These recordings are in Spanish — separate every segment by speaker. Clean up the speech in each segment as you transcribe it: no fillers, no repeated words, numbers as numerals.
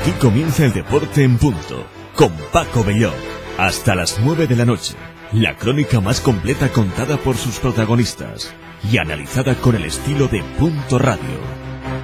Speaker 1: Aquí comienza el deporte en punto, con Paco Bellón. Hasta las 9 de la noche, la crónica más completa contada por sus protagonistas y analizada con el estilo de Punto Radio.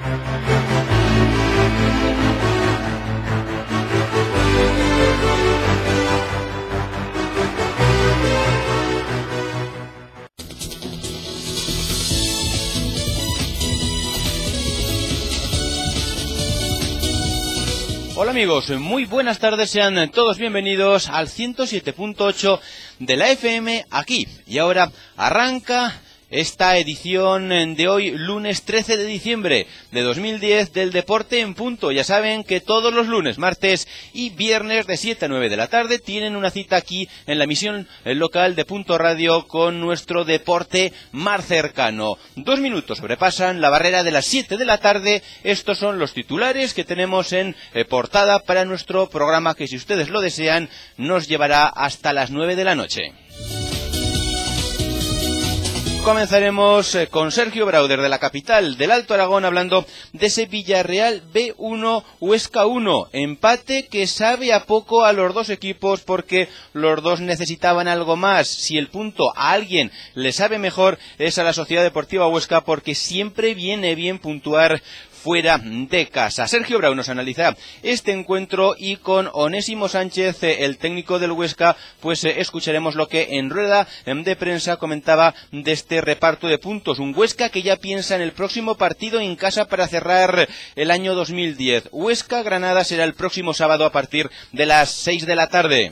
Speaker 2: Hola amigos, muy buenas tardes, sean todos bienvenidos al 107.8 de la FM aquí. Y ahora arranca esta edición de hoy, lunes 13 de diciembre de 2010 del Deporte en Punto. Ya saben que todos los lunes, martes y viernes de 7 a 9 de la tarde tienen una cita aquí en la emisión local de Punto Radio con nuestro deporte más cercano. 2 minutos sobrepasan la barrera de las 7 de la tarde. Estos son los titulares que tenemos en portada para nuestro programa que, si ustedes lo desean, nos llevará hasta las 9 de la noche. Comenzaremos con Sergio Brauder de la capital del Alto Aragón hablando de ese Villarreal B1 Huesca 1, empate que sabe a poco a los dos equipos porque los dos necesitaban algo más. Si el punto a alguien le sabe mejor es a la Sociedad Deportiva Huesca, porque siempre viene bien puntuar fuera de casa. Sergio Brau nos analizará este encuentro y con Onésimo Sánchez, el técnico del Huesca, pues escucharemos lo que en rueda de prensa comentaba de este reparto de puntos. Un Huesca que ya piensa en el próximo partido en casa para cerrar el año 2010. Huesca-Granada será el próximo sábado a partir de las 6 de la tarde.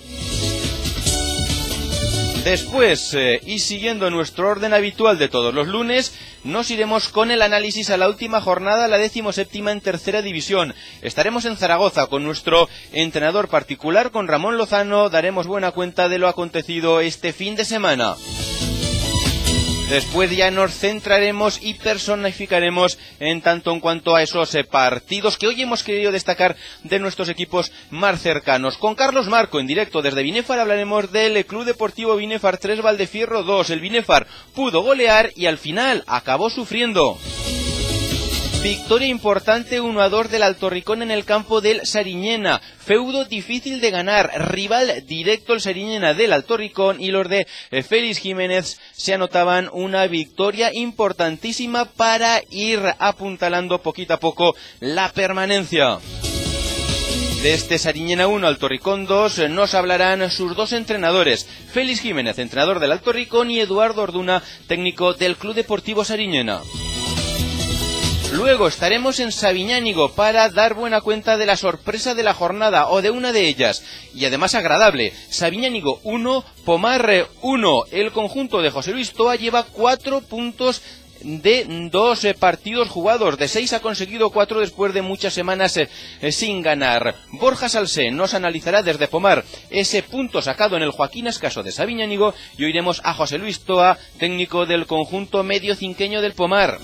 Speaker 2: Después, y siguiendo nuestro orden habitual de todos los lunes, nos iremos con el análisis a la última jornada, la 17ª en tercera división. Estaremos en Zaragoza con nuestro entrenador particular, con Ramón Lozano. Daremos buena cuenta de lo acontecido este fin de semana. Después ya nos centraremos y personificaremos en tanto en cuanto a esos partidos que hoy hemos querido destacar de nuestros equipos más cercanos. Con Carlos Marco en directo desde Binefar hablaremos del Club Deportivo Binefar 3 Valdefierro 2. El Binefar pudo golear y al final acabó sufriendo. Victoria importante 1-2 del Altorricón en el campo del Sariñena. Feudo difícil de ganar, rival directo el Sariñena del Altorricón, y los de Félix Jiménez se anotaban una victoria importantísima para ir apuntalando poquito a poco la permanencia. De este Sariñena 1, Altorricón 2, nos hablarán sus dos entrenadores, Félix Jiménez, entrenador del Altorricón, y Eduardo Orduna, técnico del Club Deportivo Sariñena. Luego estaremos en Sabiñánigo para dar buena cuenta de la sorpresa de la jornada, o de una de ellas, y además agradable. Sabiñánigo 1, Pomar 1. El conjunto de José Luis Toa lleva 4 puntos de 2 partidos jugados. De 6 ha conseguido 4 después de muchas semanas sin ganar. Borja Salsé nos analizará desde Pomar ese punto sacado en el Joaquín Ascaso de Sabiñánigo, y oiremos a José Luis Toa, técnico del conjunto medio cinqueño del Pomar.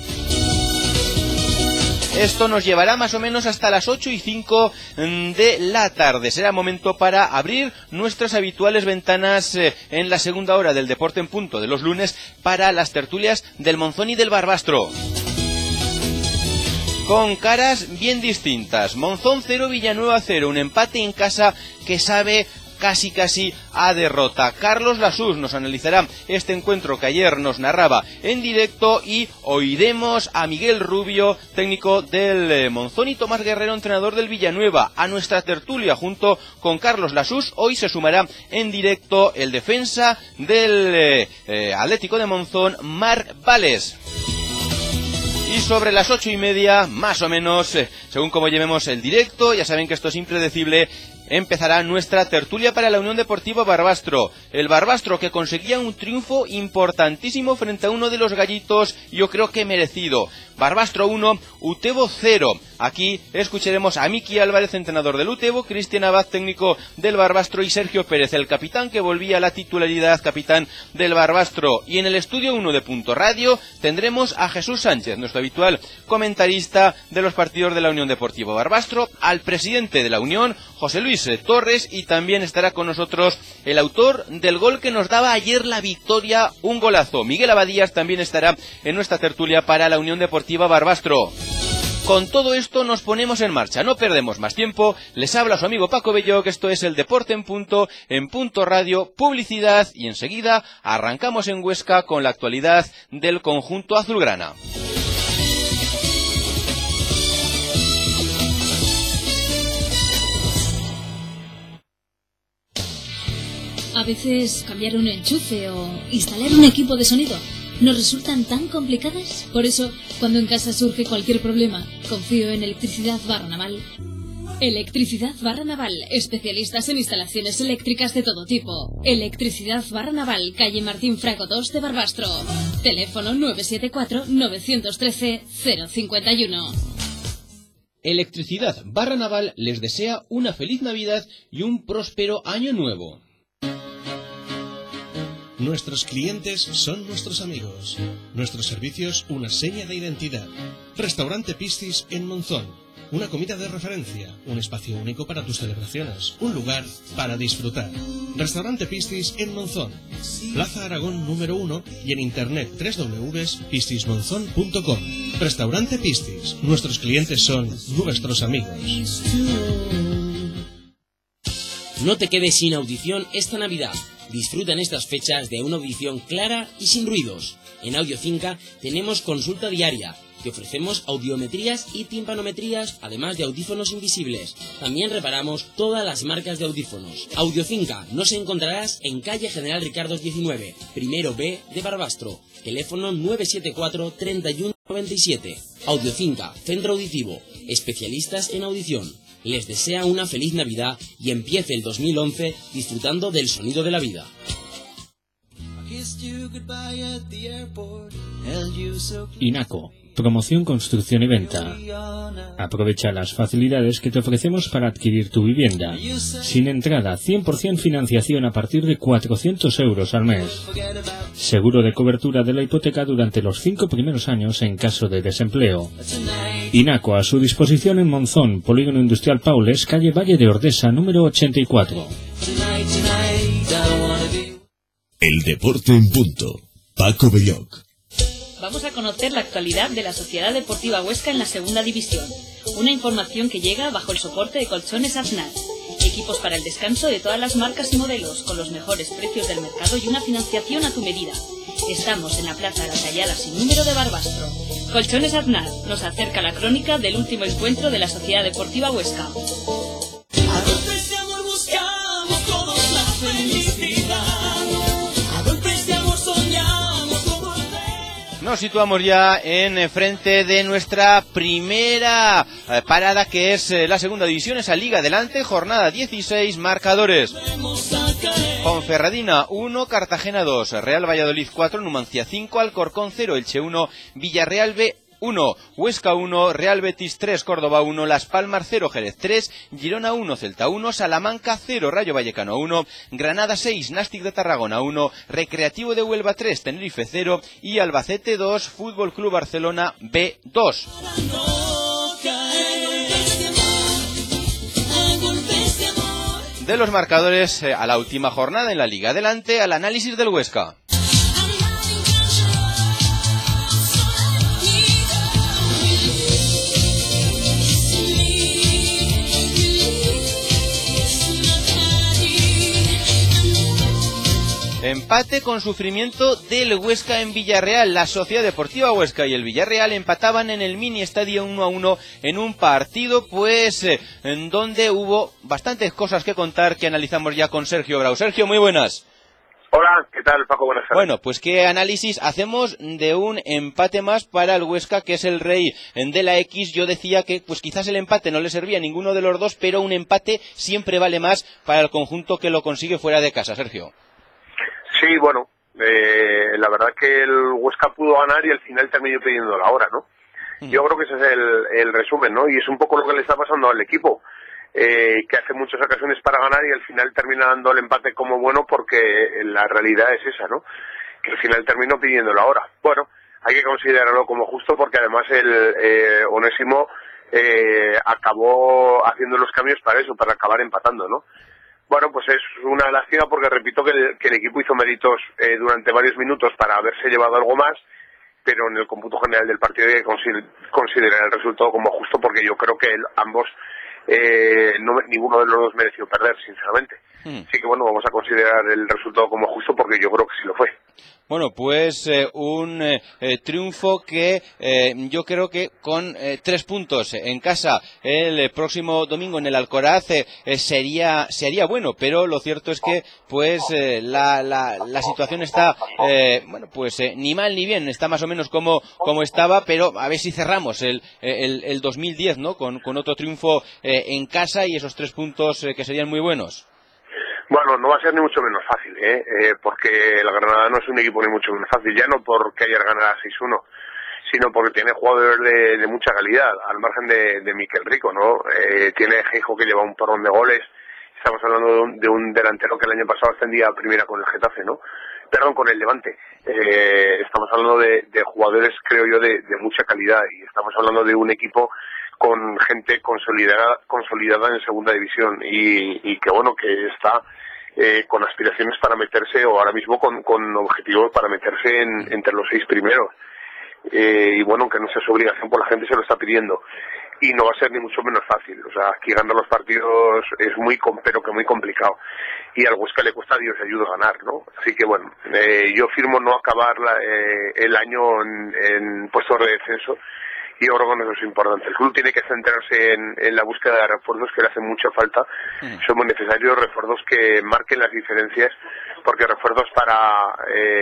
Speaker 2: Esto nos llevará más o menos hasta las 8:05 de la tarde. Será momento para abrir nuestras habituales ventanas en la segunda hora del Deporte en Punto de los lunes para las tertulias del Monzón y del Barbastro. Con caras bien distintas. Monzón 0, Villanueva 0. Un empate en casa que sabe casi a derrota. Carlos Lasús nos analizará este encuentro que ayer nos narraba en directo, y oiremos a Miguel Rubio, técnico del Monzón, y Tomás Guerrero, entrenador del Villanueva. A nuestra tertulia junto con Carlos Lasús hoy se sumará en directo el defensa del Atlético de Monzón, Marc Vales. Y sobre las 8:30, más o menos, según como llevemos el directo, ya saben que esto es impredecible, empezará nuestra tertulia para la Unión Deportiva Barbastro. El Barbastro que conseguía un triunfo importantísimo frente a uno de los gallitos, yo creo que merecido. Barbastro 1, Utebo 0. Aquí escucharemos a Miki Álvarez, entrenador del Utebo, Cristian Abad, técnico del Barbastro, y Sergio Pérez, el capitán que volvía a la titularidad, capitán del Barbastro. Y en el estudio 1 de Punto Radio tendremos a Jesús Sánchez, nuestro habitual comentarista de los partidos de la Unión Deportiva Barbastro, al presidente de la Unión, José Luis Torres, y también estará con nosotros el autor del gol que nos daba ayer la victoria, un golazo. Miguel Abadías también estará en nuestra tertulia para la Unión Deportiva Barbastro. Con todo esto nos ponemos en marcha, no perdemos más tiempo. Les habla su amigo Paco Bello, que esto es el Deporte en Punto Radio, publicidad, y enseguida arrancamos en Huesca con la actualidad del conjunto azulgrana.
Speaker 3: A veces cambiar un enchufe o instalar un equipo de sonido nos resultan tan complicadas. Por eso, cuando en casa surge cualquier problema, confío en Electricidad Barra Naval. Electricidad Barra Naval, especialistas en instalaciones eléctricas de todo tipo. Electricidad Barra Naval, calle Martín Frago 2 de Barbastro. Teléfono 974-913-051.
Speaker 2: Electricidad Barra Naval les desea una feliz Navidad y un próspero año nuevo.
Speaker 4: Nuestros clientes son nuestros amigos. Nuestros servicios, una seña de identidad. Restaurante Piscis en Monzón. Una comida de referencia, un espacio único para tus celebraciones, un lugar para disfrutar. Restaurante Piscis en Monzón. Plaza Aragón número 1 y en internet www.piscismonzon.com. Restaurante Piscis. Nuestros clientes son nuestros amigos.
Speaker 5: No te quedes sin audición esta Navidad. Disfruta en estas fechas de una audición clara y sin ruidos. En Audiofinca tenemos consulta diaria. Te ofrecemos audiometrías y timpanometrías, además de audífonos invisibles. También reparamos todas las marcas de audífonos. Audiofinca nos encontrarás en calle General Ricardos 19, primero B de Barbastro. Teléfono 974 31 97. Audiofinca, centro auditivo, especialistas en audición. Les desea una feliz Navidad y empiece el 2011 disfrutando del sonido de la vida.
Speaker 6: INACO, promoción, construcción y venta. Aprovecha las facilidades que te ofrecemos para adquirir tu vivienda. Sin entrada, 100% financiación a partir de 400 euros al mes. Seguro de cobertura de la hipoteca durante los 5 primeros años en caso de desempleo. INACO a su disposición en Monzón, Polígono Industrial Paules, calle Valle de Ordesa, número 84.
Speaker 1: El Deporte en Punto. Paco Belloc.
Speaker 7: Vamos a conocer la actualidad de la Sociedad Deportiva Huesca en la Segunda División. Una información que llega bajo el soporte de Colchones Aznar. Equipos para el descanso de todas las marcas y modelos, con los mejores precios del mercado y una financiación a tu medida. Estamos en la Plaza de la Tallada sin número de Barbastro. Colchones Aznar nos acerca la crónica del último encuentro de la Sociedad Deportiva Huesca.
Speaker 2: Nos situamos ya en frente de nuestra primera parada, que es la Segunda División, esa Liga Adelante, jornada 16, marcadores. Ponferradina 1, Cartagena 2, Real Valladolid 4, Numancia 5, Alcorcón 0, Elche 1, Villarreal B 1, Huesca 1, Real Betis 3, Córdoba 1, Las Palmas 0, Jerez 3, Girona 1, Celta 1, Salamanca 0, Rayo Vallecano 1, Granada 6, Nàstic de Tarragona 1, Recreativo de Huelva 3, Tenerife 0 y Albacete 2, Fútbol Club Barcelona B 2. De los marcadores a la última jornada en la Liga Adelante, al análisis del Huesca. Empate con sufrimiento del Huesca en Villarreal. La Sociedad Deportiva Huesca y el Villarreal empataban en el mini estadio 1-1 en un partido en donde hubo bastantes cosas que contar, que analizamos ya con Sergio Grau. Sergio, muy buenas.
Speaker 8: Hola, ¿qué tal, Paco? Buenas tardes.
Speaker 2: Bueno, pues ¿qué análisis hacemos de un empate más para el Huesca, que es el rey de la X? Yo decía que pues quizás el empate no le servía a ninguno de los dos, pero un empate siempre vale más para el conjunto que lo consigue fuera de casa, Sergio.
Speaker 8: Sí, bueno, la verdad que el Huesca pudo ganar y al final terminó pidiendo la hora, ¿no? Yo creo que ese es el resumen, ¿no? Y es un poco lo que le está pasando al equipo, que hace muchas ocasiones para ganar y al final termina dando el empate como bueno, porque la realidad es esa, ¿no? Que al final terminó pidiendo la hora. Bueno, hay que considerarlo como justo, porque además el Onésimo acabó haciendo los cambios para eso, para acabar empatando, ¿no? Bueno, pues es una lástima, porque repito que el equipo hizo méritos durante varios minutos para haberse llevado algo más, pero en el cómputo general del partido hay que considerar el resultado como justo, porque yo creo que ambos, ninguno de los dos mereció perder, sinceramente. Así que bueno, vamos a considerar el resultado como justo, porque yo creo que sí lo fue.
Speaker 2: Bueno, pues un triunfo que yo creo que con 3 puntos en casa el próximo domingo en el Alcoraz sería bueno, pero lo cierto es que pues la situación está ni mal ni bien, está más o menos como estaba, pero a ver si cerramos el 2010, ¿no? Con otro triunfo en casa y esos 3 puntos que serían muy buenos.
Speaker 8: Bueno, no va a ser ni mucho menos fácil, porque el Granada no es un equipo ni mucho menos fácil, ya no porque ayer ganara 6-1, sino porque tiene jugadores de mucha calidad, al margen de Miquel Rico, ¿no? Tiene Geijo, que lleva un porrón de goles. Estamos hablando de un delantero que el año pasado ascendía a primera con el Getafe, ¿no? Perdón, con el Levante. Estamos hablando de jugadores, creo yo, de mucha calidad, y estamos hablando de un equipo con gente consolidada en segunda división, y que bueno, que está con aspiraciones para meterse, o ahora mismo con objetivos para meterse entre los 6 primeros. Y bueno, aunque no sea su obligación, pues la gente se lo está pidiendo, y no va a ser ni mucho menos fácil. O sea, aquí ganar los partidos es pero que muy complicado, y al Huesca le cuesta Dios ayuda a ganar, ¿no? Así que bueno, yo firmo no acabar el año en puestos de descenso, y yo creo que eso es importante. El club tiene que centrarse en la búsqueda de refuerzos, que le hacen mucha falta. Somos necesarios refuerzos que marquen las diferencias, porque refuerzos para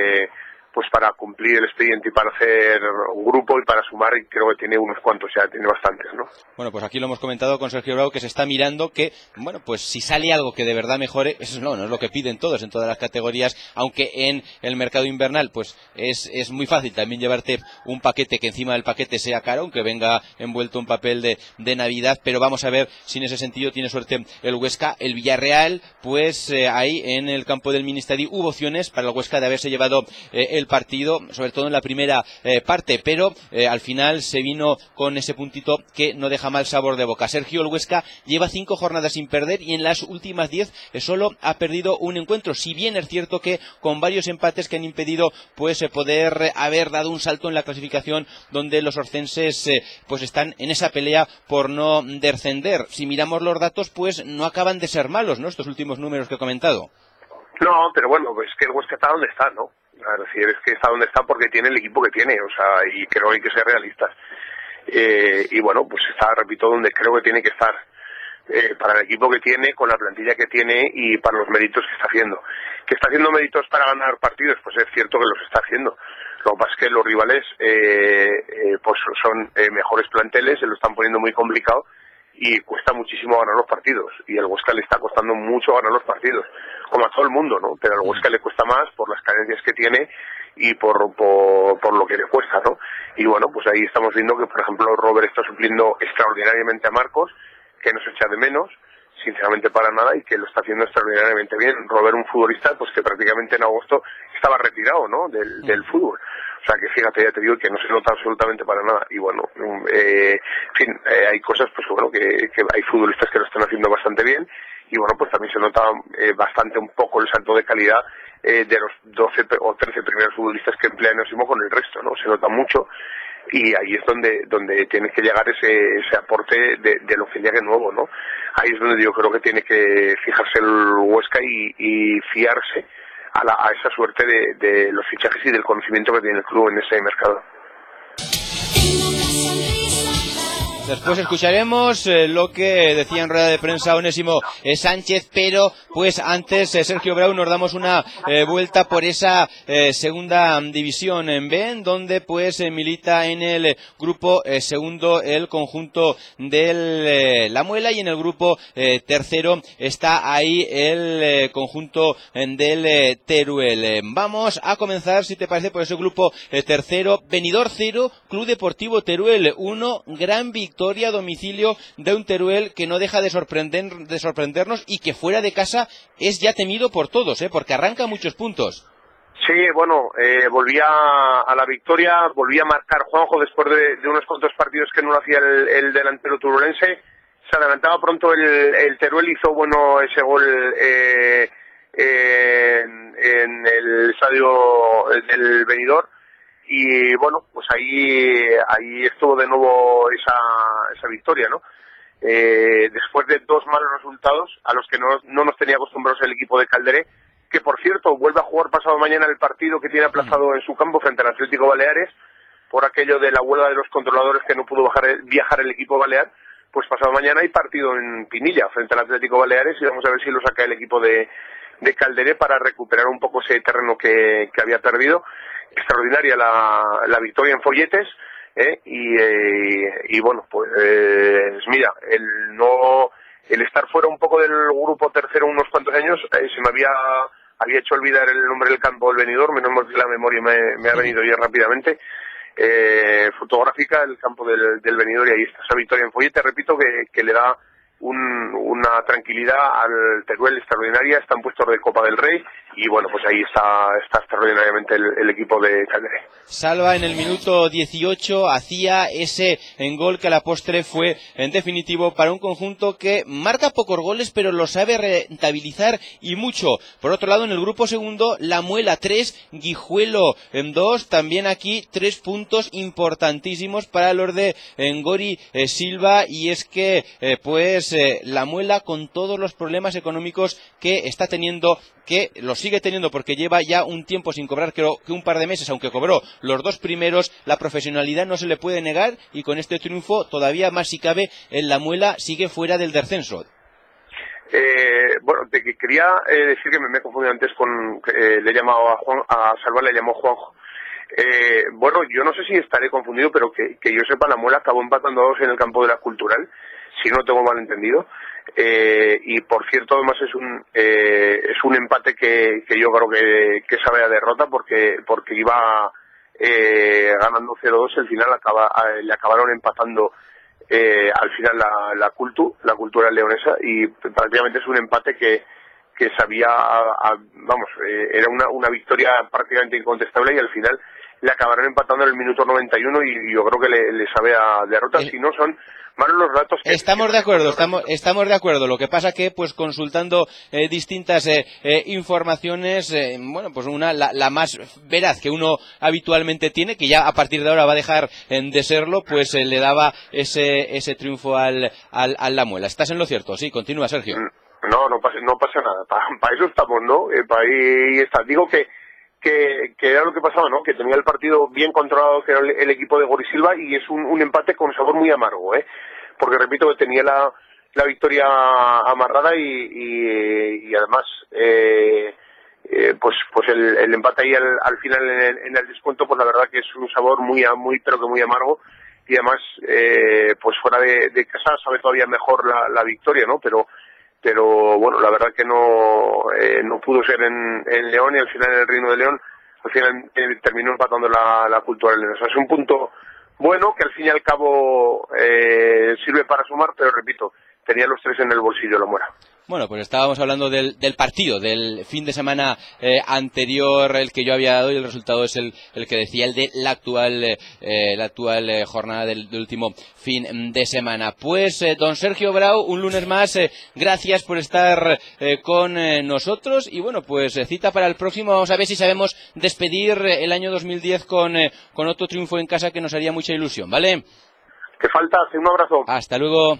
Speaker 8: cumplir el expediente y para hacer un grupo y para sumar, y creo que tiene unos cuantos, ya tiene bastantes, ¿no?
Speaker 2: Bueno, pues aquí lo hemos comentado con Sergio Bravo, que se está mirando que, bueno, pues si sale algo que de verdad mejore, eso no es lo que piden todos en todas las categorías, aunque en el mercado invernal pues es muy fácil también llevarte un paquete que encima del paquete sea caro, aunque venga envuelto en papel de Navidad, pero vamos a ver si en ese sentido tiene suerte el Huesca. El Villarreal, pues ahí en el campo del Ministeri hubo opciones para el Huesca de haberse llevado el partido, sobre todo en la primera parte, pero al final se vino con ese puntito que no deja mal sabor de boca. Sergio, el Huesca lleva 5 jornadas sin perder, y en las últimas 10 solo ha perdido un encuentro, si bien es cierto que con varios empates que han impedido pues poder haber dado un salto en la clasificación, donde los orcenses pues están en esa pelea por no descender. Si miramos los datos, pues no acaban de ser malos, ¿no?, estos últimos números que he comentado.
Speaker 8: No, pero bueno, pues que el Huesca está donde está, ¿no? Es decir, es que está donde está porque tiene el equipo que tiene, o sea, y creo que hay que ser realistas. Y bueno, pues está, repito, donde creo que tiene que estar, para el equipo que tiene, con la plantilla que tiene y para los méritos que está haciendo. ¿Que está haciendo méritos para ganar partidos? Pues es cierto que los está haciendo. Lo que pasa es que los rivales pues son mejores planteles, se lo están poniendo muy complicado, y cuesta muchísimo ganar los partidos, y al Huesca le está costando mucho ganar los partidos, como a todo el mundo, ¿no? Pero al Huesca le cuesta más por las carencias que tiene y por lo que le cuesta, ¿no? Y bueno, pues ahí estamos viendo que, por ejemplo, Robert está supliendo extraordinariamente a Marcos, que no se echa de menos, sinceramente para nada, y que lo está haciendo extraordinariamente bien. Robert, un futbolista pues que prácticamente en agosto estaba retirado, ¿no?, del fútbol. O sea que fíjate, ya te digo que no se nota absolutamente para nada. Y bueno, en fin, hay cosas, pues bueno, que hay futbolistas que lo están haciendo bastante bien, y bueno, pues también se nota bastante un poco el salto de calidad de los 12 o 13 primeros futbolistas que emplean Osimo con el resto, ¿no? Se nota mucho, y ahí es donde tiene que llegar ese aporte de lo que llegue nuevo, ¿no? Ahí es donde yo creo que tiene que fijarse el Huesca y fiarse a esa suerte de los fichajes y del conocimiento que tiene el club en ese mercado.
Speaker 2: Después escucharemos lo que decía en rueda de prensa Onésimo Sánchez, pero pues antes, Sergio Brau, nos damos una vuelta por esa segunda división en B, donde pues milita en el grupo segundo el conjunto del La Muela, y en el grupo tercero está ahí el conjunto del Teruel. Vamos a comenzar, si te parece, por ese grupo tercero. Benidorm 0, Club Deportivo Teruel 1, gran victoria a domicilio de un Teruel que no deja de sorprendernos, y que fuera de casa es ya temido por todos, porque arranca muchos puntos.
Speaker 8: Sí, bueno, volvía a la victoria, volvía a marcar Juanjo después de unos cuantos partidos que no lo hacía el delantero turulense. Se adelantaba pronto el Teruel, hizo bueno ese gol en el estadio del Benidorm, y bueno, pues ahí estuvo de nuevo esa victoria, ¿no? Después de 2 malos resultados a los que no nos tenía acostumbrados el equipo de Calderé, que por cierto vuelve a jugar pasado mañana el partido que tiene aplazado en su campo frente al Atlético Baleares por aquello de la huelga de los controladores que no pudo viajar el equipo balear. Pues pasado mañana hay partido en Pinilla frente al Atlético Baleares y vamos a ver si lo saca el equipo de Calderé para recuperar un poco ese terreno que había perdido. Extraordinaria la victoria en Folletes, y bueno, pues mira, el estar fuera un poco del grupo tercero unos cuantos años, se me había hecho olvidar el nombre del campo, el Benidorm, menos mal que la memoria me ha venido ya rápidamente. Fotográfica el campo del Benidorm, y ahí está esa victoria en Follete, repito, que le da una tranquilidad al Teruel extraordinaria. Están puestos de Copa del Rey y bueno, pues ahí está extraordinariamente el equipo de Calderé.
Speaker 2: Salva en el minuto 18 hacía ese gol que a la postre fue en definitivo para un conjunto que marca pocos goles pero lo sabe rentabilizar y mucho. Por otro lado, en el grupo segundo, La Muela 3, Guijuelo 2, también aquí 3 puntos importantísimos para los de Ngori Silva, y es que La Muela, con todos los problemas económicos que está teniendo, que lo sigue teniendo porque lleva ya un tiempo sin cobrar, creo que un par de meses, aunque cobró los 2 primeros, la profesionalidad no se le puede negar, y con este triunfo todavía más si cabe, La Muela sigue fuera del descenso.
Speaker 8: Bueno, te quería decir que me he confundido antes le he llamado a Salva le llamó Juanjo. Bueno, yo no sé si estaré confundido, pero que yo sepa, La Muela acabó empatando a 2 en el campo de la Cultural, si no tengo mal entendido. Y por cierto, además es un empate que yo creo que sabe a derrota, porque iba ganando 0-2, al final le acabaron empatando al final la Cultural leonesa, y prácticamente es un empate que sabía era una victoria prácticamente incontestable, y al final le acabaron empatando en el minuto 91, y yo creo que le sabe a derrota. Si no, son malos los datos.
Speaker 2: Estamos de acuerdo. Lo que pasa que, pues consultando distintas informaciones, bueno, pues la más veraz que uno habitualmente tiene, que ya a partir de ahora va a dejar de serlo, pues le daba ese triunfo al La Muela. ¿Estás en lo cierto? Sí, continúa, Sergio.
Speaker 8: No pasa nada. Para eso estamos, ¿no? Para ahí está. Digo que era lo que pasaba, ¿no? Que tenía el partido bien controlado, que era el equipo de Ngori Silva, y es un empate con sabor muy amargo, porque repito que tenía la victoria amarrada, y además pues el empate ahí al final en el descuento, pues la verdad que es un sabor muy pero que muy amargo, y además pues fuera de casa sabe todavía mejor la victoria, ¿no? Pero bueno, la verdad que no pudo ser en León, y al final en el Reino de León al final terminó empatando la Cultural leonesa. Es un punto bueno que al fin y al cabo sirve para sumar, pero repito, tenía los 3 en el bolsillo La Muela.
Speaker 2: Bueno, pues estábamos hablando del partido del fin de semana anterior, el que yo había dado, y el resultado es el que decía, el de la actual jornada del último fin de semana. Pues don Sergio Brau, un lunes más, gracias por estar con nosotros, y bueno, pues cita para el próximo. Vamos a ver si sabemos despedir el año 2010 con otro triunfo en casa, que nos haría mucha ilusión, ¿vale?
Speaker 8: Que falta, un abrazo.
Speaker 2: Hasta luego.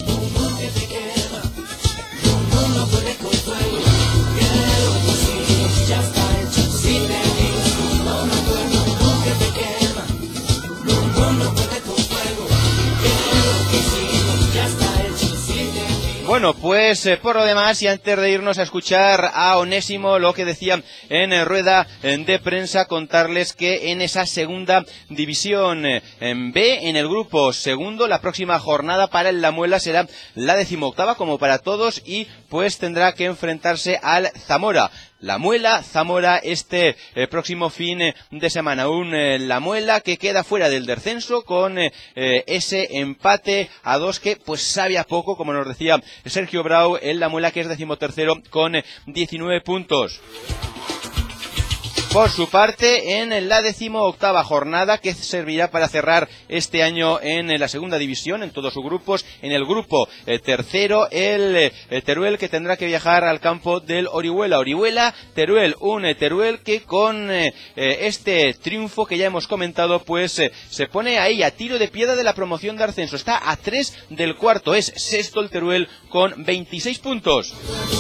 Speaker 2: Bueno, pues por lo demás, y antes de irnos a escuchar a Onésimo lo que decía en rueda de prensa, contarles que en esa segunda división en B, en el grupo segundo, la próxima jornada para el La Muela será la 18ª, como para todos, y pues tendrá que enfrentarse al Zamora. La Muela, Zamora, este próximo fin de semana. Un La Muela que queda fuera del descenso con ese empate a 2 que pues sabe a poco, como nos decía Sergio Brau, el La Muela que es 13º con 19 puntos. por su parte en la 18ª jornada, que servirá para cerrar este año en la segunda división, en todos sus grupos. En el grupo tercero, el Teruel, que tendrá que viajar al campo del Orihuela-Teruel, un Teruel que con este triunfo que ya hemos comentado, pues se pone ahí a tiro de piedra de la promoción de ascenso. Está a 3 del cuarto, es sexto el Teruel con 26 puntos.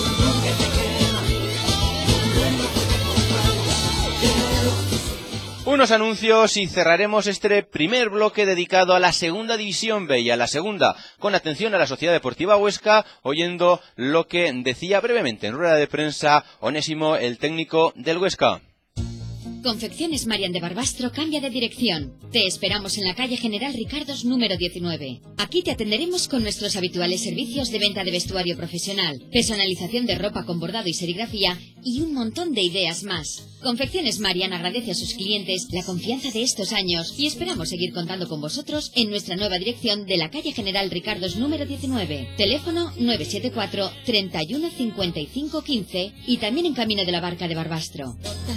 Speaker 2: Unos anuncios y cerraremos este primer bloque dedicado a la segunda división B y a la segunda, con atención a la Sociedad Deportiva Huesca, oyendo lo que decía brevemente en rueda de prensa Onésimo, el técnico del Huesca.
Speaker 9: Confecciones Marian de Barbastro cambia de dirección. Te esperamos en la calle General Ricardos número 19. Aquí te atenderemos con nuestros habituales servicios de venta de vestuario profesional, personalización de ropa con bordado y serigrafía y un montón de ideas más. Confecciones Marian agradece a sus clientes la confianza de estos años y esperamos seguir contando con vosotros en nuestra nueva dirección de la calle General Ricardos número 19. Teléfono 974 31 55 15 y también en Camino de la Barca de Barbastro.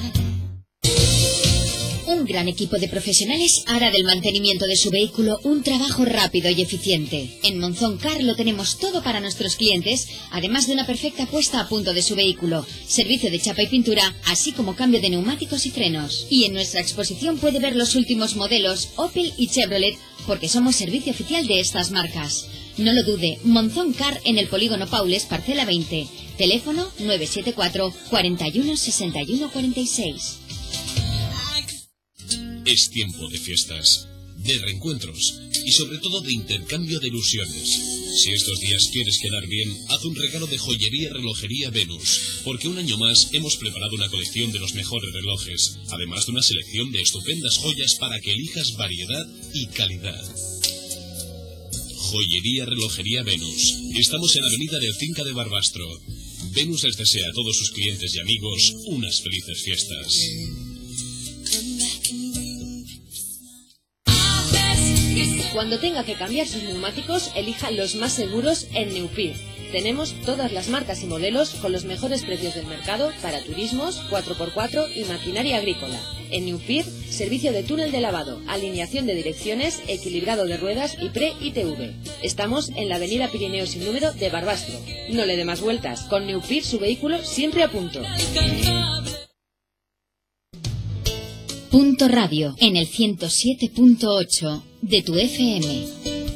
Speaker 9: Un gran equipo de profesionales hará del mantenimiento de su vehículo un trabajo rápido y eficiente. En Monzón Car lo tenemos todo para nuestros clientes, además de una perfecta puesta a punto de su vehículo, servicio de chapa y pintura, así como cambio de neumáticos y frenos. Y en nuestra exposición puede ver los últimos modelos Opel y Chevrolet, porque somos servicio oficial de estas marcas. No lo dude, Monzón Car en el Polígono Paules, parcela 20. Teléfono 974 41 61 46.
Speaker 10: Es tiempo de fiestas, de reencuentros y sobre todo de intercambio de ilusiones. Si estos días quieres quedar bien, haz un regalo de joyería Relojería Venus, porque un año más hemos preparado una colección de los mejores relojes, además de una selección de estupendas joyas para que elijas variedad y calidad. Joyería Relojería Venus. Estamos en la avenida del Finca de Barbastro. Venus les desea a todos sus clientes y amigos unas felices fiestas.
Speaker 11: Cuando tenga que cambiar sus neumáticos, elija los más seguros en Neupir. Tenemos todas las marcas y modelos con los mejores precios del mercado para turismos, 4x4 y maquinaria agrícola. En Neupir, servicio de túnel de lavado, alineación de direcciones, equilibrado de ruedas y pre-ITV. Estamos en la avenida Pirineo sin número de Barbastro. No le dé más vueltas, con Neupir su vehículo siempre a punto.
Speaker 9: Punto Radio, en el 107.8 de tu FM.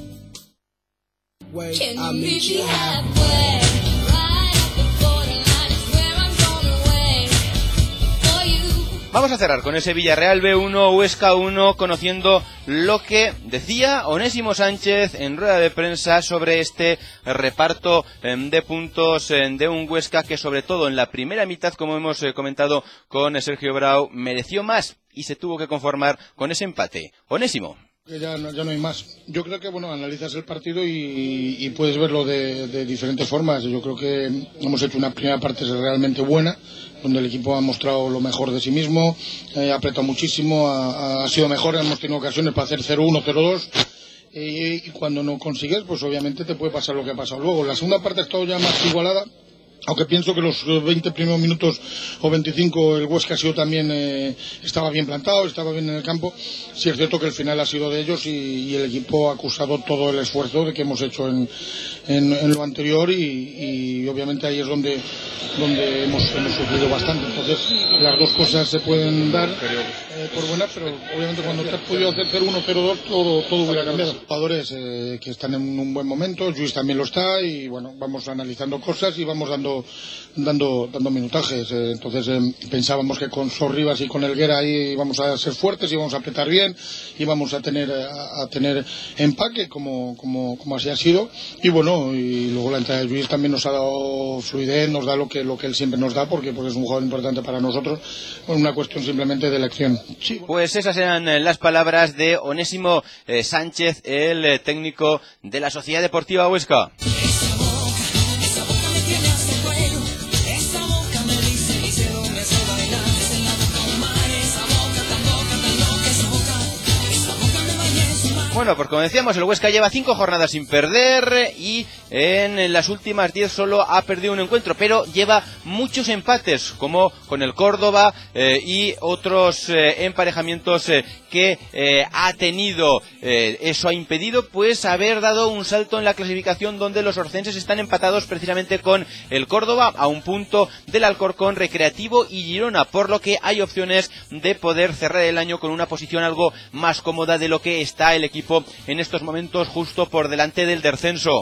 Speaker 2: Vamos a cerrar con ese Villarreal B1, Huesca 1, conociendo lo que decía Onésimo Sánchez en rueda de prensa sobre este reparto de puntos de un Huesca que, sobre todo en la primera mitad, como hemos comentado con Sergio Brau, mereció más y se tuvo que conformar con ese empate. Onésimo.
Speaker 12: Ya no hay más. Yo creo que, analizas el partido y puedes verlo de diferentes formas. Yo creo que hemos hecho una primera parte realmente buena, donde el equipo ha mostrado lo mejor de sí mismo, ha apretado muchísimo, ha sido mejor, hemos tenido ocasiones para hacer 0-1, 0-2, y cuando no consigues, pues obviamente te puede pasar lo que ha pasado luego. La segunda parte ha estado ya más igualada, aunque pienso que los 20 primeros minutos o 25 el Huesca ha sido también estaba bien plantado, estaba bien en el campo. Sí es cierto que el final ha sido de ellos y el equipo ha acusado todo el esfuerzo que hemos hecho en lo anterior y obviamente ahí es donde hemos sufrido bastante. Entonces las dos cosas se pueden dar por buenas, pero obviamente cuando te has podido hacer 0-1, 0-2 todo hubiera cambiado. Jugadores que están en un buen momento, Luis también lo está y vamos analizando cosas y vamos dando minutajes. Entonces pensábamos que con Sorribas y con Helguera ahí íbamos a ser fuertes, íbamos a apretar bien, íbamos a tener empaque como así ha sido y luego la entrada de Luis también nos ha dado fluidez, nos da lo que él siempre nos da porque es un jugador importante para nosotros, una cuestión simplemente de elección. Sí.
Speaker 2: Pues esas eran las palabras de Onésimo Sánchez, el técnico de la Sociedad Deportiva Huesca. Bueno, pues como decíamos, el Huesca lleva 5 jornadas sin perder y en las últimas 10 solo ha perdido un encuentro, pero lleva muchos empates, como con el Córdoba y otros emparejamientos que ha tenido. Eso ha impedido pues haber dado un salto en la clasificación, donde los orcenses están empatados precisamente con el Córdoba a un punto del Alcorcón, Recreativo y Girona, por lo que hay opciones de poder cerrar el año con una posición algo más cómoda de lo que está el equipo en estos momentos, justo por delante del descenso.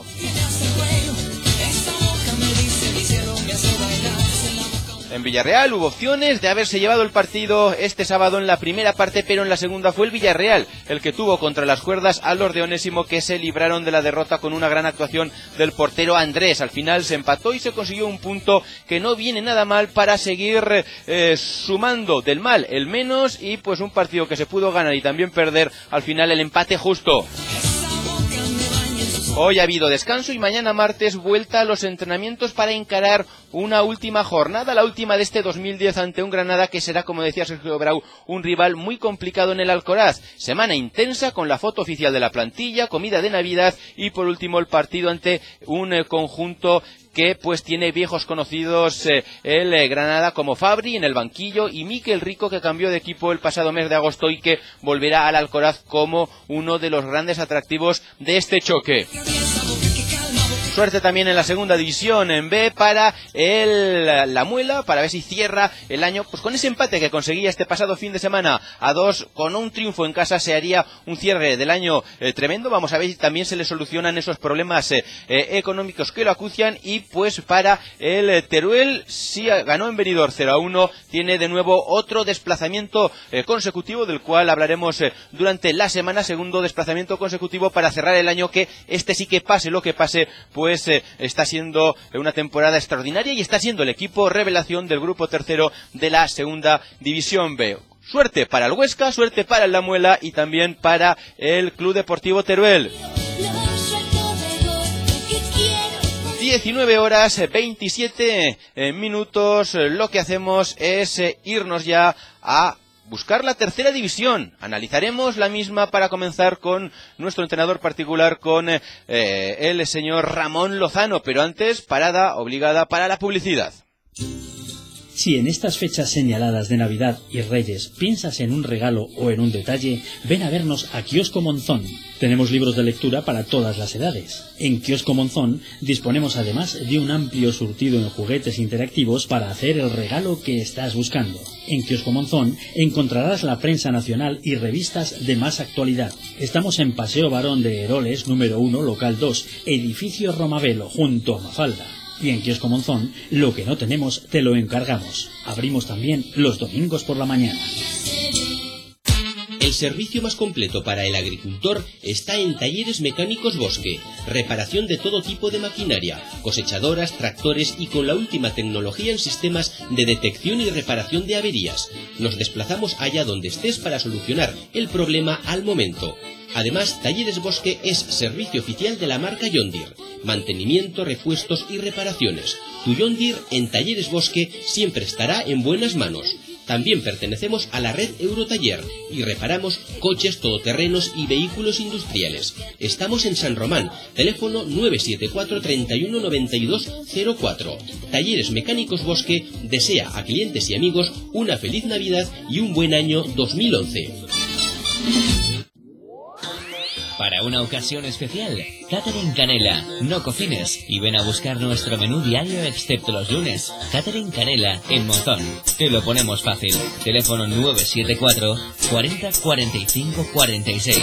Speaker 2: En Villarreal hubo opciones de haberse llevado el partido este sábado en la primera parte, pero en la segunda fue el Villarreal el que tuvo contra las cuerdas a los de Onésimo, que se libraron de la derrota con una gran actuación del portero Andrés. Al final se empató y se consiguió un punto que no viene nada mal para seguir sumando del mal el menos, y pues un partido que se pudo ganar y también perder, al final el empate justo. Hoy ha habido descanso y mañana martes vuelta a los entrenamientos para encarar una última jornada, la última de este 2010 ante un Granada que será, como decía Sergio Brau, un rival muy complicado en el Alcoraz. Semana intensa con la foto oficial de la plantilla, comida de Navidad y por último el partido ante un conjunto que pues tiene viejos conocidos, el Granada, como Fabri en el banquillo y Mikel Rico, que cambió de equipo el pasado mes de agosto y que volverá al Alcoraz como uno de los grandes atractivos de este choque. Suerte también en la segunda división en B para La Muela, para ver si cierra el año pues con ese empate que conseguía este pasado fin de semana a 2, con un triunfo en casa se haría un cierre del año tremendo. Vamos a ver si también se le solucionan esos problemas económicos que lo acucian. Y pues para el Teruel, si ganó en Benidorm 0-1, tiene de nuevo otro desplazamiento consecutivo, del cual hablaremos durante la semana. Segundo desplazamiento consecutivo para cerrar el año, que este sí que pase lo que pase, pues está siendo una temporada extraordinaria y está siendo el equipo revelación del grupo tercero de la segunda división B. Suerte para el Huesca, suerte para el La Muela y también para el Club Deportivo Teruel. 19 horas 27 minutos. Lo que hacemos es irnos ya a buscar la tercera división. Analizaremos la misma para comenzar con nuestro entrenador particular, con el señor Ramón Lozano, pero antes, parada obligada para la publicidad.
Speaker 6: Si en estas fechas señaladas de Navidad y Reyes piensas en un regalo o en un detalle, ven a vernos a Kiosco Monzón. Tenemos libros de lectura para todas las edades. En Kiosco Monzón disponemos además de un amplio surtido en juguetes interactivos para hacer el regalo que estás buscando. En Kiosco Monzón encontrarás la prensa nacional y revistas de más actualidad. Estamos en Paseo Barón de Heroles, número 1, local 2, edificio Romavelo, junto a Mafalda. Y en Kiosco Monzón, lo que no tenemos, te lo encargamos. Abrimos también los domingos por la mañana.
Speaker 5: El servicio más completo para el agricultor está en Talleres Mecánicos Bosque. Reparación de todo tipo de maquinaria, cosechadoras, tractores y con la última tecnología en sistemas de detección y reparación de averías. Nos desplazamos allá donde estés para solucionar el problema al momento. Además, Talleres Bosque es servicio oficial de la marca John Deere. Mantenimiento, repuestos y reparaciones. Tu John Deere en Talleres Bosque siempre estará en buenas manos. También pertenecemos a la red Eurotaller y reparamos coches, todoterrenos y vehículos industriales. Estamos en San Román, teléfono 974 31 92 04. Talleres Mecánicos Bosque desea a clientes y amigos una feliz Navidad y un buen año 2011.
Speaker 13: Para una ocasión especial, Catering Canela. No cocines y ven a buscar nuestro menú diario excepto los lunes. Catering Canela en Monzón. Te lo ponemos fácil. Teléfono 974 40 45 46.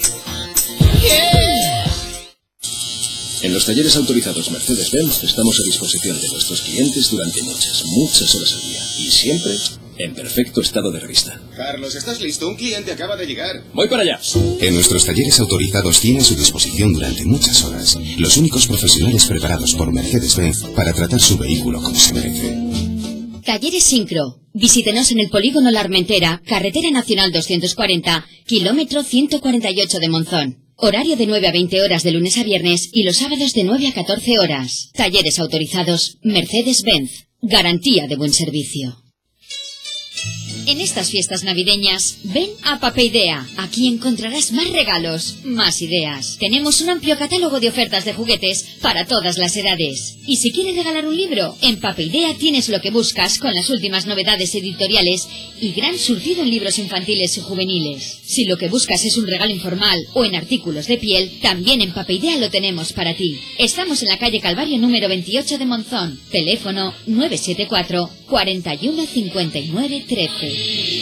Speaker 10: En los talleres autorizados Mercedes-Benz estamos a disposición de nuestros clientes durante muchas horas al día. Y siempre en perfecto estado de revista.
Speaker 14: Carlos, ¿estás listo? Un cliente acaba de llegar.
Speaker 10: Voy para allá.
Speaker 15: En nuestros talleres autorizados tiene a su disposición durante muchas horas los únicos profesionales preparados por Mercedes-Benz para tratar su vehículo como se merece.
Speaker 9: Talleres Sincro. Visítenos en el Polígono La Armentera, Carretera Nacional 240, kilómetro 148 de Monzón. Horario de 9 a 20 horas de lunes a viernes y los sábados de 9 a 14 horas. Talleres autorizados Mercedes-Benz. Garantía de buen servicio. En estas fiestas navideñas, ven a Papeidea. Aquí encontrarás más regalos, más ideas. Tenemos un amplio catálogo de ofertas de juguetes para todas las edades. Y si quieres regalar un libro, en Papeidea tienes lo que buscas con las últimas novedades editoriales y gran surtido en libros infantiles y juveniles. Si lo que buscas es un regalo informal o en artículos de piel, también en Papeidea lo tenemos para ti. Estamos en la calle Calvario número 28 de Monzón. Teléfono 974 41 59 13.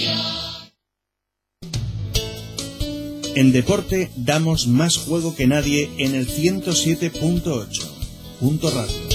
Speaker 16: En deporte damos más juego que nadie en el 107.8. Punto Radio.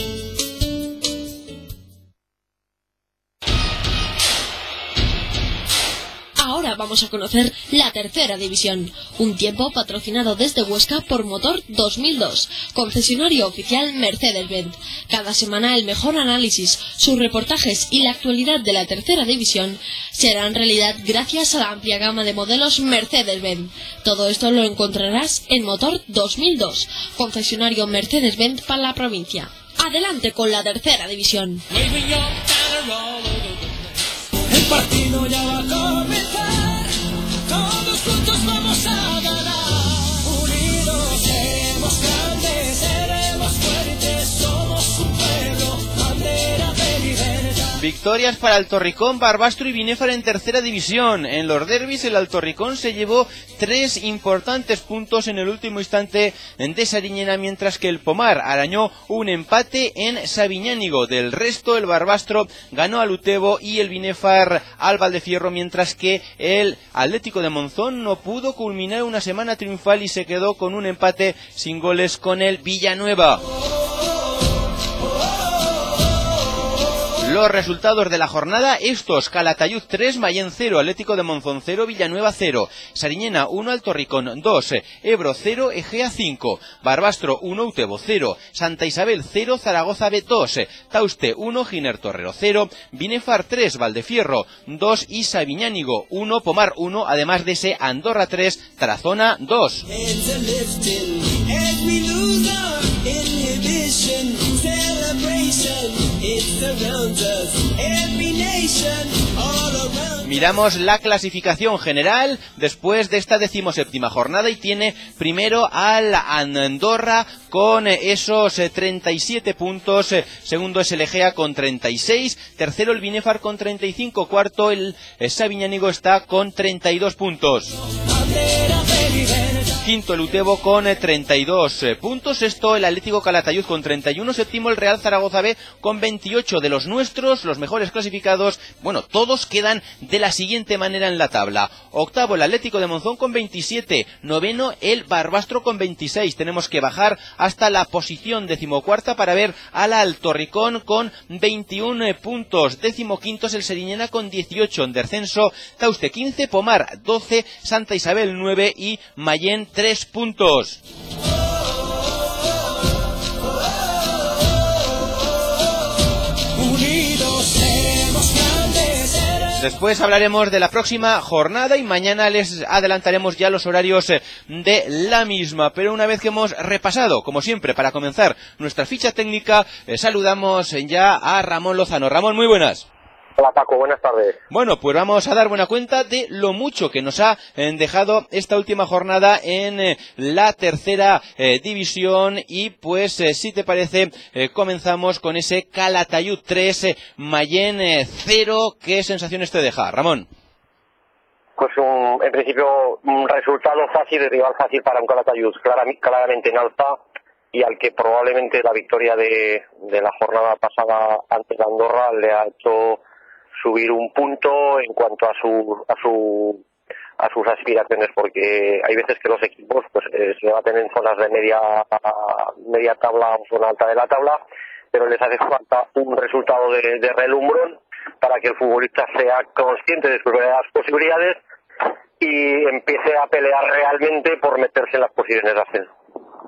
Speaker 17: Ahora vamos a conocer la tercera división, un tiempo patrocinado desde Huesca por Motor 2002, concesionario oficial Mercedes-Benz. Cada semana el mejor análisis, sus reportajes y la actualidad de la tercera división serán realidad gracias a la amplia gama de modelos Mercedes-Benz. Todo esto lo encontrarás en Motor 2002, concesionario Mercedes-Benz para la provincia. Adelante con la tercera división.
Speaker 18: El partido ya va a comenzar, todos juntos vamos a ganar. Unidos seremos grandes, seremos fuertes, somos un pueblo, bandera de libertad.
Speaker 2: Victorias para Altorricón, Barbastro y Binéfar en tercera división. En los derbis el Altorricón se llevó 3 importantes puntos en el último instante de Sariñena, mientras que el Pomar arañó un empate en Sabiñánigo. Del resto el Barbastro ganó al Utebo y el Binéfar al Valdefierro, mientras que el Atlético de Monzón no pudo culminar una semana triunfal y se quedó con un empate sin goles con el Villanueva. Los resultados de la jornada estos: Calatayud 3, Mayén 0, Atlético de Monzón 0, Villanueva 0, Sariñena 1, Altorricón 2, Ebro 0, Egea 5, Barbastro 1, Utebo 0, Santa Isabel 0, Zaragoza B 2, Tauste 1, Giner Torrero 0, Binéfar 3, Valdefierro 2 y Sabiñánigo 1, Pomar 1, además de ese Andorra 3, Tarazona 2. Miramos la clasificación general después de esta 17ª jornada y tiene primero al Andorra con esos 37 puntos, segundo es el Egea con 36, tercero el Binéfar con 35, cuarto el Sabiñánigo está con 32 puntos. Quinto el Utebo con 32 puntos, sexto el Atlético Calatayud con 31, séptimo el Real Zaragoza B con 28. De los nuestros, los mejores clasificados, bueno, todos quedan de la siguiente manera en la tabla. Octavo el Atlético de Monzón con 27, noveno el Barbastro con 26, tenemos que bajar hasta la posición 14ª para ver al Altorricón con 21 puntos, 15º es el Sariñena con 18, en descenso Tauste 15, Pomar 12, Santa Isabel 9 y Mayén 3 puntos. Después hablaremos de la próxima jornada y mañana les adelantaremos ya los horarios de la misma. Pero una vez que hemos repasado, como siempre, para comenzar nuestra ficha técnica, saludamos ya a Ramón Lozano. Ramón, muy buenas.
Speaker 19: Hola Paco, buenas tardes.
Speaker 2: Bueno, pues vamos a dar buena cuenta de lo mucho que nos ha dejado esta última jornada en la tercera división y pues si te parece comenzamos con ese Calatayud 3, Mayén 0. ¿Qué sensaciones te deja, Ramón?
Speaker 19: Pues en principio un resultado fácil, de rival fácil para un Calatayud claramente en alza y al que probablemente la victoria de la jornada pasada ante la Andorra le ha hecho subir un punto en cuanto a sus aspiraciones, porque hay veces que los equipos pues se debaten en zonas de media tabla o zona alta de la tabla, pero les hace falta un resultado de relumbrón para que el futbolista sea consciente de sus verdaderas posibilidades y empiece a pelear realmente por meterse en las posiciones de ascenso.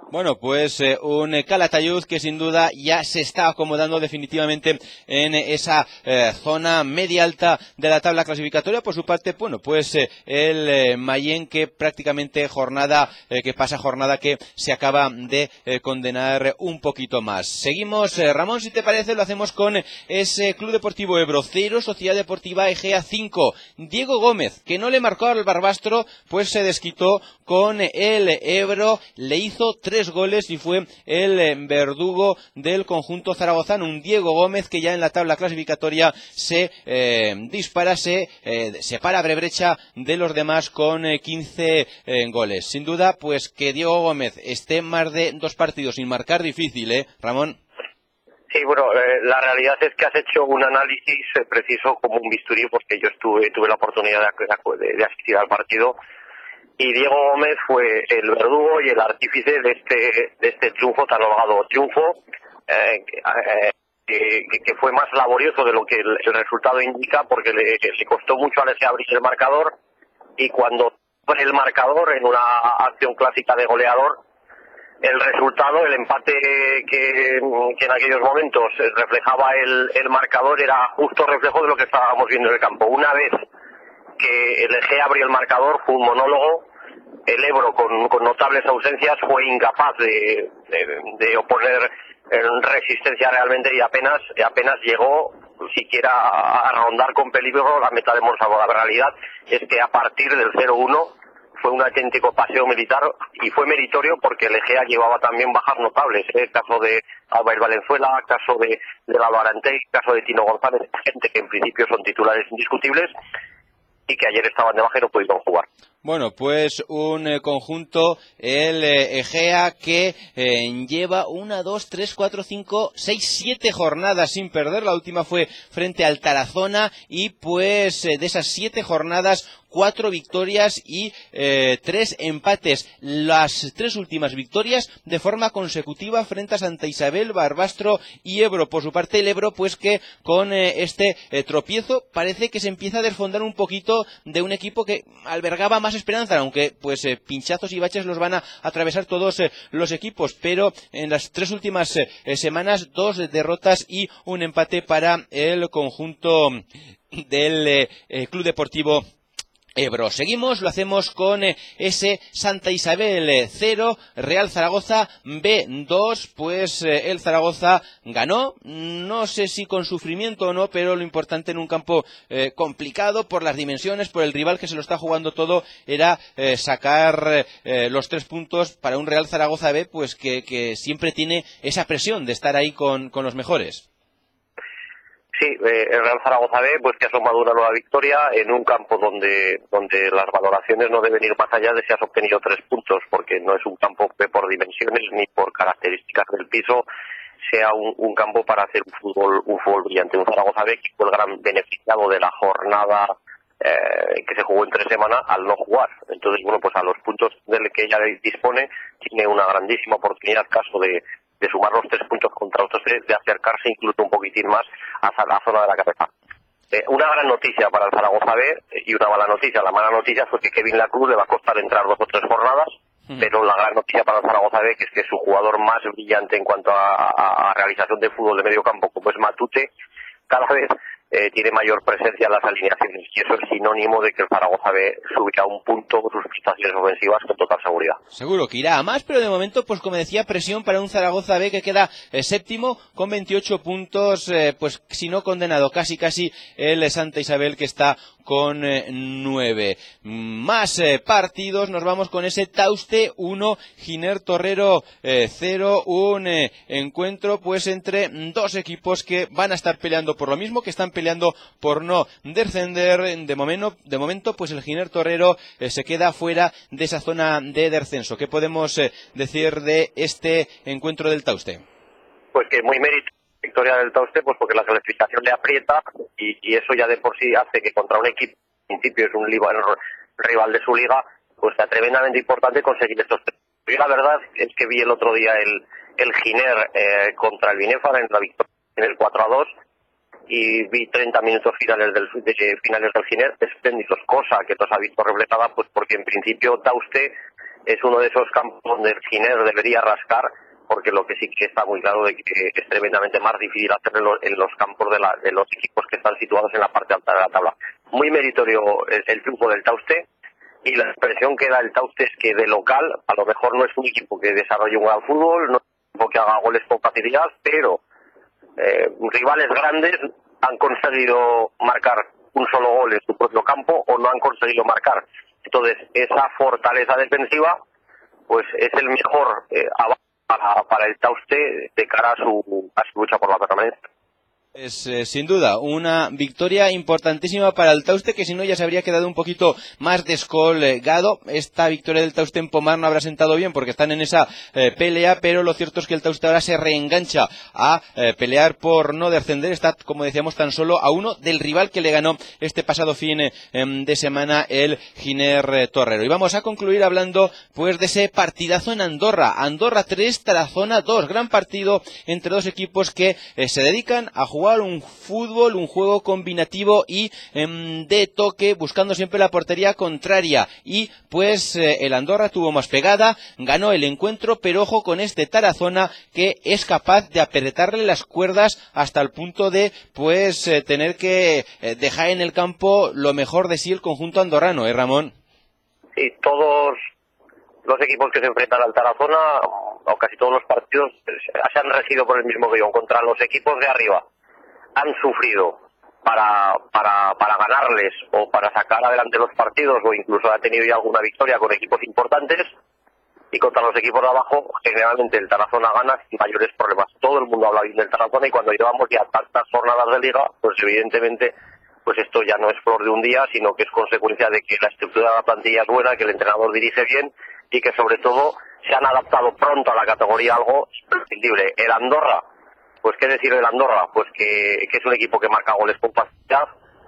Speaker 2: Bueno, pues un Calatayud que sin duda ya se está acomodando definitivamente en esa zona media-alta de la tabla clasificatoria. Por su parte, bueno, pues el Mayén que prácticamente que pasa jornada que se acaba de condenar un poquito más. Seguimos, Ramón, si te parece, lo hacemos con ese Club Deportivo Ebro 0, Sociedad Deportiva Egea 5. Diego Gómez, que no le marcó al Barbastro, pues se desquitó con el Ebro, le hizo 3 goles y fue el verdugo del conjunto zaragozano. Un Diego Gómez que ya en la tabla clasificatoria se dispara, se separa a brecha de los demás con 15 goles. Sin duda, pues que Diego Gómez esté más de 2 partidos sin marcar, difícil, Ramón.
Speaker 19: Sí, bueno, la realidad es que has hecho un análisis preciso como un bisturí, porque yo tuve la oportunidad de asistir al partido, y Diego Gómez fue el verdugo y el artífice de este triunfo, tan holgado triunfo, que fue más laborioso de lo que el resultado indica, porque le costó mucho a Alesia abrir el marcador, y cuando abre el marcador en una acción clásica de goleador, el resultado, el empate que en aquellos momentos reflejaba el marcador, era justo reflejo de lo que estábamos viendo en el campo. Una vez que el Egea abrió el marcador, fue un monólogo. El Ebro, con notables ausencias, fue incapaz de oponer resistencia realmente, y apenas llegó siquiera a rondar con peligro la meta de Monsalvo. La realidad es que a partir del 0-1 fue un auténtico paseo militar, y fue meritorio porque el Egea llevaba también bajas notables, el caso de Albair Valenzuela, el caso de Albarantey, el caso de Tino González, gente que en principio son titulares indiscutibles y que ayer estaban de baja y no pudieron jugar.
Speaker 2: Bueno, pues un conjunto, el Egea, que lleva 1, 2, 3, 4, 5, 6, 7 jornadas sin perder. La última fue frente al Tarazona, y pues de esas 7 jornadas, 4 victorias y 3 empates. Las 3 últimas victorias de forma consecutiva frente a Santa Isabel, Barbastro y Ebro. Por su parte, el Ebro, pues que con este tropiezo parece que se empieza a desfondar un poquito de un equipo que albergaba más esperanza, aunque pues pinchazos y baches los van a atravesar todos los equipos, pero en las 3 últimas semanas 2 derrotas y un empate para el conjunto del Club Deportivo Ebro. Seguimos, lo hacemos con ese Santa Isabel 0, Real Zaragoza B 2, pues el Zaragoza ganó, no sé si con sufrimiento o no, pero lo importante en un campo complicado por las dimensiones, por el rival que se lo está jugando todo, era sacar los 3 puntos para un Real Zaragoza B, pues que siempre tiene esa presión de estar ahí con los mejores.
Speaker 19: Sí, el Real Zaragoza B, pues que ha sumado una nueva victoria en un campo donde las valoraciones no deben ir más allá de si has obtenido 3 puntos, porque no es un campo que por dimensiones ni por características del piso sea un campo para hacer un fútbol brillante. Un Zaragoza B que fue el gran beneficiado de la jornada que se jugó entre semana al no jugar. Entonces, bueno, pues a los puntos del que ella dispone, tiene una grandísima oportunidad, caso de sumar los 3 puntos contra otros, de acercarse incluso un poquitín más a la zona de la cabeza. Una gran noticia para el Zaragoza B y una mala noticia. La mala noticia fue que Kevin Lacruz le va a costar entrar 2 o 3 jornadas, pero la gran noticia para el Zaragoza B, que es que su jugador más brillante en cuanto a realización de fútbol de medio campo, como es Matute, cada vez tiene mayor presencia en las alineaciones, y eso es sinónimo de que el Zaragoza B subirá un punto sus prestaciones ofensivas con total seguridad.
Speaker 2: Seguro que irá a más, pero de momento, pues como decía, presión para un Zaragoza B que queda séptimo con 28 puntos, pues si no condenado casi el Santa Isabel, que está con 9. Más partidos, nos vamos con ese Tauste 1, Giner Torrero 0, un encuentro pues entre 2 equipos que van a estar peleando por lo mismo, que están peleando por no descender. De momento pues el Giner Torrero se queda fuera de esa zona de descenso. ¿Qué podemos decir de este encuentro del Tauste?
Speaker 19: Pues que muy mérito victoria del Tauste, pues porque la clasificación le aprieta, y eso ya de por sí hace que contra un equipo que en principio es un rival de su liga, pues sea tremendamente importante conseguir estos 3. Yo la verdad es que vi el otro día el Giner contra el Binefar en la victoria en el 4-2, y vi 30 minutos finales del Giner espléndidos, cosa que nos ha visto reflejada, pues porque en principio Tauste es uno de esos campos donde el Giner debería rascar, porque lo que sí que está muy claro de que es tremendamente más difícil hacerlo en los campos de los equipos que están situados en la parte alta de la tabla. Muy meritorio el triunfo del Tauste, y la expresión que da el Tauste es que de local a lo mejor no es un equipo que desarrolle un gran fútbol, no es un equipo que haga goles con facilidad, pero rivales grandes han conseguido marcar un solo gol en su propio campo o no han conseguido marcar. Entonces esa fortaleza defensiva pues es el mejor avance para el Tauste de cara a su lucha por la permanencia.
Speaker 2: Es sin duda una victoria importantísima para el Tauste, que si no ya se habría quedado un poquito más descolgado. Esta victoria del Tauste en Pomar no habrá sentado bien porque están en esa pelea, pero lo cierto es que el Tauste ahora se reengancha a pelear por no descender. Está, como decíamos, tan solo a uno del rival que le ganó este pasado fin de semana, el Giner Torrero. Y vamos a concluir hablando pues de ese partidazo en Andorra. Andorra 3, Tarazona 2. Gran partido entre dos equipos que se dedican a jugar un fútbol, un juego combinativo y de toque, buscando siempre la portería contraria. Y pues el Andorra tuvo más pegada, ganó el encuentro, pero ojo con este Tarazona, que es capaz de apretarle las cuerdas hasta el punto de pues tener que dejar en el campo lo mejor de sí el conjunto andorrano, Ramón.
Speaker 19: Sí, todos los equipos que se enfrentan al Tarazona, o casi todos los partidos, se han regido por el mismo guión. Contra los equipos de arriba han sufrido para ganarles o para sacar adelante los partidos, o incluso ha tenido ya alguna victoria con equipos importantes, y contra los equipos de abajo generalmente el Tarazona gana sin mayores problemas. Todo el mundo habla bien del Tarazona, y cuando llevamos ya tantas jornadas de liga, pues evidentemente pues esto ya no es flor de un día, sino que es consecuencia de que la estructura de la plantilla es buena, que el entrenador dirige bien y que sobre todo se han adaptado pronto a la categoría, algo imprescindible. El Andorra, pues qué decir del Andorra, pues que es un equipo que marca goles con facilidad,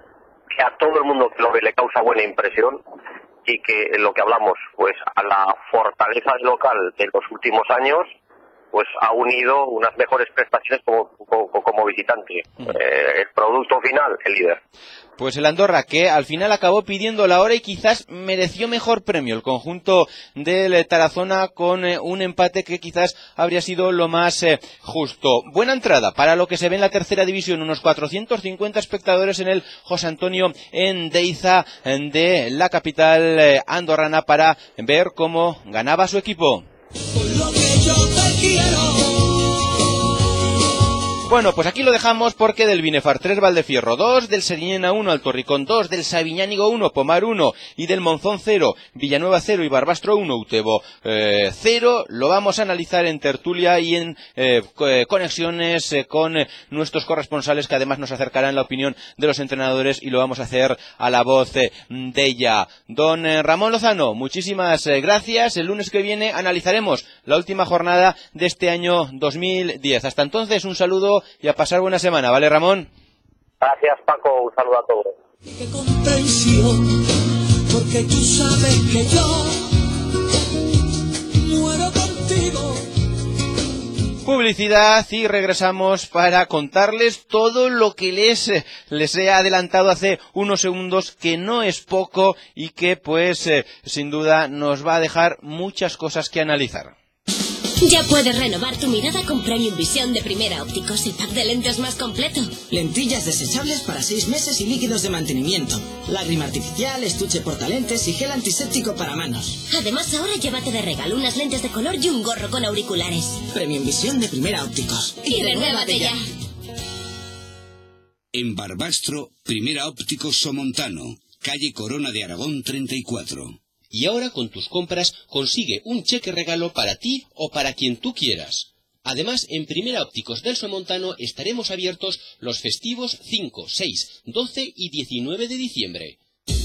Speaker 19: que a todo el mundo que lo ve le causa buena impresión, y que en lo que hablamos, pues a la fortaleza del local de los últimos años, pues ha unido unas mejores prestaciones como visitante. El producto final, el líder.
Speaker 2: Pues el Andorra, que al final acabó pidiendo la hora y quizás mereció mejor premio el conjunto del Tarazona, con un empate que quizás habría sido lo más justo. Buena entrada para lo que se ve en la tercera división, unos 450 espectadores en el José Antonio Endeiza de la capital andorrana para ver cómo ganaba su equipo. Bueno, pues aquí lo dejamos, porque del Binefar 3, Valdefierro 2, del Seriñena 1, Altorricón 2, del Sabiñánigo 1, Pomar 1 y del Monzón 0, Villanueva 0 y Barbastro 1, Utebo 0. Lo vamos a analizar en tertulia y en conexiones con nuestros corresponsales, que además nos acercarán la opinión de los entrenadores, y lo vamos a hacer a la voz de ella. Don Ramón Lozano, muchísimas gracias. El lunes que viene analizaremos la última jornada de este año 2010. Hasta entonces, un saludo y a pasar buena semana, ¿vale, Ramón?
Speaker 19: Gracias, Paco, un saludo a todos.
Speaker 18: Qué comprensión, porque tú sabes que yo muero contigo.
Speaker 2: Publicidad, y regresamos para contarles todo lo que les he adelantado hace unos segundos, que no es poco y que pues sin duda nos va a dejar muchas cosas que analizar.
Speaker 17: Ya puedes renovar tu mirada con Premium Visión de Primera Ópticos, el pack de lentes más completo.
Speaker 20: Lentillas desechables para 6 meses y líquidos de mantenimiento. Lágrima artificial, estuche portalentes y gel antiséptico para manos.
Speaker 17: Además, ahora llévate de regalo unas lentes de color y un gorro con auriculares.
Speaker 20: Premium Visión de Primera Ópticos.
Speaker 17: Y renuévate ya.
Speaker 21: En Barbastro, Primera Ópticos Somontano, calle Corona de Aragón 34.
Speaker 2: Y ahora, con tus compras, consigue un cheque regalo para ti o para quien tú quieras. Además, en Primera Ópticos del Somontano estaremos abiertos los festivos 5, 6, 12 y 19 de diciembre.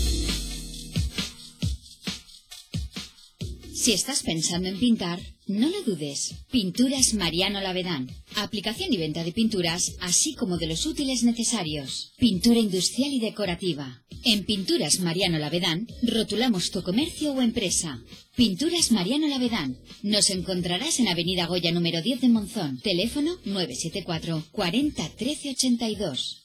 Speaker 9: Si estás pensando en pintar, no lo dudes. Pinturas Mariano Lavedán. Aplicación y venta de pinturas, así como de los útiles necesarios. Pintura industrial y decorativa. En Pinturas Mariano Lavedán, rotulamos tu comercio o empresa. Pinturas Mariano Lavedán. Nos encontrarás en Avenida Goya número 10 de Monzón. Teléfono 974 40 13 82.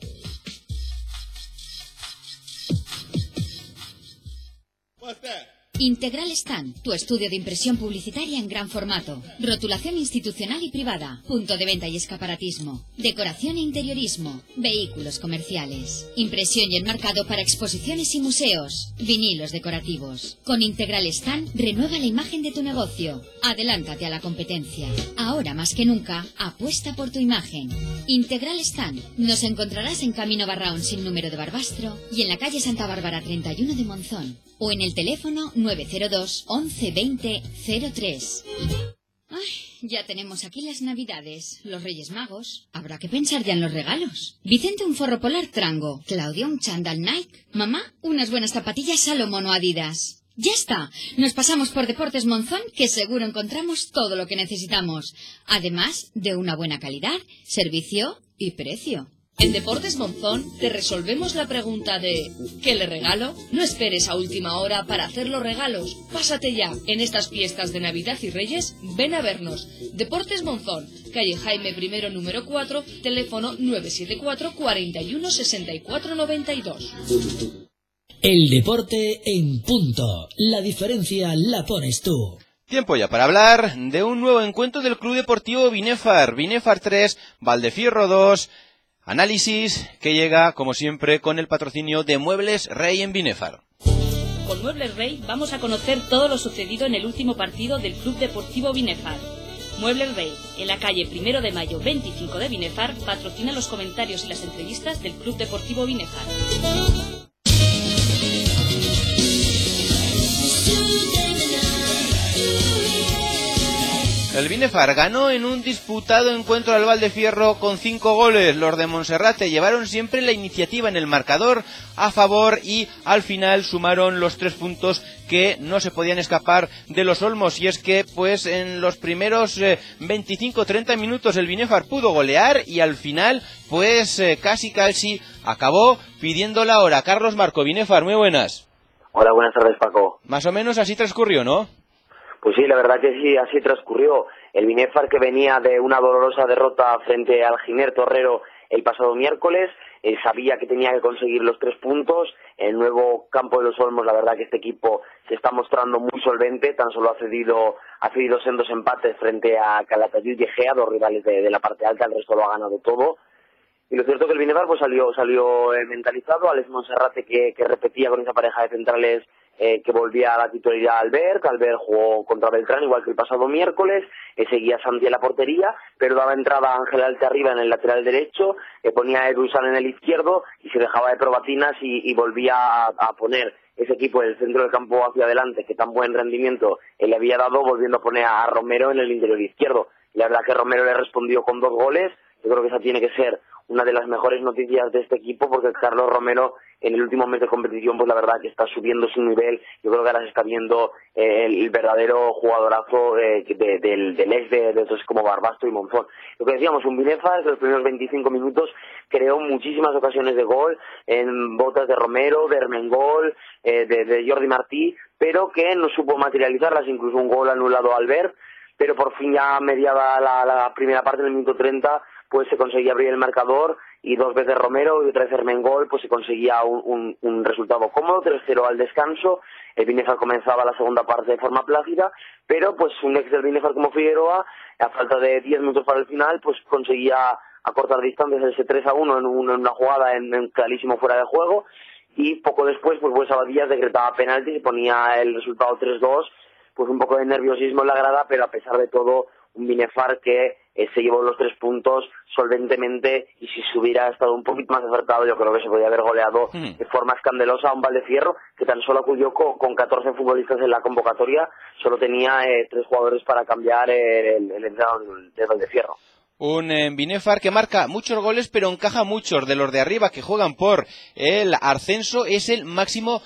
Speaker 22: What's that?
Speaker 9: Integral Stand, tu estudio de impresión publicitaria en gran formato. Rotulación institucional y privada. Punto de venta y escaparatismo. Decoración e interiorismo. Vehículos comerciales. Impresión y enmarcado para exposiciones y museos. Vinilos decorativos. Con Integral Stand, renueva la imagen de tu negocio. Adelántate a la competencia. Ahora más que nunca, apuesta por tu imagen. Integral Stand. Nos encontrarás en Camino Barraón sin número de Barbastro y en la calle Santa Bárbara 31 de Monzón. O en el teléfono 902 11 20 03. Ay, ya tenemos aquí las Navidades, los Reyes Magos. Habrá que pensar ya en los regalos. Vicente un forro polar Trango, Claudia un chándal Nike, mamá unas buenas zapatillas Salomón o Adidas. Ya está, nos pasamos por Deportes Monzón, que seguro encontramos todo lo que necesitamos. Además de una buena calidad, servicio y precio.
Speaker 7: En Deportes Monzón te resolvemos la pregunta de ¿qué le regalo? No esperes a última hora para hacer los regalos. Pásate ya. En estas fiestas de Navidad y Reyes, ven a vernos. Deportes Monzón, calle Jaime I, número 4, teléfono 974 41 64 92.
Speaker 20: El deporte en punto. La diferencia la pones tú.
Speaker 2: Tiempo ya para hablar de un nuevo encuentro del Club Deportivo Binefar. Binefar 3, Valdefierro 2... Análisis que llega, como siempre, con el patrocinio de Muebles Rey en Binefar.
Speaker 7: Con Muebles Rey vamos a conocer todo lo sucedido en el último partido del Club Deportivo Binefar. Muebles Rey, en la calle 1 de Mayo 25 de Binefar, patrocina los comentarios y las entrevistas del Club Deportivo Binefar.
Speaker 2: El Binefar ganó en un disputado encuentro al Valdefierro con 5 goles. Los de Monserrate llevaron siempre la iniciativa en el marcador a favor y al final sumaron los 3 puntos que no se podían escapar de los Olmos. Y es que pues en los primeros 25-30 minutos el Binefar pudo golear y al final pues casi acabó pidiendo la hora. Carlos Marco, Binefar, muy buenas.
Speaker 3: Hola, buenas tardes, Paco.
Speaker 2: Más o menos así transcurrió, ¿no?
Speaker 3: Pues sí, la verdad que sí, así transcurrió. El Binefar, que venía de una dolorosa derrota frente al Giner Torrero el pasado miércoles, sabía que tenía que conseguir los 3 puntos. El nuevo campo de los Olmos, la verdad que este equipo se está mostrando muy solvente, tan solo ha cedido sendos empates frente a Calatayud y Egea, 2 rivales de la parte alta, el resto lo ha ganado todo. Y lo cierto es que el Binefar pues salió mentalizado. Alex Monserrate que repetía con esa pareja de centrales que volvía a la titularidad Albert jugó contra Beltrán igual que el pasado miércoles, seguía Santi en la portería, pero daba entrada a Ángel Alte arriba en el lateral derecho, ponía a Edu San en el izquierdo y se dejaba de probatinas y volvía a poner ese equipo del centro del campo hacia adelante que tan buen rendimiento le había dado, volviendo a poner a Romero en el interior izquierdo. Y la verdad que Romero le respondió con 2 goles. Yo creo que esa tiene que ser una de las mejores noticias de este equipo, porque Carlos Romero en el último mes de competición pues la verdad que está subiendo su nivel. Yo creo que ahora se está viendo el verdadero jugadorazo del ex de otros como Barbastro y Monzón. Lo que decíamos, un Binefar desde los primeros 25 minutos creó muchísimas ocasiones de gol en botas de Romero, de Hermengol, de Jordi Martí, pero que no supo materializarlas, incluso un gol anulado a Albert, pero por fin ya mediada la primera parte, en el minuto 30, pues se conseguía abrir el marcador y 2 veces Romero y otra vez Hermengol, pues se conseguía un resultado cómodo, 3-0 al descanso. El Binefar comenzaba la segunda parte de forma plácida, pero pues un ex del Binefar como Figueroa, a falta de 10 minutos para el final, pues conseguía acortar distancias, ese 3-1 en una jugada en clarísimo fuera de juego, y poco después pues Abadías decretaba penalti y ponía el resultado 3-2, pues un poco de nerviosismo en la grada, pero a pesar de todo un Binefar que se llevó los 3 puntos solventemente, y si se hubiera estado un poquito más acertado yo creo que se podía haber goleado de forma escandalosa a un Valdefierro que tan solo acudió con 14 futbolistas en la convocatoria, solo tenía 3 jugadores para cambiar el entrenador de Valdefierro.
Speaker 2: Un Binefar que marca muchos goles, pero encaja muchos de los de arriba que juegan por el ascenso. Es el máximo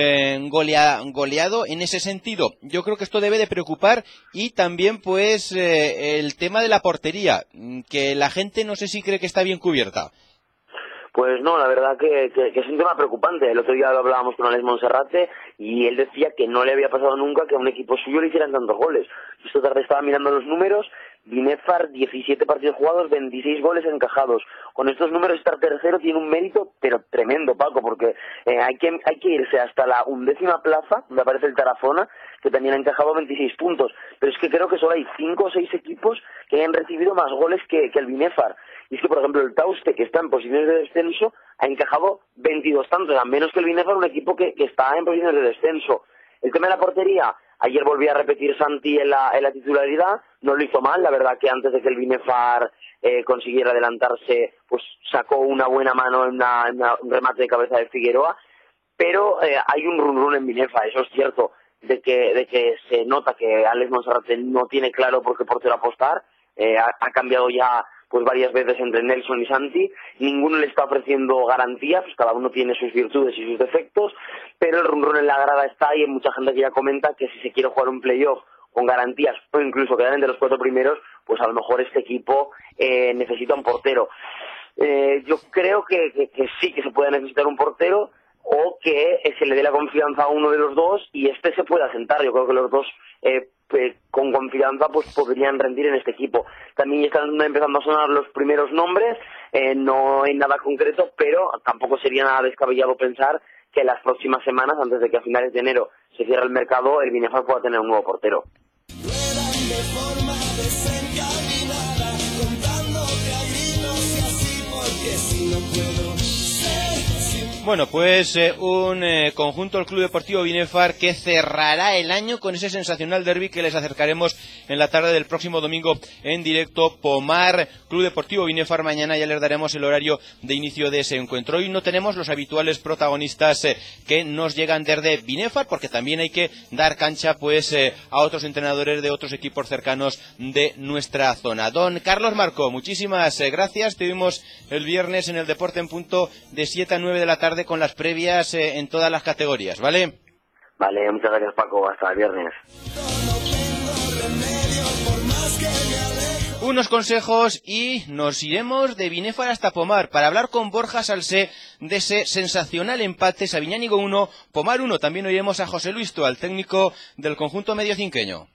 Speaker 2: goleado en ese sentido. Yo creo que esto debe de preocupar, y también pues el tema de la portería, que la gente no sé si cree que está bien cubierta.
Speaker 3: Pues no, la verdad que es un tema preocupante. El otro día lo hablábamos con Alex Monserrate y él decía que no le había pasado nunca que a un equipo suyo le hicieran tantos goles. Esta tarde estaba mirando los números. Binefar, 17 partidos jugados, 26 goles encajados. con estos números estar tercero tiene un mérito pero tremendo, Paco, porque hay que irse hasta la 11ª plaza, donde aparece el Tarazona, que también ha encajado 26 puntos, pero es que creo que solo hay 5 o 6 equipos que hayan recibido más goles que el Binefar. Y es que, por ejemplo, el Tauste, que está en posiciones de descenso, ha encajado 22 tantos, a menos que el Binefar, un equipo que está en posiciones de descenso. El tema de la portería, ayer volví a repetir Santi en la titularidad, no lo hizo mal, la verdad que antes de que el Binefar consiguiera adelantarse, pues sacó una buena mano en un remate de cabeza de Figueroa, pero hay un run en Binefar, eso es cierto, de que se nota que Alex Monserrate no tiene claro por qué portero apostar, ha cambiado ya pues varias veces entre Nelson y Santi, ninguno le está ofreciendo garantías, pues cada uno tiene sus virtudes y sus defectos, pero el run en la grada está y hay mucha gente que ya comenta que si se quiere jugar un playoff con garantías o incluso quedar entre los 4 primeros, pues a lo mejor este equipo necesita un portero. Yo creo que sí que se puede necesitar un portero, o que se le dé la confianza a uno de los dos y se pueda asentar. Yo creo que los dos con confianza pues podrían rendir en este equipo. También están empezando a sonar los primeros nombres, no hay nada concreto, pero tampoco sería nada descabellado pensar que en las próximas semanas, antes de que a finales de enero se cierre el mercado, el Binefar pueda tener un nuevo portero.
Speaker 2: Bueno, pues un conjunto, el Club Deportivo Binefar, que cerrará el año con ese sensacional derbi que les acercaremos en la tarde del próximo domingo en directo. Pomar, Club Deportivo Binefar, mañana ya les daremos el horario de inicio de ese encuentro. Hoy no tenemos los habituales protagonistas que nos llegan desde Binefar, porque también hay que dar cancha pues a otros entrenadores de otros equipos cercanos de nuestra zona. Don Carlos Marco, muchísimas gracias. Te vimos el viernes en el Deporte en Punto de 7 a 9 de la tarde con las previas en todas las categorías, ¿vale?
Speaker 3: Vale, muchas gracias, Paco, hasta el viernes.
Speaker 2: Unos consejos y nos iremos de Binefar hasta Pomar para hablar con Borja Salsé de ese sensacional empate Sabiñánigo 1, Pomar 1. También oiremos a José Luis Toal, técnico del conjunto mediocinqueño.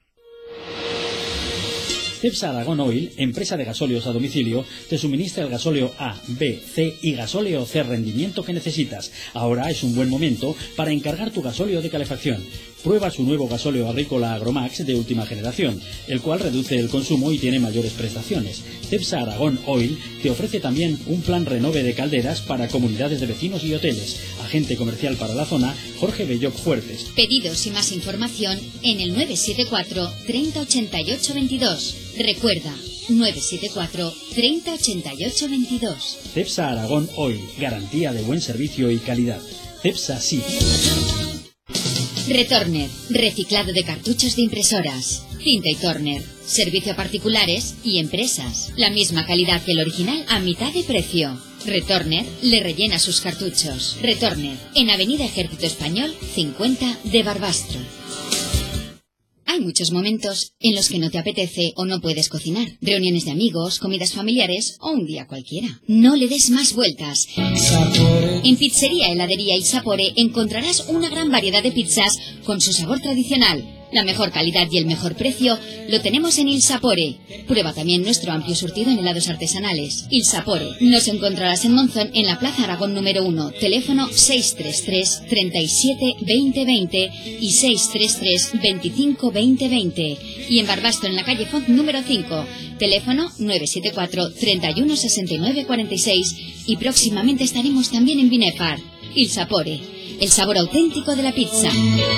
Speaker 4: Cepsa Aragón Oil, empresa de gasóleos a domicilio, te suministra el gasóleo A, B, C y gasóleo C rendimiento que necesitas. Ahora es un buen momento para encargar tu gasóleo de calefacción. Prueba su nuevo gasóleo agrícola Agromax de última generación, el cual reduce el consumo y tiene mayores prestaciones. Cepsa Aragón Oil te ofrece también un plan renove de calderas para comunidades de vecinos y hoteles. Agente comercial para la zona, Jorge Belloc Fuertes.
Speaker 9: Pedidos y más información en el 974 30 88 22. Recuerda, 974 30 88 22.
Speaker 4: Cepsa Aragón Oil, garantía de buen servicio y calidad. Cepsa sí.
Speaker 9: Retorner, reciclado de cartuchos de impresoras. Tinta y Torner, servicio a particulares y empresas. La misma calidad que el original a mitad de precio. Retorner le rellena sus cartuchos. Retorner, en Avenida Ejército Español 50 de Barbastro. Hay muchos momentos en los que no te apetece o no puedes cocinar. Reuniones de amigos, comidas familiares o un día cualquiera. No le des más vueltas. En Pizzería Heladería Il Sapore encontrarás una gran variedad de pizzas con su sabor tradicional. La mejor calidad y el mejor precio lo tenemos en Il Sapore. Prueba también nuestro amplio surtido en helados artesanales. Il Sapore. Nos encontrarás en Monzón en la Plaza Aragón número 1. Teléfono 633 37 20 20 y 633 25 20 20. Y en Barbastro en la calle Font número 5. Teléfono 974 31 69 46. Y próximamente estaremos también en Binefar. Il Sapore. El sabor auténtico de la pizza.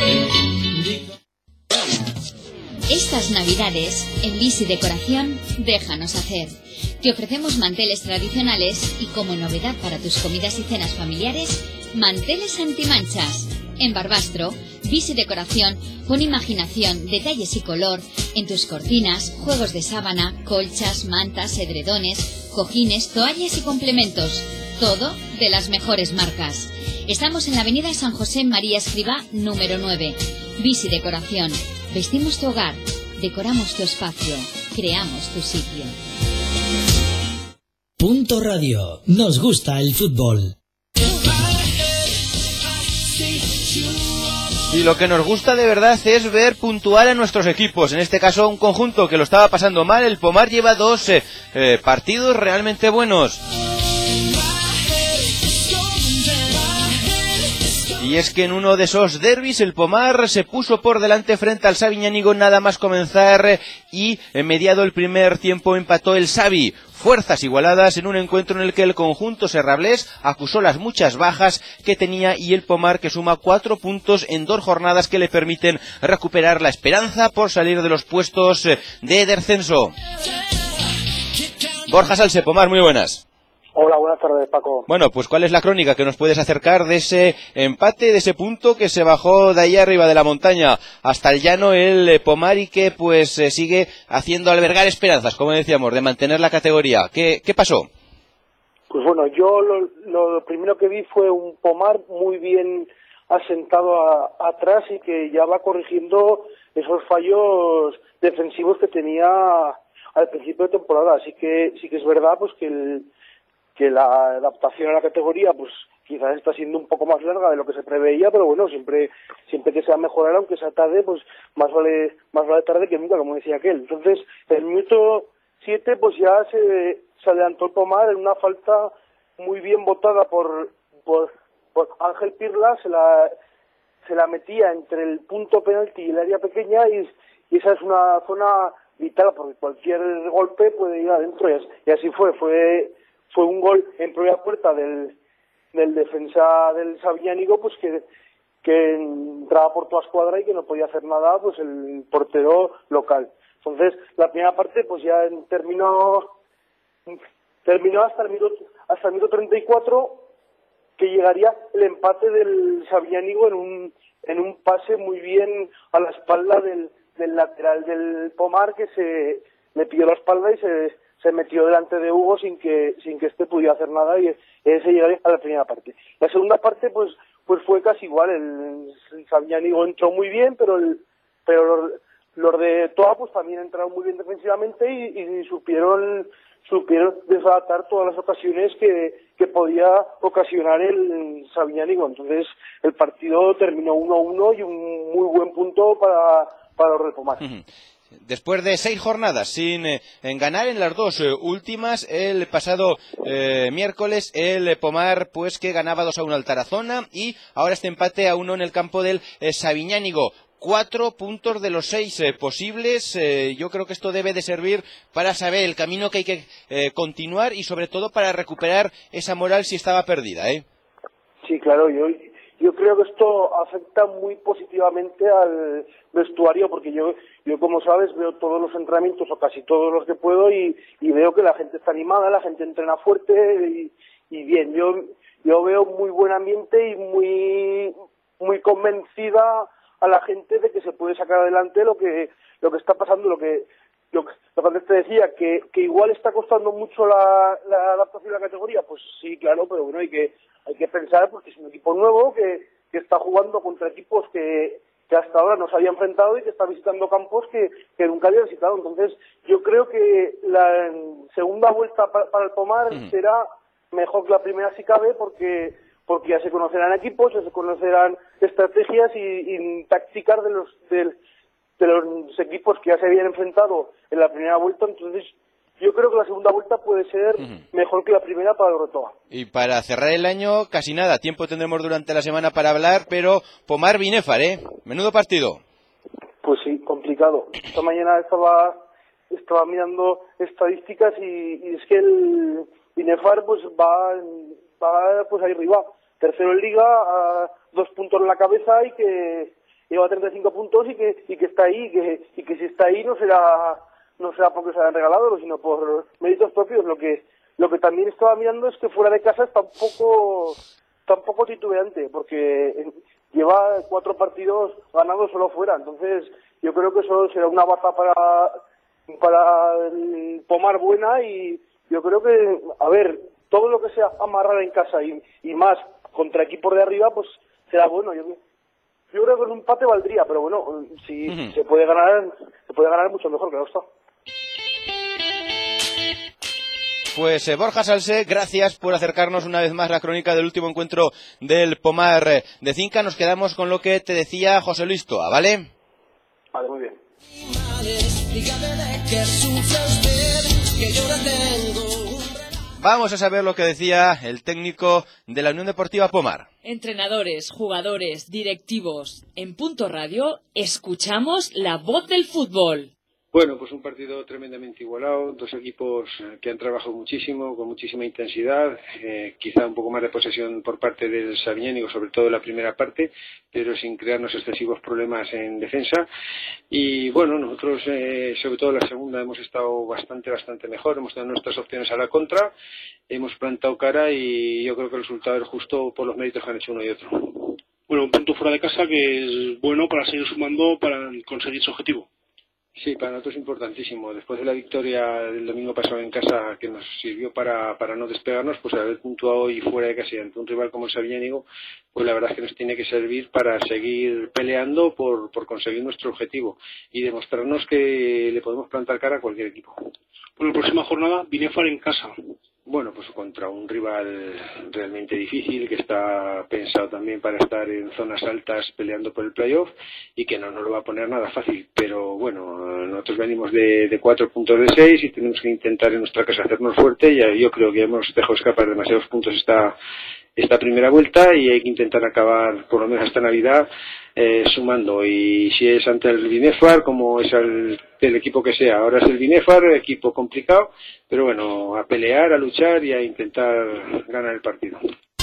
Speaker 9: Estas Navidades, en Visi Decoración, déjanos hacer. Te ofrecemos manteles tradicionales y, como novedad para tus comidas y cenas familiares, manteles antimanchas. En Barbastro, Visi Decoración pone imaginación, detalles y color en tus cortinas, juegos de sábana, colchas, mantas, edredones, cojines, toallas y complementos. Todo de las mejores marcas. Estamos en la avenida San José María Escrivá, número 9. Visi Decoración. Vestimos tu hogar, decoramos tu espacio, creamos tu sitio.
Speaker 20: Punto Radio. Nos gusta el fútbol.
Speaker 2: Y lo que nos gusta de verdad es ver puntual a nuestros equipos. En este caso, un conjunto que lo estaba pasando mal. El Pomar lleva 2 partidos realmente buenos. Y es que en uno de esos derbis el Pomar se puso por delante frente al Sabiñánigo nada más comenzar y mediado el primer tiempo empató el Sabi. Fuerzas igualadas en un encuentro en el que el conjunto serrablés acusó las muchas bajas que tenía y el Pomar que suma 4 puntos en 2 jornadas que le permiten recuperar la esperanza por salir de los puestos de descenso. Borja Salse, Pomar, muy buenas.
Speaker 1: Hola, buenas tardes, Paco.
Speaker 2: Bueno, pues ¿cuál es la crónica que nos puedes acercar de ese empate, de ese punto que se bajó de ahí arriba de la montaña hasta el llano el Pomar y que pues sigue haciendo albergar esperanzas, como decíamos, de mantener la categoría? ¿Qué pasó?
Speaker 1: Pues bueno, yo lo primero que vi fue un Pomar muy bien asentado atrás y que ya va corrigiendo esos fallos defensivos que tenía al principio de temporada. Así que sí que es verdad pues que la adaptación a la categoría pues quizás está siendo un poco más larga de lo que se preveía, pero bueno, siempre que sea mejorar, aunque sea tarde, pues más vale tarde que nunca, como decía aquel. Entonces, el minuto 7 pues ya se adelantó el Pomar en una falta muy bien botada por Ángel Pirla, se la metía entre el punto penalti y el área pequeña y esa es una zona vital porque cualquier golpe puede ir adentro y así fue un gol en propia puerta del defensa del Sabiñánigo pues que entraba por toda escuadra y que no podía hacer nada pues el portero local. Entonces la primera parte pues ya terminó hasta el minuto 34 que llegaría el empate del Sabiñánigo en un pase muy bien a la espalda del lateral del Pomar que se le pilló la espalda y se metió delante de Hugo sin que este pudiera hacer nada y ese llegaría a la primera parte. La segunda parte pues fue casi igual, el Sabiñánigo entró muy bien, pero los de Toa pues también entraron muy bien defensivamente y supieron desatar todas las ocasiones que podía ocasionar el Sabiñánigo. Entonces el partido terminó 1-1 y un muy buen punto para los del Pomar.
Speaker 2: Después de 6 jornadas sin ganar en las 2 últimas, el pasado miércoles el Pomar pues que ganaba 2-1 al Tarazona y ahora este empate a 1 en el campo del Sabiñánigo. 4 puntos de los 6 posibles. Yo creo que esto debe de servir para saber el camino que hay que continuar y sobre todo para recuperar esa moral si estaba perdida, ¿eh?
Speaker 1: Sí, claro, yo creo que esto afecta muy positivamente al vestuario porque yo como sabes veo todos los entrenamientos o casi todos los que puedo y veo que la gente está animada, la gente entrena fuerte y bien. Yo veo muy buen ambiente y muy convencida a la gente de que se puede sacar adelante lo que está pasando, lo que antes te decía, que igual está costando mucho la adaptación a la categoría, pues sí, claro, pero bueno, hay que pensar porque es un equipo nuevo que está jugando contra equipos que hasta ahora no se había enfrentado y que está visitando campos que nunca había visitado. Entonces yo creo que la segunda vuelta para el Pomar será mejor que la primera si cabe porque ya se conocerán equipos, ya se conocerán estrategias y tácticas de los equipos que ya se habían enfrentado en la primera vuelta. Entonces yo creo que la segunda vuelta puede ser mejor que la primera para el Rotoa.
Speaker 2: Y para cerrar el año, casi nada. Tiempo tendremos durante la semana para hablar, pero Pomar Binefar, menudo partido.
Speaker 1: Pues sí, complicado. Esta mañana estaba mirando estadísticas y es que el Binefar pues va pues ahí arriba. Tercero en Liga, a 2 puntos en la cabeza y que lleva 35 puntos y que está ahí y que si está ahí no será porque se hayan regalado, sino por méritos propios. Lo que también estaba mirando es que fuera de casa está un poco titubeante, porque lleva 4 partidos ganados solo fuera. Entonces yo creo que eso será una baza para el Pomar buena y yo creo que, a ver, todo lo que sea amarrar en casa y más contra equipos de arriba, pues será bueno. Yo creo que un empate valdría, pero bueno, si se puede ganar mucho mejor, claro está.
Speaker 2: Pues Borja Salse, gracias por acercarnos una vez más la crónica del último encuentro del Pomar de Cinca. Nos quedamos con lo que te decía José Luis Toa, ¿vale?
Speaker 1: Vale, muy bien.
Speaker 2: Vamos a saber lo que decía el técnico de la Unión Deportiva Pomar.
Speaker 7: Entrenadores, jugadores, directivos, en Punto Radio escuchamos la voz del fútbol.
Speaker 8: Bueno, pues un partido tremendamente igualado, dos equipos que han trabajado muchísimo, con muchísima intensidad, quizá un poco más de posesión por parte del Sabiñánigo, sobre todo en la primera parte, pero sin crearnos excesivos problemas en defensa. Y bueno, nosotros, sobre todo en la segunda, hemos estado bastante mejor, hemos tenido nuestras opciones a la contra, hemos plantado cara y yo creo que el resultado es justo por los méritos que han hecho uno y otro.
Speaker 22: Bueno, un punto fuera de casa que es bueno para seguir sumando para conseguir su objetivo.
Speaker 8: Sí, para nosotros es importantísimo. Después de la victoria del domingo pasado en casa, que nos sirvió para no despegarnos, pues haber puntuado hoy fuera de casa ante un rival como el Sabiñánigo, pues la verdad es que nos tiene que servir para seguir peleando por conseguir nuestro objetivo y demostrarnos que le podemos plantar cara a cualquier equipo.
Speaker 22: Bueno, la próxima jornada, Binefar en casa.
Speaker 8: Bueno, pues contra un rival realmente difícil, que está pensado también para estar en zonas altas peleando por el playoff y que no nos lo va a poner nada fácil. Pero bueno, nosotros venimos de 4 puntos de 6 y tenemos que intentar en nuestra casa hacernos fuerte. Y yo creo que hemos dejado escapar demasiados puntos esta primera vuelta y hay que intentar acabar por lo menos hasta Navidad sumando, y si es ante el Binefar, como es el equipo que sea, ahora es el Binefar, equipo complicado, pero bueno, a pelear, a luchar y a intentar ganar el partido.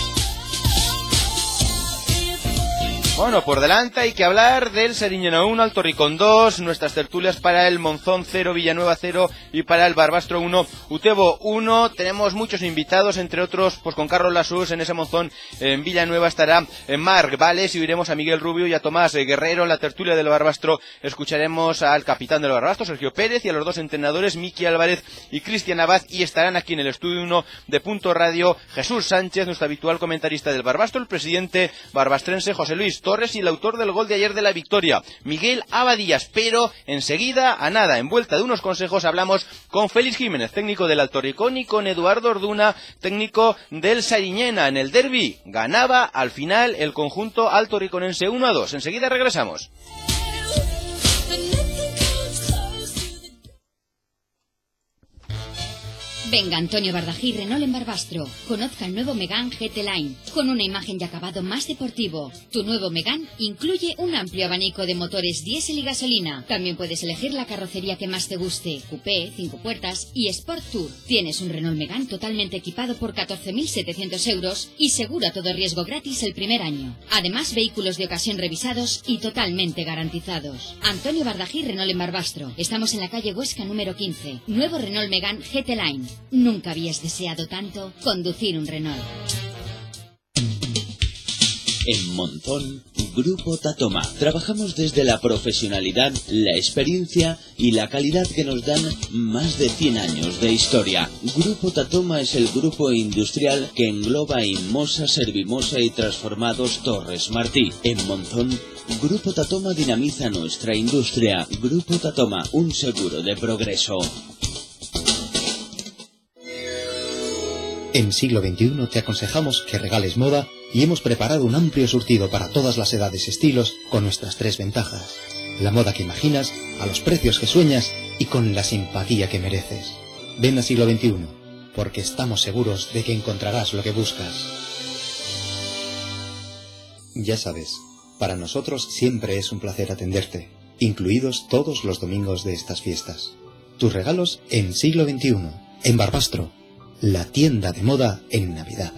Speaker 2: Bueno, por delante hay que hablar del Sariñena 1, Alto Ricón 2, nuestras tertulias para el Monzón 0, Villanueva 0 y para el Barbastro 1, Utebo 1. Tenemos muchos invitados, entre otros, pues con Carlos Lasús en ese Monzón. En Villanueva estará Marc Vales y oiremos a Miguel Rubio y a Tomás Guerrero. En la tertulia del Barbastro escucharemos al capitán del Barbastro, Sergio Pérez, y a los dos entrenadores, Miki Álvarez y Cristian Abad, y estarán aquí en el estudio 1 de Punto Radio Jesús Sánchez, nuestro habitual comentarista del Barbastro, el presidente barbastrense José Luis Torres y el autor del gol de ayer de la victoria, Miguel Abadías. Pero enseguida, a nada, en vuelta de unos consejos, hablamos con Félix Jiménez, técnico del Alto Ricón, y con Eduardo Orduna, técnico del Sariñena. En el derbi ganaba al final el conjunto altoriconense 1-2. Enseguida regresamos.
Speaker 9: Venga Antonio Bardají Renault en Barbastro. Conozca el nuevo Megane GT Line, con una imagen y acabado más deportivo. Tu nuevo Megane incluye un amplio abanico de motores diésel y gasolina. También puedes elegir la carrocería que más te guste, Coupé, 5 puertas y Sport Tour. Tienes un Renault Megane totalmente equipado por 14.700 euros y seguro a todo riesgo gratis el primer año. Además, vehículos de ocasión revisados y totalmente garantizados. Antonio Bardají Renault en Barbastro. Estamos en la calle Huesca número 15. Nuevo Renault Megane GT Line. Nunca habías deseado tanto conducir un Renault.
Speaker 23: En Monzón, Grupo Tatoma. Trabajamos desde la profesionalidad, la experiencia y la calidad que nos dan más de 100 años de historia. Grupo Tatoma es el grupo industrial que engloba Inmosa, Servimosa y Transformados Torres Martí. En Monzón, Grupo Tatoma dinamiza nuestra industria. Grupo Tatoma, un seguro de progreso.
Speaker 24: En Siglo XXI te aconsejamos que regales moda y hemos preparado un amplio surtido para todas las edades y estilos con nuestras 3 ventajas. La moda que imaginas, a los precios que sueñas y con la simpatía que mereces. Ven a Siglo XXI, porque estamos seguros de que encontrarás lo que buscas. Ya sabes, para nosotros siempre es un placer atenderte, incluidos todos los domingos de estas fiestas. Tus regalos en Siglo XXI, en Barbastro. La tienda de moda en Navidad.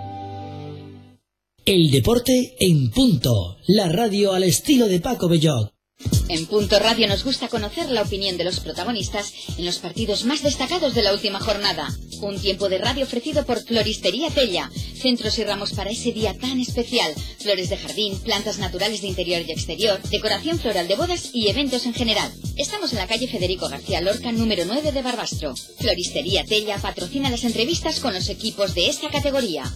Speaker 25: El deporte en punto. La radio al estilo de Paco Bellot.
Speaker 9: En Punto Radio nos gusta conocer la opinión de los protagonistas en los partidos más destacados de la última jornada. Un tiempo de radio ofrecido por Floristería Tella. Centros y ramos para ese día tan especial. Flores de jardín, plantas naturales de interior y exterior, decoración floral de bodas y eventos en general. Estamos en la calle Federico García Lorca, número 9 de Barbastro. Floristería Tella patrocina las entrevistas con los equipos de esta categoría.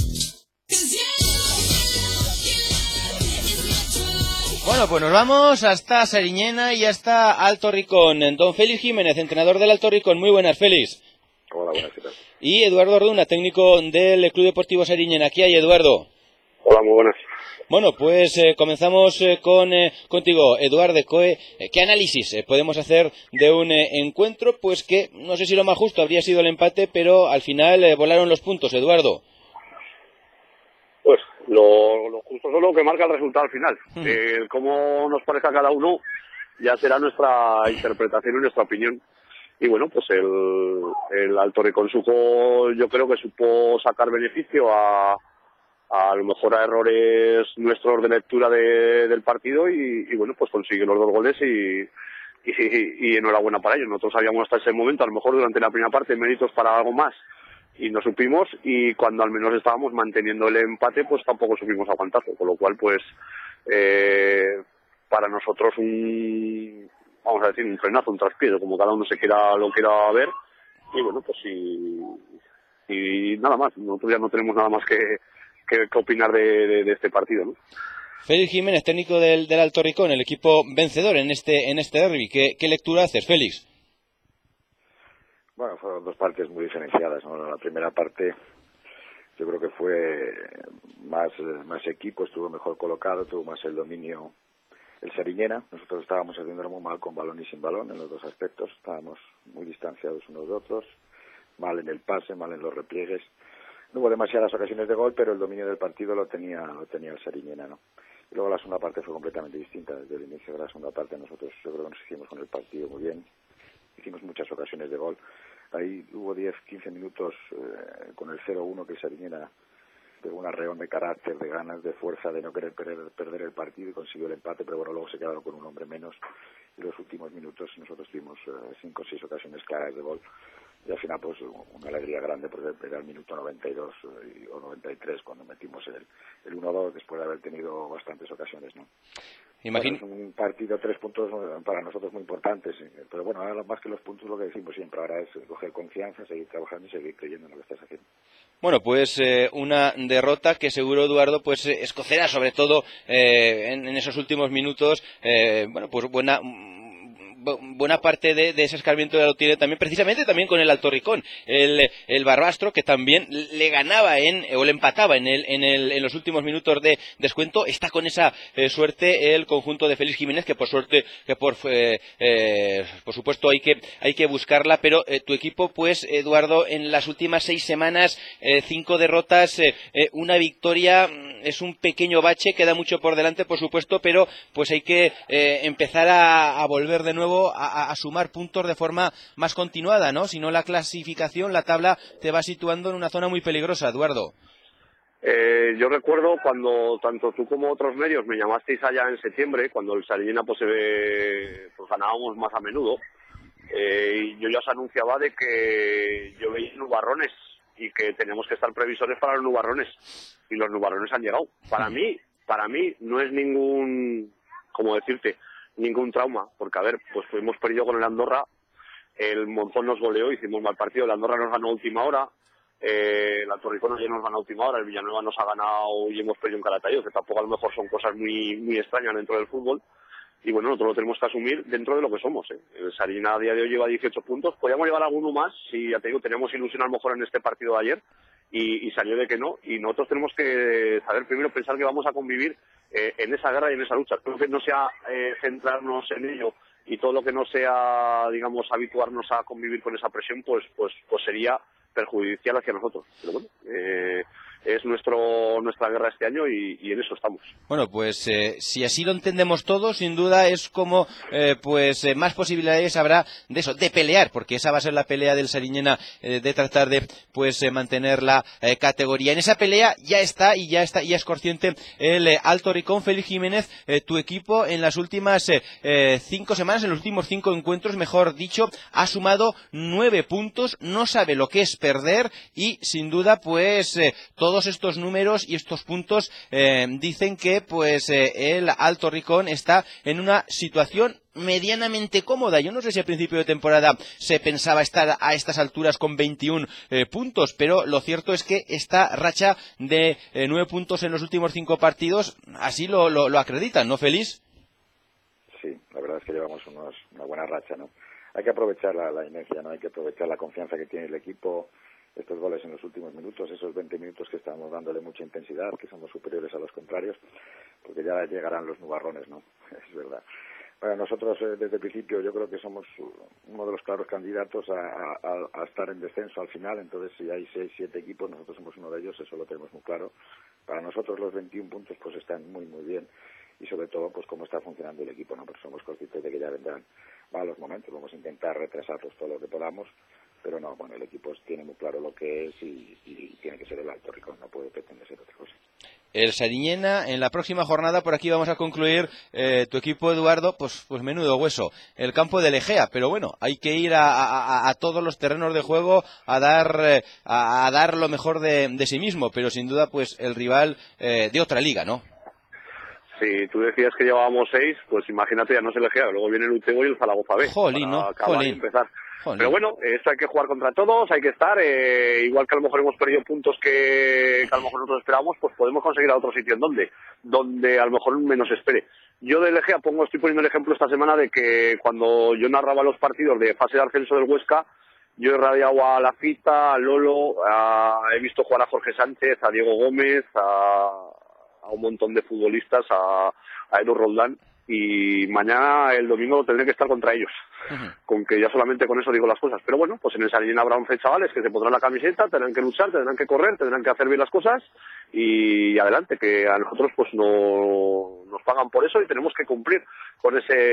Speaker 2: Bueno, pues nos vamos hasta Sariñena y hasta Alto Ricón. Don Félix Jiménez, entrenador del Alto Ricón. Muy buenas, Félix.
Speaker 26: Hola, buenas, ¿qué tal?
Speaker 2: Y Eduardo Orduna, técnico del Club Deportivo Sariñena. ¿Qué hay, Eduardo?
Speaker 5: Hola, muy buenas.
Speaker 2: Bueno, pues comenzamos contigo, Eduard de Coe. ¿Qué análisis podemos hacer de un encuentro? Pues que no sé si lo más justo habría sido el empate, pero al final volaron los puntos, Eduardo.
Speaker 5: Pues lo justo es lo que marca el resultado al final. Cómo nos parezca cada uno ya será nuestra interpretación y nuestra opinión. Y bueno, pues el Alto Riconsuco yo creo que supo sacar beneficio a lo mejor a errores nuestros de lectura del partido y bueno, pues consiguió los 2 goles y enhorabuena para ellos. Nosotros habíamos hasta ese momento, a lo mejor durante la primera parte, méritos para algo más y no supimos, y cuando al menos estábamos manteniendo el empate, pues tampoco supimos aguantarlo, con lo cual pues para nosotros vamos a decir, un frenazo, un traspié, como cada uno lo quiera ver, y bueno, pues y nada más. Nosotros ya no tenemos nada más que opinar de este partido, ¿no?
Speaker 2: Félix Jiménez, técnico del Alto Ricón, el equipo vencedor en este derbi. ¿Qué lectura haces, Félix?
Speaker 6: Bueno, fueron 2 partes muy diferenciadas, ¿no? La primera parte yo creo que fue más equipo, estuvo mejor colocado, tuvo más el dominio el Sariñena. Nosotros estábamos haciéndolo muy mal con balón y sin balón en los 2 aspectos, estábamos muy distanciados unos de otros, mal en el pase, mal en los repliegues. No hubo demasiadas ocasiones de gol, pero el dominio del partido lo tenía el Sariñena, ¿no? Y luego la segunda parte fue completamente distinta. Desde el inicio de la segunda parte nosotros yo creo que nos hicimos con el partido muy bien. Hicimos muchas ocasiones de gol. Ahí hubo 10-15 minutos con el 0-1 que el Sariñena pegó un arreón de carácter, de ganas, de fuerza, de no querer perder el partido y consiguió el empate, pero bueno, luego se quedaron con un hombre menos. Y los últimos minutos nosotros tuvimos 5 o 6 ocasiones claras de gol. Y al final pues una alegría grande porque era el minuto 92 o 93 cuando metimos el 1-2 después de haber tenido bastantes ocasiones, ¿no? Bueno, es un partido, 3 puntos para nosotros muy importantes, pero bueno, ahora más que los puntos lo que decimos siempre ahora es coger confianza, seguir trabajando y seguir creyendo en lo que estás haciendo.
Speaker 2: Bueno, pues una derrota que seguro, Eduardo, pues escocerá sobre todo en esos últimos minutos, bueno, pues buena parte de ese escarmiento ya lo tiene también precisamente también con el Alto Ricón, el Barbastro, que también le ganaba o le empataba en los últimos minutos de descuento. Está con esa suerte el conjunto de Félix Jiménez, que por suerte, que por supuesto hay que buscarla, pero tu equipo, pues, Eduardo, en las últimas 6 semanas, 5 derrotas, una victoria, es un pequeño bache, queda mucho por delante, por supuesto, pero pues hay que empezar a volver de nuevo a sumar puntos de forma más continuada, ¿no? Si no, la clasificación, la tabla, te va situando en una zona muy peligrosa, Eduardo.
Speaker 5: Yo recuerdo cuando tanto tú como otros medios me llamasteis allá en septiembre, cuando el Sariñena pues ganábamos más a menudo, y yo ya os anunciaba de que yo veía nubarrones y que teníamos que estar previsores para los nubarrones, y los nubarrones han llegado. Para mí no es ningún, ¿cómo decirte?, ningún trauma, porque a ver, pues hemos perdido con el Andorra, el Monzón nos goleó, hicimos mal partido, el Andorra nos ganó a última hora, el Alto Ricón ya nos ganó a última hora, el Villanueva nos ha ganado y hemos perdido en Calatayud, que tampoco a lo mejor son cosas muy extrañas dentro del fútbol, y bueno, nosotros lo tenemos que asumir dentro de lo que somos, El Sariñena a día de hoy lleva 18 puntos, podríamos llevar alguno más, si ya te digo, teníamos ilusión a lo mejor en este partido de ayer, y salió de que no, y nosotros tenemos que saber primero pensar que vamos a convivir en esa guerra y en esa lucha. Creo que no sea centrarnos en ello y todo lo que no sea, digamos, habituarnos a convivir con esa presión, pues sería perjudicial hacia nosotros. Pero bueno, es nuestra guerra este año y en eso estamos.
Speaker 2: Bueno, pues si así lo entendemos todos, sin duda es como más posibilidades habrá de eso, de pelear, porque esa va a ser la pelea del Sariñena, de tratar de mantener la categoría. En esa pelea ya es consciente el Alto Ricón. Félix Jiménez, tu equipo en las últimas 5 semanas, en los últimos 5 encuentros, mejor dicho, ha sumado 9 puntos, no sabe lo que es perder y sin duda pues todos estos números y estos puntos dicen que el Alto Ricón está en una situación medianamente cómoda. Yo no sé si a principio de temporada se pensaba estar a estas alturas con 21 puntos, pero lo cierto es que esta racha de 9 puntos en los últimos 5 partidos así lo acreditan, ¿no, Félix?
Speaker 6: Sí, la verdad es que llevamos una buena racha, ¿no? Hay que aprovechar la inercia, ¿no? Hay que aprovechar la confianza que tiene el equipo, estos goles en los últimos minutos, esos 20 minutos que estábamos dándole mucha intensidad, que somos superiores a los contrarios, porque ya llegarán los nubarrones, ¿no? Es verdad. Bueno, nosotros desde el principio yo creo que somos uno de los claros candidatos a estar en descenso al final. Entonces si hay 6, 7 equipos, nosotros somos uno de ellos, eso lo tenemos muy claro. Para nosotros los 21 puntos pues están muy muy bien, y sobre todo pues cómo está funcionando el equipo, ¿no? Pero somos conscientes de que ya vendrán malos momentos, vamos a intentar retrasarlos todo lo que podamos, pero no, bueno, el equipo tiene muy claro lo que es y tiene que ser el Alto Ricón, no puede pretender ser otra cosa.
Speaker 2: El Sariñena, en la próxima jornada, por aquí vamos a concluir, tu equipo, Eduardo, pues menudo hueso, el campo de Legea, pero bueno, hay que ir a todos los terrenos de juego a dar lo mejor de sí mismo, pero sin duda pues el rival de otra liga, ¿no?
Speaker 5: Si tú decías que llevábamos 6, pues imagínate, ya no se Legea, luego viene el Utebo y el Zaragoza B.
Speaker 2: Jolín, ¿no?
Speaker 5: Acabar y empezar. Jolín. Pero bueno, esto hay que jugar contra todos, hay que estar, igual que a lo mejor hemos perdido puntos que a lo mejor nosotros esperábamos, pues podemos conseguir a otro sitio en donde a lo mejor menos espere. Yo de Legea estoy poniendo el ejemplo esta semana de que cuando yo narraba los partidos de fase de ascenso del Huesca, yo he radiado a Lafita, a Lolo, he visto jugar a Jorge Sánchez, a Diego Gómez, a un montón de futbolistas, a Edu Roldán, y mañana, el domingo, tendré que estar contra ellos. Con que ya solamente con eso digo las cosas. Pero bueno, pues en el Sariñena habrá 11 chavales que se pondrán la camiseta, tendrán que luchar, tendrán que correr, tendrán que hacer bien las cosas, y adelante, que a nosotros pues no nos pagan por eso y tenemos que cumplir con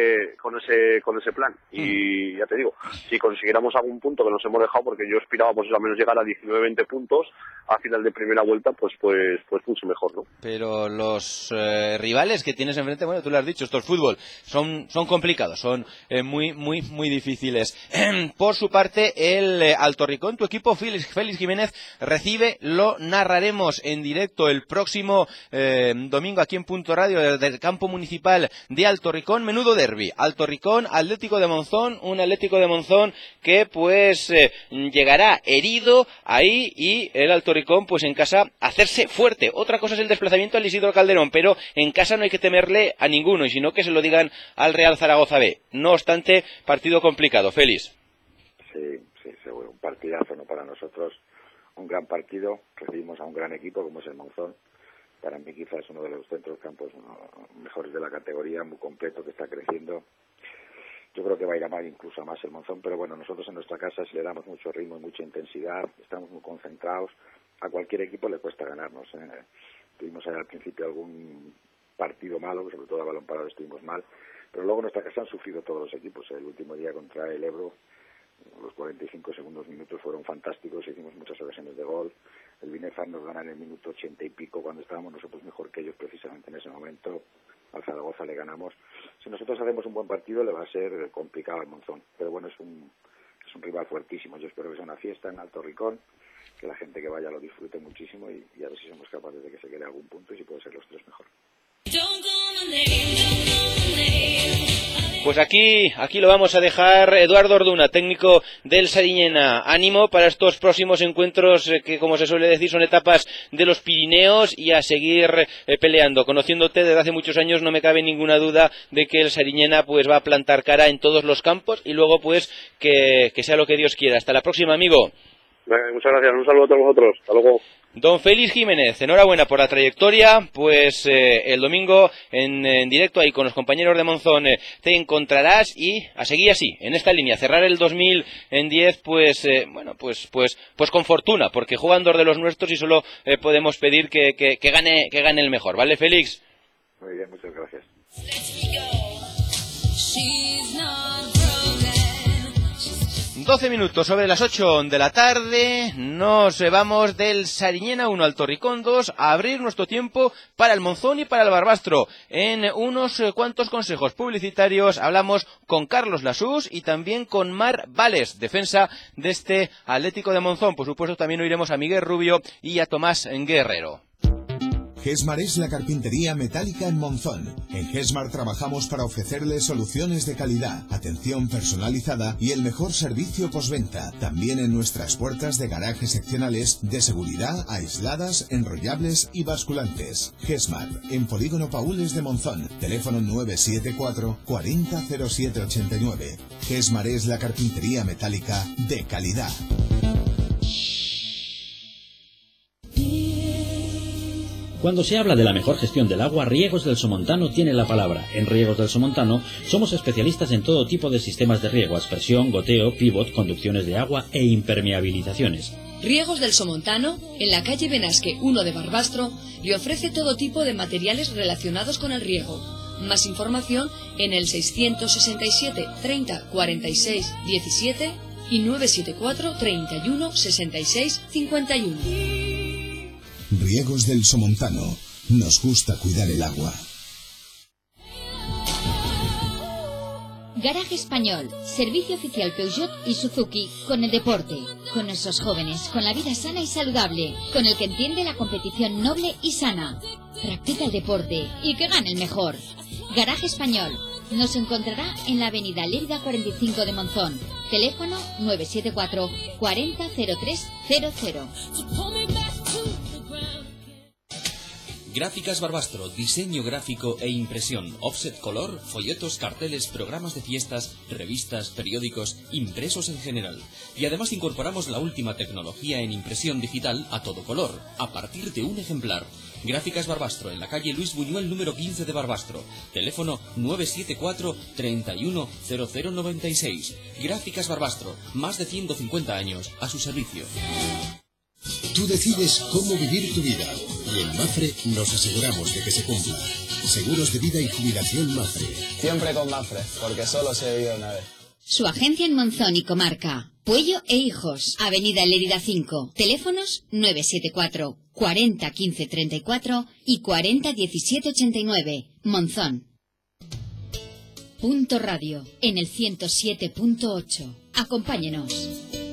Speaker 5: ese plan. Y ya te digo, si consiguiéramos algún punto que nos hemos dejado, porque yo aspiraba pues al menos llegar a 19-20 puntos a final de primera vuelta, pues mucho mejor, ¿no? Pero los rivales que tienes enfrente, bueno, tú lo has dicho, esto es fútbol, son complicados, son muy difíciles. Por su parte, el Alto Ricón, tu equipo, Félix Jiménez, recibe, lo narraremos en directo el próximo domingo aquí en Punto Radio del campo municipal de Alto Ricón. Menudo derbi, Alto Ricón, Atlético de Monzón, un Atlético de Monzón que pues llegará herido ahí, y el Alto Ricón pues en casa hacerse fuerte. Otra cosa es el desplazamiento al Isidro Calderón, pero en casa no hay que temerle a ninguno, y sino que se lo digan al Real Zaragoza B. No obstante, partido complicado. Félix. Sí, seguro, un partidazo, ¿no? Para nosotros, un gran partido. Recibimos a un gran equipo como es el Monzón. Para mí quizás es uno de los centros campos mejores de la categoría, muy completo, que está creciendo. Yo creo que va a ir a más, incluso a más el Monzón, pero bueno, nosotros en nuestra casa, si le damos mucho ritmo y mucha intensidad, estamos muy concentrados, a cualquier equipo le cuesta ganarnos. Tuvimos al principio algún partido malo, sobre todo a balón parado estuvimos mal, pero luego en nuestra casa han sufrido todos los equipos. El último día contra el Ebro, los 45 segundos minutos fueron fantásticos, hicimos muchas ocasiones de gol. El Binefar nos gana en el minuto 80 y pico, cuando estábamos nosotros mejor que ellos precisamente en ese momento. Al Zaragoza le ganamos. Si nosotros hacemos un buen partido, le va a ser complicado al Monzón, pero bueno, es un rival fuertísimo. Yo espero que sea una fiesta en Alto Ricón, que la gente que vaya lo disfrute muchísimo, y a ver si somos capaces de que se quede algún punto, y si puede ser los 3 mejor. Pues aquí lo vamos a dejar. Eduardo Orduna, técnico del Sariñena. Ánimo para estos próximos encuentros que, como se suele decir, son etapas de los Pirineos, y a seguir peleando. Conociéndote desde hace muchos años, no me cabe ninguna duda de que el Sariñena pues va a plantar cara en todos los campos, y luego pues que sea lo que Dios quiera. Hasta la próxima, amigo. Muchas gracias, un saludo a todos vosotros. Hasta luego. Don Félix Jiménez, enhorabuena por la trayectoria. Pues el domingo en directo ahí con los compañeros de Monzón te encontrarás, y a seguir así, en esta línea, cerrar el 2010 pues con fortuna, porque juegan 2 de los nuestros y solo podemos pedir que gane el mejor, ¿vale, Félix? Muy bien, muchas gracias. 12 minutos sobre las 8 de la tarde, nos vamos del Sariñena 1 Alto Ricón 2 a abrir nuestro tiempo para el Monzón y para el Barbastro. En unos cuantos consejos publicitarios hablamos con Carlos Lasús y también con Mar Vales, defensa de este Atlético de Monzón. Por supuesto también oiremos a Miguel Rubio y a Tomás Guerrero.
Speaker 10: Gesmar es la carpintería metálica en Monzón. En Gesmar trabajamos para ofrecerles soluciones de calidad, atención personalizada y el mejor servicio postventa. También en nuestras puertas de garaje seccionales de seguridad, aisladas, enrollables y basculantes. Gesmar, en Polígono Paules de Monzón. Teléfono 974 40 07 89. Gesmar es la carpintería metálica de calidad.
Speaker 4: Cuando se habla de la mejor gestión del agua, Riegos del Somontano tiene la palabra. En Riegos del Somontano somos especialistas en todo tipo de sistemas de riego, aspersión, goteo, pivot, conducciones de agua e impermeabilizaciones.
Speaker 7: Riegos del Somontano, en la calle Benasque 1 de Barbastro, le ofrece todo tipo de materiales relacionados con el riego. Más información en el 667 30 46 17 y 974 31 66 51.
Speaker 10: Riegos del Somontano. Nos gusta cuidar el agua.
Speaker 9: Garaje Español, servicio oficial Peugeot y Suzuki con el deporte, con nuestros jóvenes, con la vida sana y saludable, con el que entiende la competición noble y sana. Practica el deporte y que gane el mejor. Garaje Español. Nos encontrará en la avenida Lérida 45 de Monzón. Teléfono 974 40 03 00.
Speaker 11: Gráficas Barbastro, diseño gráfico e impresión, offset color, folletos, carteles, programas de fiestas, revistas, periódicos, impresos en general. Y además incorporamos la última tecnología en impresión digital a todo color, a partir de un ejemplar. Gráficas Barbastro, en la calle Luis Buñuel número 15 de Barbastro. Teléfono 974 31 0096. Gráficas Barbastro, más de 150 años a su servicio.
Speaker 12: Tú decides cómo vivir tu vida y en Mafre nos aseguramos de que se cumpla. Seguros de vida y jubilación Mafre.
Speaker 13: Siempre con Mafre, porque solo se vive una vez.
Speaker 9: Su agencia en Monzón y comarca. Puello e Hijos, Avenida Lérida 5. Teléfonos 974 40 15 34 y 40 17 89. Monzón. Punto Radio, en el 107.8. Acompáñenos.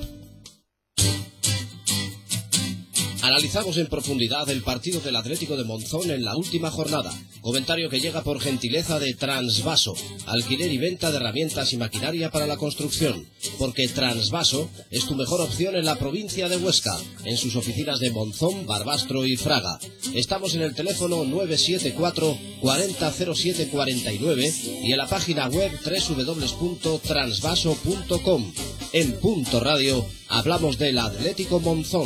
Speaker 14: Analizamos en profundidad el partido del Atlético de Monzón en la última jornada. Comentario que llega por gentileza de Transvaso, alquiler y venta de herramientas y maquinaria para la construcción. Porque Transvaso es tu mejor opción en la provincia de Huesca, en sus oficinas de Monzón, Barbastro y Fraga. Estamos en el teléfono 974 40 07 49 y en la página web www.transvaso.com. En Punto Radio hablamos del Atlético Monzón.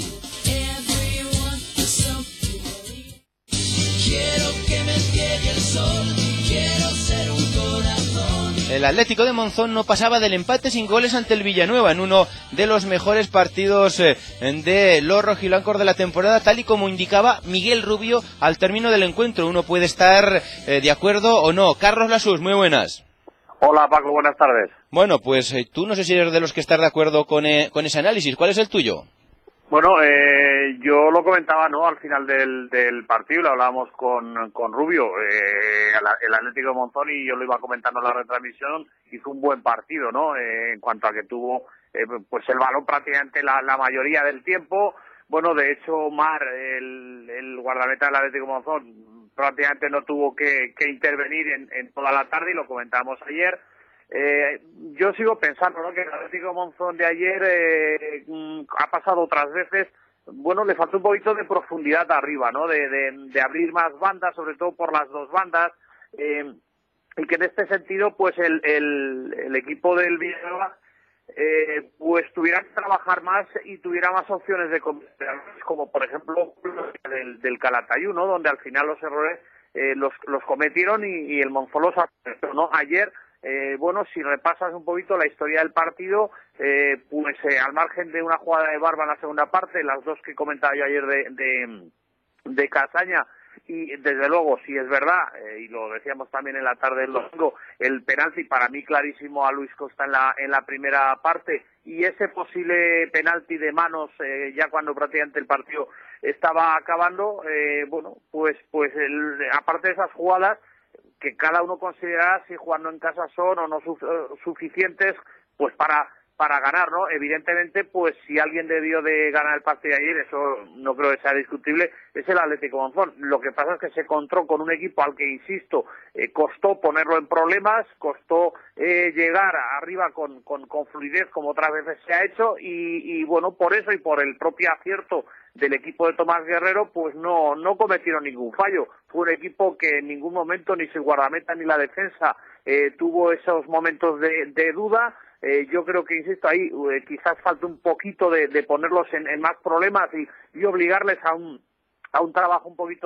Speaker 18: Quiero que me llegue el sol, quiero ser un corazón.
Speaker 2: El Atlético de Monzón no pasaba del empate sin goles ante el Villanueva en uno de los mejores partidos de los rojiblancos de la temporada, tal y como indicaba Miguel Rubio al término del encuentro. Uno puede estar de acuerdo o no. Carlos Lasús, muy buenas.
Speaker 15: Hola Paco, buenas tardes.
Speaker 2: Bueno, pues tú no sé si eres de los que estás de acuerdo con ese análisis. ¿Cuál es el tuyo?
Speaker 15: Bueno, yo lo comentaba, ¿no? Al final del partido, lo hablábamos con Rubio, el Atlético de Monzón, y yo lo iba comentando en la retransmisión, hizo un buen partido, ¿no? En cuanto a que tuvo, pues el balón prácticamente la mayoría del tiempo. Bueno, de hecho, Mar, el guardameta del Atlético de Monzón, prácticamente no tuvo que intervenir en toda la tarde, y lo comentábamos ayer. Yo sigo pensando, ¿no?, que el Atlético de Monzón de ayer ha pasado otras veces, bueno, le falta un poquito de profundidad arriba, ¿no?, de abrir más bandas, sobre todo por las dos bandas, y que en este sentido, pues el equipo del Villanueva pues tuviera que trabajar más y tuviera más opciones de convertir, como por ejemplo del Calatayud, ¿no?, donde al final los errores los cometieron y el Monzón los acertó, ¿no? Ayer, bueno, si repasas un poquito la historia del partido, pues al margen de una jugada de Barba en la segunda parte, las dos que comentaba yo ayer de Casaña, y desde luego, si es verdad, y lo decíamos también en la tarde del domingo, el penalti para mí clarísimo a Luis Costa en la primera parte, y ese posible penalti de manos ya cuando prácticamente el partido estaba acabando, bueno, pues aparte de esas jugadas, que cada uno considera si jugando en casa son o no suficientes pues para ganar, ¿no? Evidentemente, pues si alguien debió de ganar el partido de ayer, eso no creo que sea discutible, es el Atlético de Monzón. Lo que pasa es que se encontró con un equipo al que, insisto, costó ponerlo en problemas, costó llegar arriba con fluidez, como otras veces se ha hecho, y bueno, por eso y por el propio acierto del equipo de Tomás Guerrero, pues no cometieron ningún fallo. Fue un equipo que en ningún momento ni su guardameta ni la defensa tuvo esos momentos de duda. Yo creo que, insisto, ahí quizás falta un poquito de ponerlos en más problemas y obligarles a un trabajo un poquito más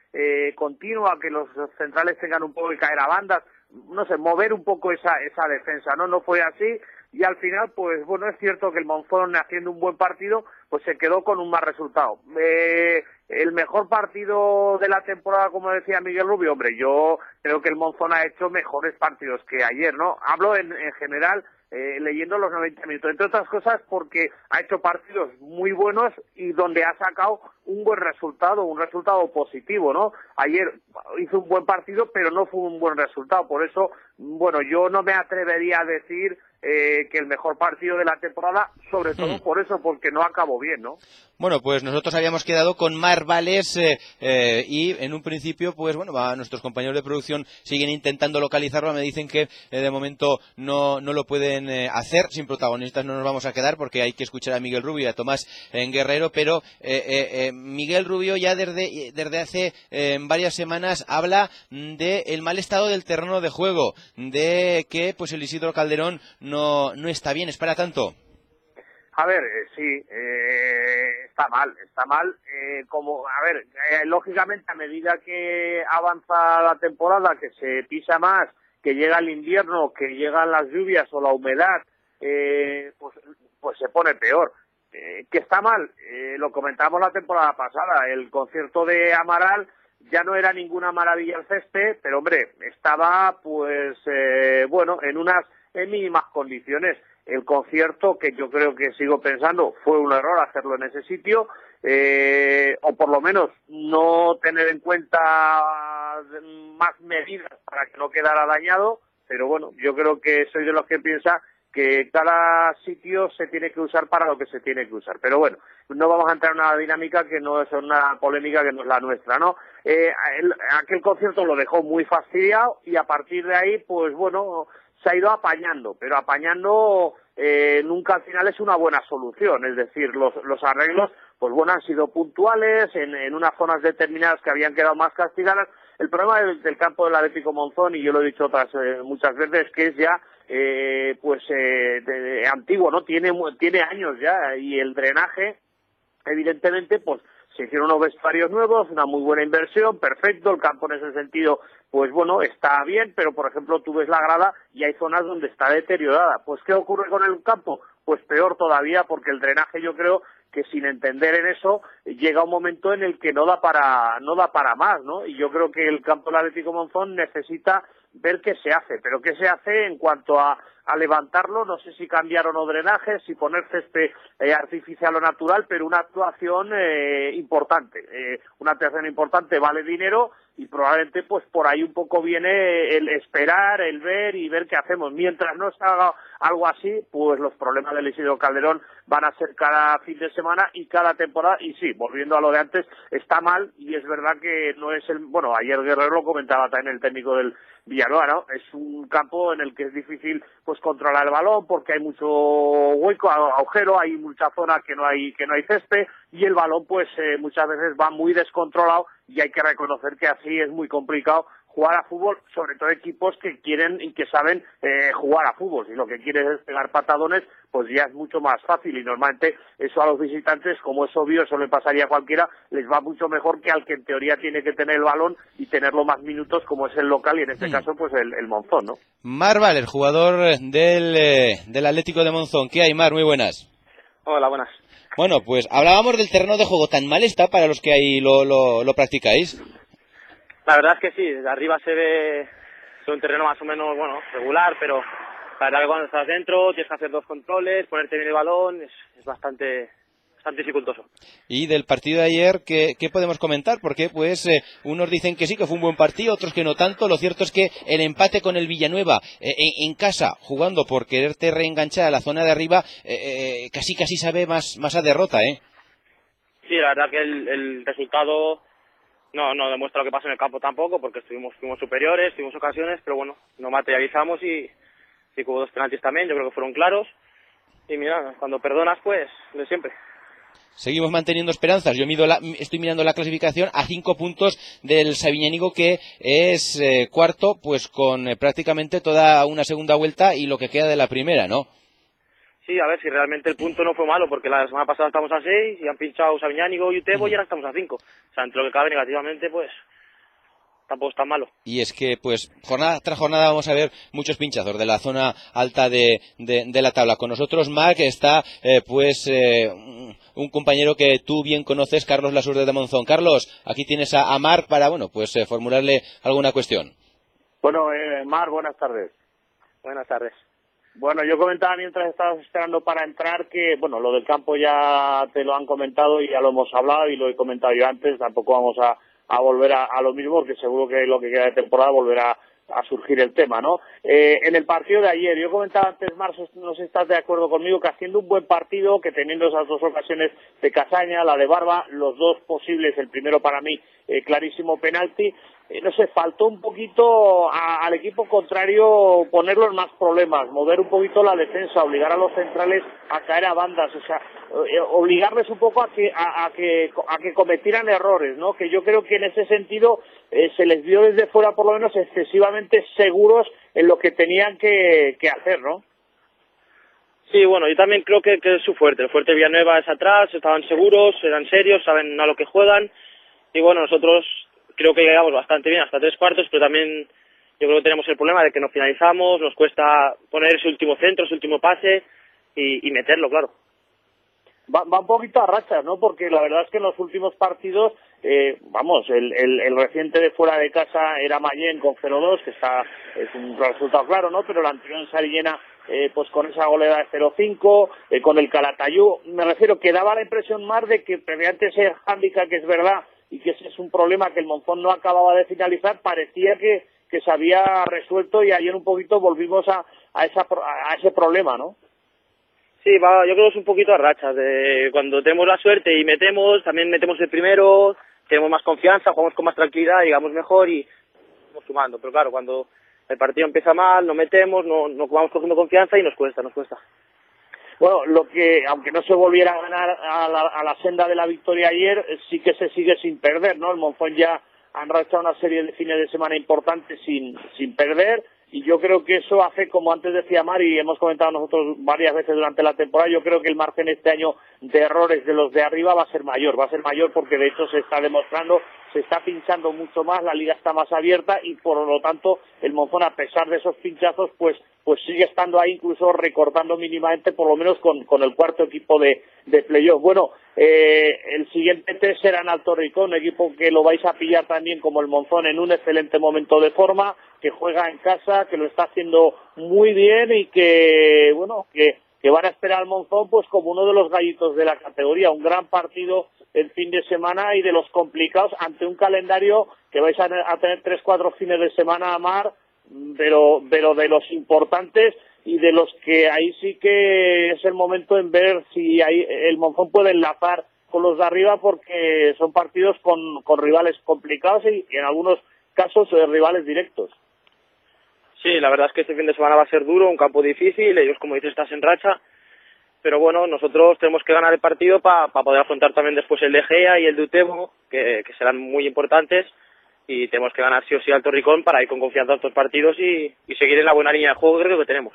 Speaker 15: continua, que los centrales tengan un poco que caer a bandas, no sé, mover un poco esa defensa, ¿no? No fue así. Y al final, pues bueno, es cierto que el Monzón, haciendo un buen partido, pues se quedó con un mal resultado. El mejor partido de la temporada, como decía Miguel Rubio, hombre, yo creo que el Monzón ha hecho mejores partidos que ayer, ¿no? Hablo en general, leyendo los 90 minutos, entre otras cosas porque ha hecho partidos muy buenos y donde ha sacado un buen resultado, un resultado positivo, ¿no? Ayer hizo un buen partido, pero no fue un buen resultado, por eso, bueno, yo no me atrevería a decir que el mejor partido de la temporada, sobre todo por eso, porque no acabó bien, ¿no?
Speaker 2: Bueno, pues nosotros habíamos quedado con Marc Vales y en un principio, pues bueno, nuestros compañeros de producción siguen intentando localizarlo, me dicen que de momento no lo pueden hacer, sin protagonistas no nos vamos a quedar porque hay que escuchar a Miguel Rubio y a Tomás Guerrero, pero Miguel Rubio ya desde hace varias semanas habla del mal estado del terreno de juego, de que pues el Isidro Calderón no está bien, ¿es para tanto?
Speaker 15: A ver, sí, está mal, lógicamente a medida que avanza la temporada, que se pisa más, que llega el invierno, que llegan las lluvias o la humedad, pues se pone peor. Que está mal, lo comentamos la temporada pasada, el concierto de Amaral ya no era ninguna maravilla el césped, pero hombre, estaba pues en mínimas condiciones. El concierto, que yo creo que sigo pensando, fue un error hacerlo en ese sitio, o por lo menos no tener en cuenta más medidas para que no quedara dañado, pero bueno, yo creo que soy de los que piensa que cada sitio se tiene que usar para lo que se tiene que usar. Pero bueno, no vamos a entrar en una dinámica que no es una polémica que no es la nuestra, ¿no? Aquel concierto lo dejó muy fastidiado y a partir de ahí, pues bueno, se ha ido apañando, pero apañando nunca al final es una buena solución, es decir, los arreglos, pues bueno, han sido puntuales en unas zonas determinadas que habían quedado más castigadas. El problema del campo del Atlético Monzón, y yo lo he dicho muchas veces, que es ya antiguo, ¿no? Tiene años ya, y el drenaje, evidentemente, pues se hicieron unos vestuarios nuevos, una muy buena inversión, perfecto, el campo en ese sentido, pues bueno, está bien, pero por ejemplo tú ves la grada y hay zonas donde está deteriorada. Pues ¿qué ocurre con el campo? Pues peor todavía, porque el drenaje, yo creo que sin entender en eso llega un momento en el que no da para más, ¿no? Y yo creo que el campo del Atlético Monzón necesita ver qué se hace, pero qué se hace en cuanto a levantarlo, no sé si cambiar o no drenajes, si poner césped artificial o natural, pero una actuación importante. Una actuación importante vale dinero y probablemente pues por ahí un poco viene el esperar, el ver y ver qué hacemos. Mientras no se haga algo así, pues los problemas del Isidro Calderón van a ser cada fin de semana y cada temporada. Y sí, volviendo a lo de antes, está mal y es verdad que no es bueno, ayer Guerrero lo comentaba también el técnico del Villanueva, ¿no? Es un campo en el que es difícil pues controlar el balón porque hay mucho hueco, agujero, hay mucha zona que no hay césped y el balón pues muchas veces va muy descontrolado y hay que reconocer que así es muy complicado jugar a fútbol, sobre todo equipos que quieren y que saben jugar a fútbol. Si lo que quieres es pegar patadones, pues ya es mucho más fácil y normalmente eso a los visitantes, como es obvio, eso le pasaría a cualquiera, les va mucho mejor que al que en teoría tiene que tener el balón y tenerlo más minutos como es el local y en este caso pues el Monzón, ¿no?
Speaker 2: Marc Vales, jugador del Atlético de Monzón. ¿Qué hay, Mar? Muy buenas.
Speaker 3: Hola, buenas.
Speaker 2: Bueno, pues hablábamos del terreno de juego. ¿Tan mal está para los que ahí lo practicáis?
Speaker 3: La verdad es que sí, desde arriba se ve un terreno más o menos, bueno, regular, pero la verdad que cuando estás dentro tienes que hacer 2 controles, ponerte bien el balón, es bastante dificultoso.
Speaker 2: Y del partido de ayer, ¿qué podemos comentar? Porque pues unos dicen que sí, que fue un buen partido, otros que no tanto. Lo cierto es que el empate con el Villanueva en casa, jugando por quererte reenganchar a la zona de arriba, casi sabe más a derrota, ¿eh?
Speaker 3: Sí, la verdad que el resultado no demuestra lo que pasa en el campo tampoco, porque fuimos superiores, tuvimos ocasiones, pero bueno, no materializamos y hubo 2 penaltis también, yo creo que fueron claros. Y mira, cuando perdonas, pues, de siempre.
Speaker 2: Seguimos manteniendo esperanzas. Yo estoy mirando la clasificación a 5 puntos del Sabiñánigo, que es cuarto, pues con prácticamente toda una segunda vuelta y lo que queda de la primera, ¿no?
Speaker 3: Sí, a ver si realmente el punto no fue malo, porque la semana pasada estamos a 6 y han pinchado Sabiñánigo y Utebo y ahora estamos a 5. O sea, entre lo que cabe negativamente, pues tampoco es tan malo.
Speaker 2: Y es que, pues, jornada tras jornada vamos a ver muchos pinchazos de la zona alta de la tabla. Con nosotros, Marc, está, un compañero que tú bien conoces, Carlos Lasur de Monzón. Carlos, aquí tienes a Marc para, bueno, pues formularle alguna cuestión.
Speaker 15: Bueno, Marc, buenas tardes.
Speaker 3: Buenas tardes.
Speaker 15: Bueno, yo comentaba mientras estabas esperando para entrar que, bueno, lo del campo ya te lo han comentado y ya lo hemos hablado y lo he comentado yo antes, tampoco vamos a volver a lo mismo, porque seguro que lo que queda de temporada volverá a surgir el tema, ¿no? En el partido de ayer, yo comentaba antes, Marcos, no sé si estás de acuerdo conmigo, que haciendo un buen partido, que teniendo esas dos ocasiones de Casaña, la de Barba, los dos posibles, el primero para mí, clarísimo penalti, no sé, faltó un poquito al equipo contrario ponerlo en más problemas, mover un poquito la defensa, obligar a los centrales a caer a bandas, o sea, obligarles un poco a que cometieran errores, ¿no? Que yo creo que en ese sentido se les vio desde fuera por lo menos excesivamente seguros en lo que tenían que hacer, ¿no?
Speaker 3: Sí, bueno, yo también creo que es su fuerte. El fuerte de Villanueva es atrás, estaban seguros, eran serios, saben a lo que juegan. Y bueno, nosotros creo que llegamos bastante bien hasta 3/4, pero también yo creo que tenemos el problema de que no finalizamos, nos cuesta poner ese último centro, ese último pase y meterlo, claro.
Speaker 15: Va un poquito a rachas, ¿no? Porque la verdad es que en los últimos partidos, el reciente de fuera de casa era Mayén con 0-2, que es un resultado claro, ¿no? Pero la anterior en Sarillena, pues con esa goleada de 0-5, con el Calatayud, me refiero que daba la impresión más de que mediante ese hándicap, que es verdad, y que ese es un problema que el Monzón no acababa de finalizar, parecía que se había resuelto y ayer un poquito volvimos a ese problema, ¿no?
Speaker 3: Sí, yo creo que es un poquito a rachas, de cuando tenemos la suerte y también metemos el primero, tenemos más confianza, jugamos con más tranquilidad, llegamos mejor y vamos sumando, pero claro, cuando el partido empieza mal, no metemos, no vamos cogiendo confianza y nos cuesta.
Speaker 15: Bueno, aunque no se volviera a ganar a la senda de la victoria ayer, sí que se sigue sin perder, ¿no? El Monzón ya ha enrachado una serie de fines de semana importantes sin perder, y yo creo que eso hace, como antes decía Mari, y hemos comentado nosotros varias veces durante la temporada, yo creo que el margen este año de errores de los de arriba va a ser mayor porque de hecho se está demostrando, se está pinchando mucho más, la liga está más abierta y por lo tanto el Monzón, a pesar de esos pinchazos, pues sigue estando ahí, incluso recortando mínimamente, por lo menos con el cuarto equipo de playoff. Bueno, el siguiente test será en Alto Ricón, un equipo que lo vais a pillar también como el Monzón en un excelente momento de forma, que juega en casa, que lo está haciendo muy bien y que van a esperar al Monzón pues como uno de los gallitos de la categoría. Un gran partido el fin de semana y de los complicados ante un calendario que vais a tener 3-4 fines de semana a mar, pero de los importantes y de los que ahí sí que es el momento en ver si ahí el Monzón puede enlazar con los de arriba, porque son partidos con rivales complicados y en algunos casos rivales directos.
Speaker 3: Sí, la verdad es que este fin de semana va a ser duro, un campo difícil, ellos, como dices, están en racha, pero bueno, nosotros tenemos que ganar el partido para poder afrontar también después el de Gea y el de Utebo, que serán muy importantes, y tenemos que ganar sí o sí al Torricón para ir con confianza a estos partidos y seguir en la buena línea de juego que creo que tenemos.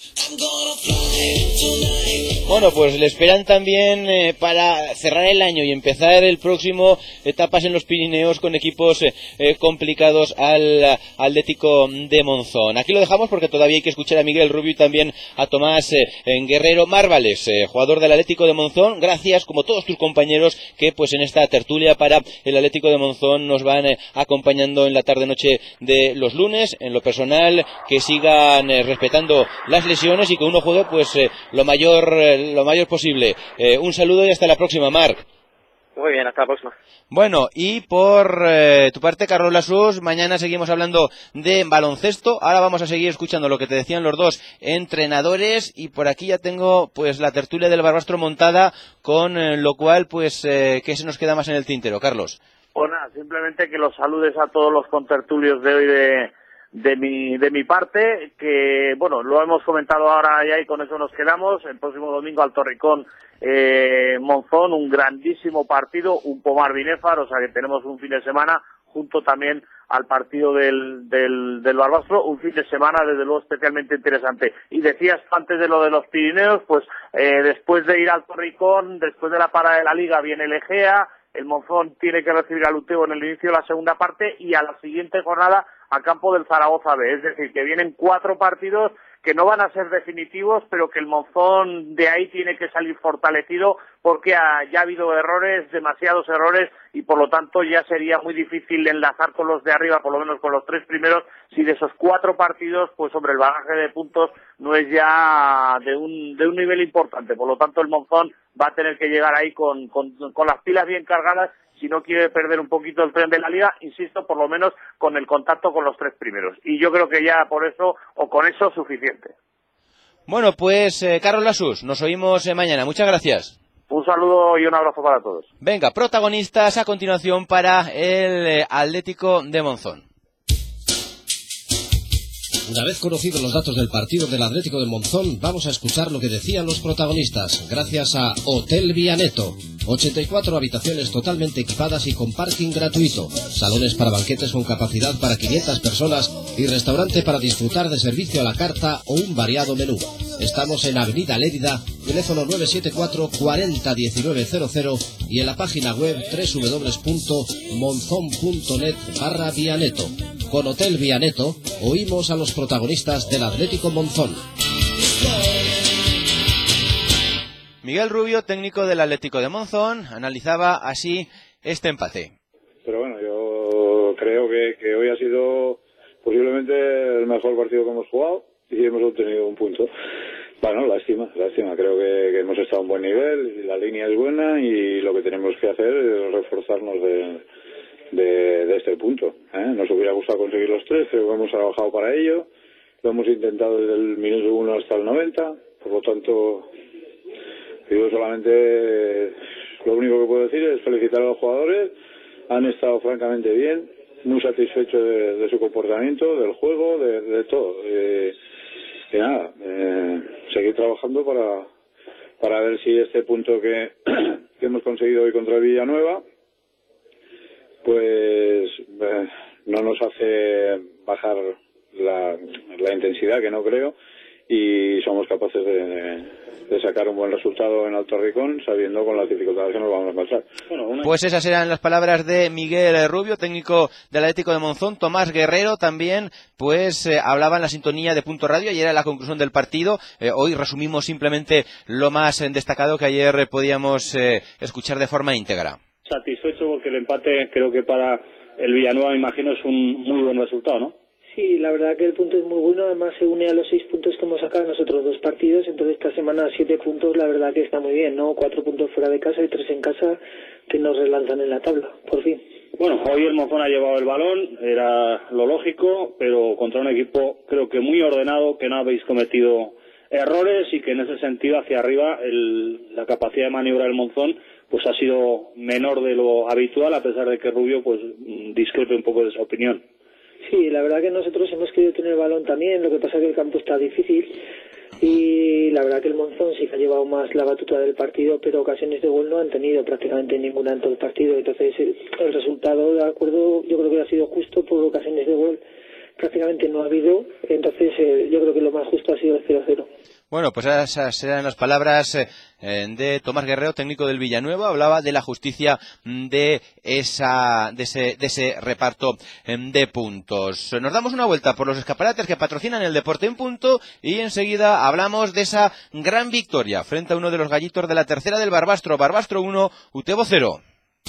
Speaker 2: Bueno, pues le esperan también para cerrar el año y empezar el próximo etapas en los Pirineos con equipos complicados al Atlético de Monzón. Aquí lo dejamos porque todavía hay que escuchar a Miguel Rubio y también a Tomás Guerrero Márvales, jugador del Atlético de Monzón. Gracias, como todos tus compañeros, que pues en esta tertulia para el Atlético de Monzón nos van acompañando en la tarde-noche de los lunes. En lo personal, que sigan respetando las lesiones y que uno juegue pues lo mayor posible. Un saludo y hasta la próxima, Marc.
Speaker 3: Muy bien, hasta la próxima.
Speaker 2: Bueno, y por tu parte, Carlos Lasús, mañana seguimos hablando de baloncesto. Ahora vamos a seguir escuchando lo que te decían los dos entrenadores, y por aquí ya tengo pues la tertulia del Barbastro montada, con lo cual pues ¿qué se nos queda más en el tintero, Carlos?
Speaker 15: Pues nada, simplemente que los saludes a todos los contertulios de hoy de mi parte, que bueno, lo hemos comentado ahora ya y con eso nos quedamos. El próximo domingo Alto Ricón Monzón, un grandísimo partido, un Pomar Binéfar, o sea que tenemos un fin de semana junto también al partido del Barbastro, un fin de semana desde luego especialmente interesante. Y decías antes de lo de los Pirineos, pues después de ir al Torricón, después de la parada de la Liga viene el Egea, el Monzón tiene que recibir al Utebo en el inicio de la segunda parte y a la siguiente jornada a campo del Zaragoza B, es decir, que vienen 4 partidos que no van a ser definitivos, pero que el Monzón de ahí tiene que salir fortalecido porque ya ha habido errores, demasiados errores, y por lo tanto ya sería muy difícil enlazar con los de arriba, por lo menos con los 3 primeros, si de esos 4 partidos, pues hombre, el bagaje de puntos no es ya de un nivel importante. Por lo tanto, el Monzón va a tener que llegar ahí con las pilas bien cargadas si no quiere perder un poquito el tren de la Liga, insisto, por lo menos con el contacto con los 3 primeros. Y yo creo que ya por eso, o con eso, suficiente.
Speaker 2: Bueno, pues Carlos Lasús, nos oímos mañana. Muchas gracias.
Speaker 15: Un saludo y un abrazo para todos.
Speaker 2: Venga, protagonistas a continuación para el Atlético de Monzón.
Speaker 14: Una vez conocidos los datos del partido del Atlético de Monzón, vamos a escuchar lo que decían los protagonistas, gracias a Hotel Vianeto. 84 habitaciones totalmente equipadas y con parking gratuito, salones para banquetes con capacidad para 500 personas y restaurante para disfrutar de servicio a la carta o un variado menú. Estamos en Avenida Lérida, teléfono 974 40 1900 y en la página web www.monzon.net/Vianeto. Con Hotel Vianeto oímos a los protagonistas del Atlético Monzón.
Speaker 2: Miguel Rubio, técnico del Atlético de Monzón, analizaba así este empate.
Speaker 16: Pero bueno, yo creo que hoy ha sido posiblemente el mejor partido que hemos jugado y hemos obtenido un punto. Bueno, lástima. Creo que hemos estado a un buen nivel, la línea es buena y lo que tenemos que hacer es reforzarnos de este punto. Nos hubiera gustado conseguir los 3, creo que hemos trabajado para ello, lo hemos intentado desde el minuto 1 hasta el 90, por lo tanto, yo solamente lo único que puedo decir es felicitar a los jugadores, han estado francamente bien, muy satisfechos de su comportamiento, del juego, de todo. Y nada, seguir trabajando para ver si este punto que hemos conseguido hoy contra el Villanueva pues no nos hace bajar la intensidad, que no creo, y somos capaces de sacar un buen resultado en Alto Ricón, sabiendo con las dificultades que nos vamos a encontrar.
Speaker 2: Pues esas eran las palabras de Miguel Rubio, técnico del Atlético de Monzón. Tomás Guerrero también pues hablaba en la sintonía de Punto Radio y era la conclusión del partido. Hoy resumimos simplemente lo más destacado que ayer podíamos escuchar de forma íntegra.
Speaker 17: Satisfecho porque el empate creo que para el Villanueva, me imagino, es un muy buen resultado, ¿no?
Speaker 19: Sí, la verdad que el punto es muy bueno, además se une a los 6 puntos que hemos sacado en los otros 2 partidos, entonces esta semana 7 puntos, la verdad que está muy bien, ¿no? 4 puntos fuera de casa y 3 en casa que nos relanzan en la tabla, por fin.
Speaker 17: Bueno, hoy el Monzón ha llevado el balón, era lo lógico, pero contra un equipo creo que muy ordenado, que no habéis cometido errores y que en ese sentido hacia arriba la capacidad de maniobra del Monzón pues ha sido menor de lo habitual, a pesar de que Rubio pues discrepe un poco de esa opinión.
Speaker 19: Sí, la verdad que nosotros hemos querido tener el balón también, lo que pasa es que el campo está difícil y la verdad que el Monzón sí que ha llevado más la batuta del partido, pero ocasiones de gol no han tenido prácticamente ninguna en todo el partido, entonces el resultado, de acuerdo, yo creo que ha sido justo, por ocasiones de gol prácticamente no ha habido, entonces yo creo que lo más justo ha sido el 0-0.
Speaker 2: Bueno, pues esas eran las palabras de Tomás Guerrero, técnico del Villanueva. Hablaba de la justicia de ese reparto de puntos. Nos damos una vuelta por los escaparates que patrocinan el Deporte en Punto y enseguida hablamos de esa gran victoria frente a uno de los gallitos de la tercera del Barbastro. Barbastro 1, Utebo 0.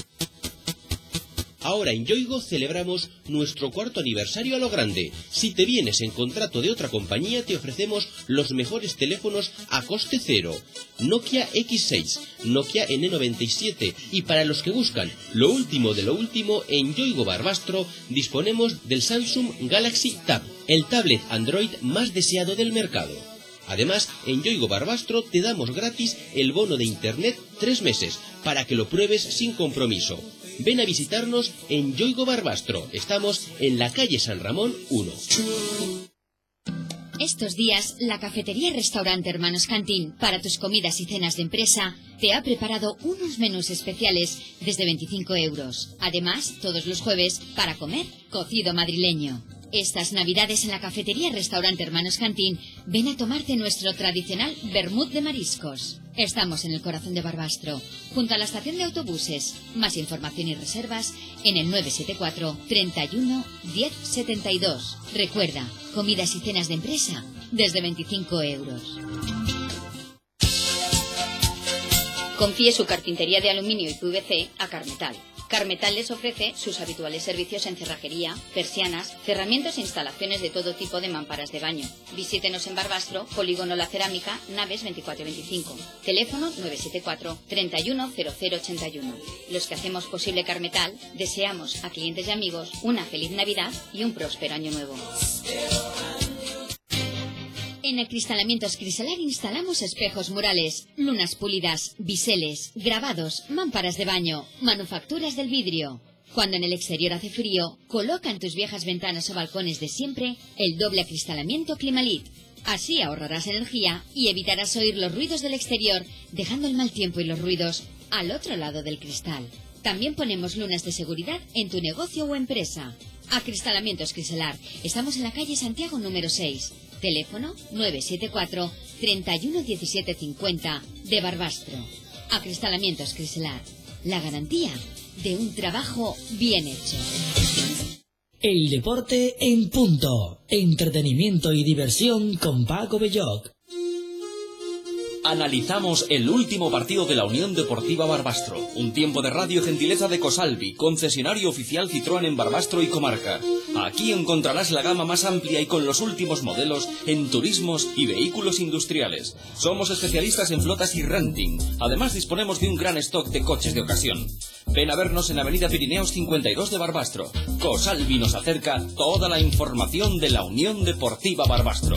Speaker 11: Ahora en Yoigo celebramos nuestro 4º aniversario a lo grande. Si te vienes en contrato de otra compañía, te ofrecemos los mejores teléfonos a coste cero. Nokia X6, Nokia N97 y para los que buscan lo último de lo último, en Yoigo Barbastro disponemos del Samsung Galaxy Tab, el tablet Android más deseado del mercado. Además, en Yoigo Barbastro te damos gratis el bono de internet 3 meses para que lo pruebes sin compromiso. Ven a visitarnos en Yoigo Barbastro. Estamos en la calle San Ramón 1.
Speaker 9: Estos días, la cafetería y restaurante Hermanos Cantín, para tus comidas y cenas de empresa, te ha preparado unos menús especiales desde 25 euros. Además, todos los jueves, para comer, cocido madrileño. Estas Navidades en la cafetería y restaurante Hermanos Cantín, ven a tomarte nuestro tradicional vermut de mariscos. Estamos en el corazón de Barbastro, junto a la estación de autobuses. Más información y reservas en el 974 31 10 72. Recuerda, comidas y cenas de empresa desde 25 euros.
Speaker 7: Confíe su carpintería de aluminio y PVC a Carmetal. Carmetal les ofrece sus habituales servicios en cerrajería, persianas, cerramientos e instalaciones de todo tipo de mamparas de baño. Visítenos en Barbastro, Polígono La Cerámica, Naves 24 y 25. Teléfono 974 31 0081. Los que hacemos posible Carmetal, deseamos a clientes y amigos una feliz Navidad y un próspero año nuevo.
Speaker 9: En Acristalamientos Criselar instalamos espejos murales, lunas pulidas, biseles, grabados, mámparas de baño, manufacturas del vidrio. Cuando en el exterior hace frío, coloca en tus viejas ventanas o balcones de siempre el doble acristalamiento Climalit. Así ahorrarás energía y evitarás oír los ruidos del exterior, dejando el mal tiempo y los ruidos al otro lado del cristal. También ponemos lunas de seguridad en tu negocio o empresa. Acristalamientos Criselar. Estamos en la calle Santiago número 6. Teléfono 974 31 17 50 de Barbastro. Acristalamientos Criselar. La garantía de un trabajo bien hecho.
Speaker 25: El deporte en punto. Entretenimiento y diversión con Paco Belloc.
Speaker 11: Analizamos el último partido de la Unión Deportiva Barbastro. Un tiempo de radio gentileza de Cosalvi, concesionario oficial Citroën en Barbastro y comarca. Aquí encontrarás la gama más amplia y con los últimos modelos en turismos y vehículos industriales. Somos especialistas en flotas y renting. Además disponemos de un gran stock de coches de ocasión. Ven a vernos en Avenida Pirineos 52 de Barbastro. Cosalvi nos acerca toda la información de la Unión Deportiva Barbastro.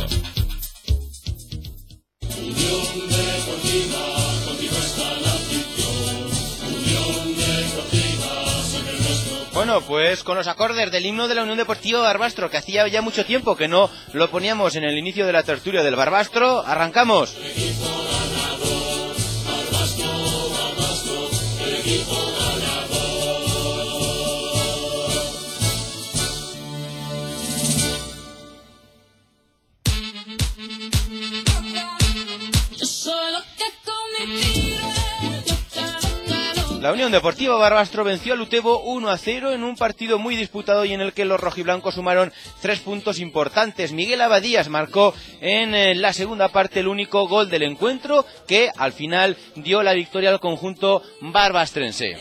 Speaker 18: Unión Deportiva, contigo está la afición. Unión Deportiva, son el nuestro.
Speaker 2: Bueno, pues con los acordes del himno de la Unión Deportiva Barbastro, que hacía ya mucho tiempo que no lo poníamos en el inicio de la tertulia del Barbastro, arrancamos.
Speaker 18: El equipo ganador, Barbastro, Barbastro, el equipo ganador.
Speaker 2: La Unión Deportiva Barbastro venció al Utebo 1-0 en un partido muy disputado y en el que los rojiblancos sumaron 3 puntos importantes. Miguel Abadías marcó en la segunda parte el único gol del encuentro, que al final dio la victoria al conjunto barbastrense.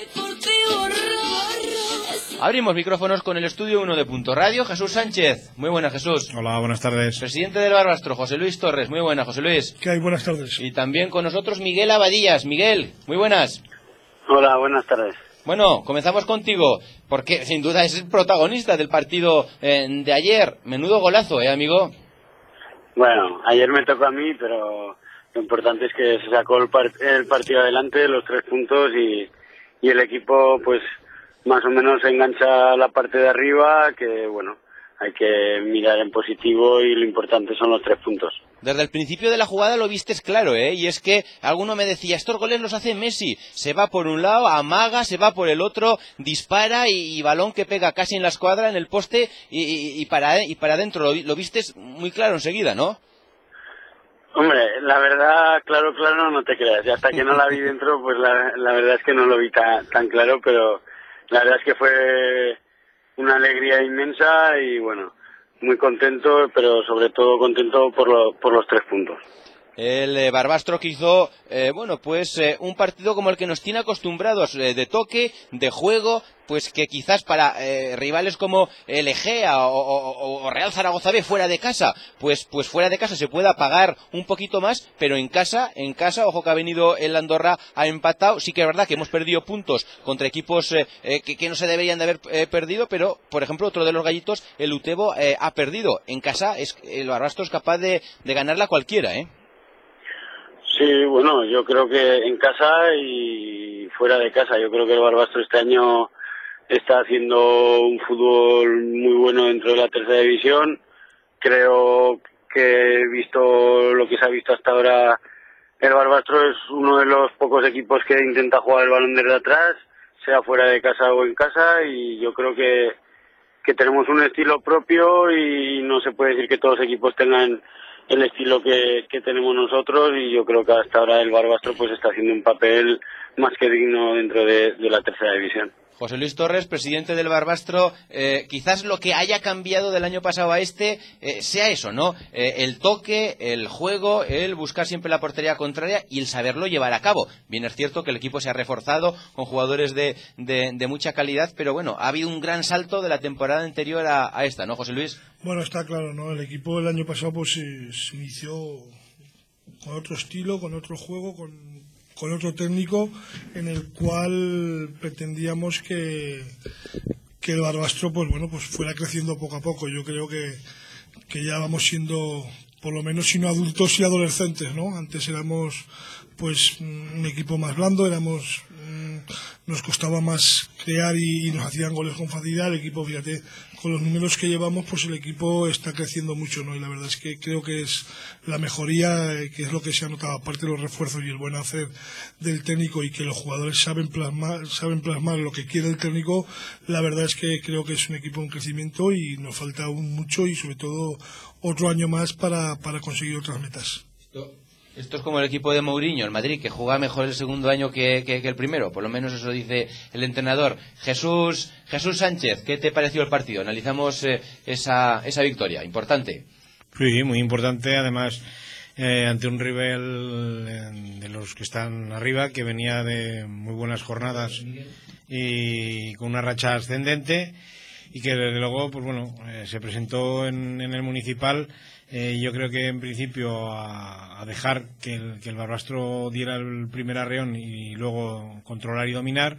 Speaker 2: Abrimos micrófonos con el estudio 1 de Punto Radio. Jesús Sánchez. Muy buenas, Jesús.
Speaker 1: Hola, buenas tardes.
Speaker 2: Presidente del Barbastro, José Luis Torres. Muy buenas, José Luis.
Speaker 1: ¿Qué hay? Buenas tardes.
Speaker 2: Y también con nosotros Miguel Abadías. Miguel, muy buenas.
Speaker 8: Hola, buenas tardes.
Speaker 2: Bueno, comenzamos contigo, porque sin duda es el protagonista del partido de ayer. Menudo golazo, amigo.
Speaker 8: Bueno, ayer me tocó a mí, pero lo importante es que se sacó el partido adelante, los 3 puntos y el equipo pues más o menos engancha la parte de arriba, que bueno, hay que mirar en positivo y lo importante son los 3 puntos.
Speaker 2: Desde el principio de la jugada lo vistes claro, y es que alguno me decía, estos goles los hace Messi, se va por un lado, amaga, se va por el otro, dispara y balón que pega casi en la escuadra, en el poste y para adentro, lo vistes muy claro enseguida, ¿no?
Speaker 8: Hombre, la verdad, claro, no te creas, y hasta que no la vi dentro, pues la verdad es que no lo vi tan claro, pero la verdad es que fue una alegría inmensa y bueno, muy contento, pero sobre todo contento por los 3 puntos.
Speaker 2: El Barbastro que hizo, un partido como el que nos tiene acostumbrados, de toque, de juego, pues que quizás para rivales como el Egea o Real Zaragoza B fuera de casa, pues fuera de casa se pueda pagar un poquito más, pero en casa, ojo que ha venido el Andorra, ha empatado. Sí que es verdad que hemos perdido puntos contra equipos que no se deberían de haber perdido, pero por ejemplo otro de los gallitos, el Utebo, ha perdido. En casa el Barbastro es capaz de ganarla a cualquiera,
Speaker 8: Sí, bueno, yo creo que en casa y fuera de casa, yo creo que el Barbastro este año está haciendo un fútbol muy bueno dentro de la tercera división. Creo que visto lo que se ha visto hasta ahora, el Barbastro es uno de los pocos equipos que intenta jugar el balón desde atrás, sea fuera de casa o en casa, y yo creo que tenemos un estilo propio y no se puede decir que todos los equipos tengan el estilo que tenemos nosotros, y yo creo que hasta ahora el Barbastro pues está haciendo un papel más que digno dentro de la tercera división.
Speaker 2: José Luis Torres, presidente del Barbastro, quizás lo que haya cambiado del año pasado a este sea eso, ¿no? El toque, el juego, el buscar siempre la portería contraria y el saberlo llevar a cabo. Bien, es cierto que el equipo se ha reforzado con jugadores de mucha calidad, pero bueno, ha habido un gran salto de la temporada anterior a esta, ¿no, José Luis?
Speaker 1: Bueno, está claro, ¿no? El equipo del año pasado pues se inició con otro estilo, con otro juego, con otro técnico, en el cual pretendíamos que el Barbastro pues bueno, pues fuera creciendo poco a poco. Yo creo que ya vamos siendo, por lo menos si no adultos y adolescentes, ¿no? Antes éramos pues un equipo más blando, nos costaba más crear y nos hacían goles con facilidad. El equipo, fíjate, con los números que llevamos, pues el equipo está creciendo mucho, ¿no? Y la verdad es que creo que es la mejoría, que es lo que se ha notado, aparte de los refuerzos y el buen hacer del técnico, y que los jugadores saben plasmar lo que quiere el técnico. La verdad es que creo que es un equipo en crecimiento y nos falta aún mucho, y sobre todo otro año más para conseguir otras metas.
Speaker 2: Esto es como el equipo de Mourinho, el Madrid, que juega mejor el segundo año que el primero, por lo menos eso dice el entrenador. Jesús Sánchez, ¿qué te pareció el partido? Analizamos esa victoria, importante.
Speaker 20: Sí, muy importante, además ante un rival de los que están arriba, que venía de muy buenas jornadas y con una racha ascendente, y que desde luego pues bueno, se presentó en el Municipal. Yo creo que en principio a dejar que el Barbastro diera el primer arreón y luego controlar y dominar.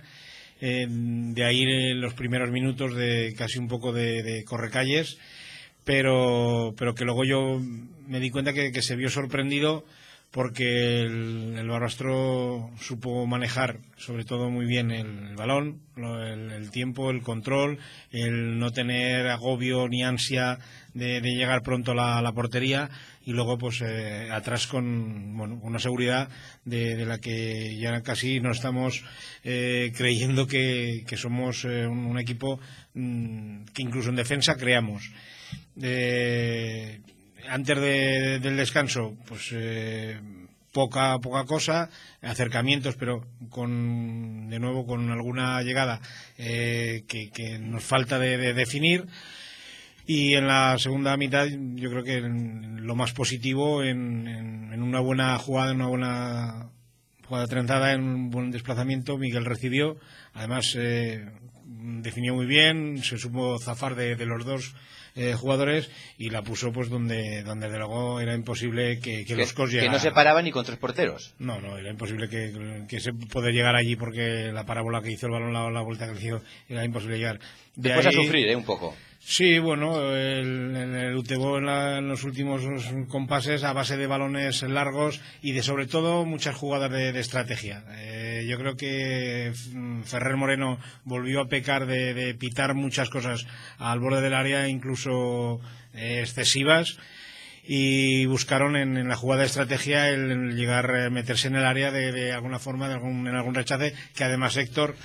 Speaker 20: De ahí los primeros minutos de casi un poco de correcalles, pero que luego yo me di cuenta que se vio sorprendido, porque el Barbastro supo manejar sobre todo muy bien el balón, el tiempo, el control, el no tener agobio ni ansia de llegar pronto a la portería, y luego pues atrás con una seguridad de la que ya casi no estamos creyendo que somos un equipo que incluso en defensa creamos. Antes del descanso, pues poca cosa, acercamientos, pero de nuevo con alguna llegada que nos falta de definir. Y en la segunda mitad yo creo que lo más positivo en una buena jugada, en una buena jugada trenzada, en un buen desplazamiento, Miguel recibió, además definió muy bien, se supo zafar de los dos jugadores, y la puso pues donde de luego era imposible que los Cos llegara.
Speaker 2: Que no se paraban ni con tres porteros.
Speaker 20: No, era imposible que se pueda llegar allí, porque la parábola que hizo el balón, la vuelta que hizo, era imposible llegar.
Speaker 2: Después a sufrir, un poco.
Speaker 20: Sí, bueno, el Utebo en los últimos compases, a base de balones largos y de sobre todo muchas jugadas de estrategia. Yo creo que Ferrer Moreno volvió a pecar de pitar muchas cosas al borde del área, incluso excesivas, y buscaron en la jugada de estrategia el llegar a meterse en el área de alguna forma, en algún rechace, que además Héctor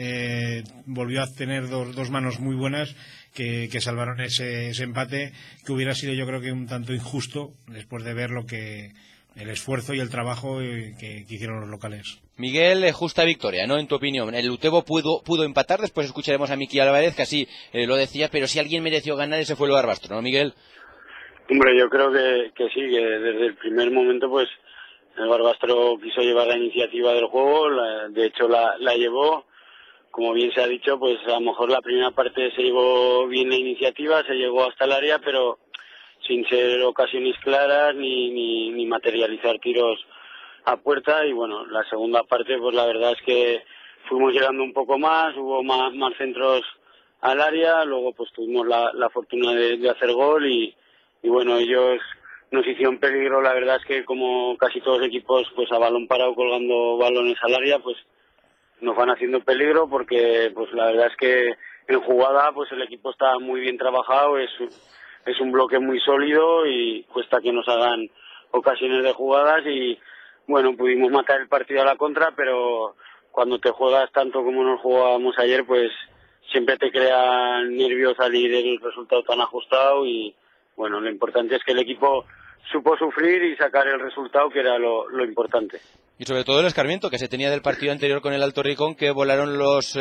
Speaker 20: volvió a tener dos manos muy buenas que salvaron ese empate, que hubiera sido, yo creo, que un tanto injusto después de ver el esfuerzo y el trabajo que hicieron los locales.
Speaker 2: Miguel, justa victoria, ¿no? En tu opinión, el Utebo pudo empatar. Después escucharemos a Miki Álvarez, que así lo decía, pero si alguien mereció ganar, ese fue el Barbastro, ¿no, Miguel?
Speaker 8: Hombre, yo creo que sí, que desde el primer momento pues el Barbastro quiso llevar la iniciativa del juego, de hecho la llevó. Como bien se ha dicho, pues a lo mejor la primera parte se llevó bien la iniciativa, se llegó hasta el área, pero sin ser ocasiones claras ni materializar tiros a puerta. Y bueno, la segunda parte, pues la verdad es que fuimos llegando un poco más, hubo más centros al área, luego pues tuvimos la fortuna de hacer gol y bueno, ellos nos hicieron peligro. La verdad es que como casi todos los equipos, pues a balón parado colgando balones al área, pues nos van haciendo peligro, porque pues la verdad es que en jugada pues el equipo está muy bien trabajado, es es un bloque muy sólido y cuesta que nos hagan ocasiones de jugadas y bueno, pudimos matar el partido a la contra, pero cuando te juegas tanto como nos jugábamos ayer, pues siempre te crea nervios salir el resultado tan ajustado y bueno, lo importante es que el equipo supo sufrir y sacar el resultado, que era lo importante.
Speaker 2: Y sobre todo el escarmiento que se tenía del partido anterior con el Alto Ricón, que volaron los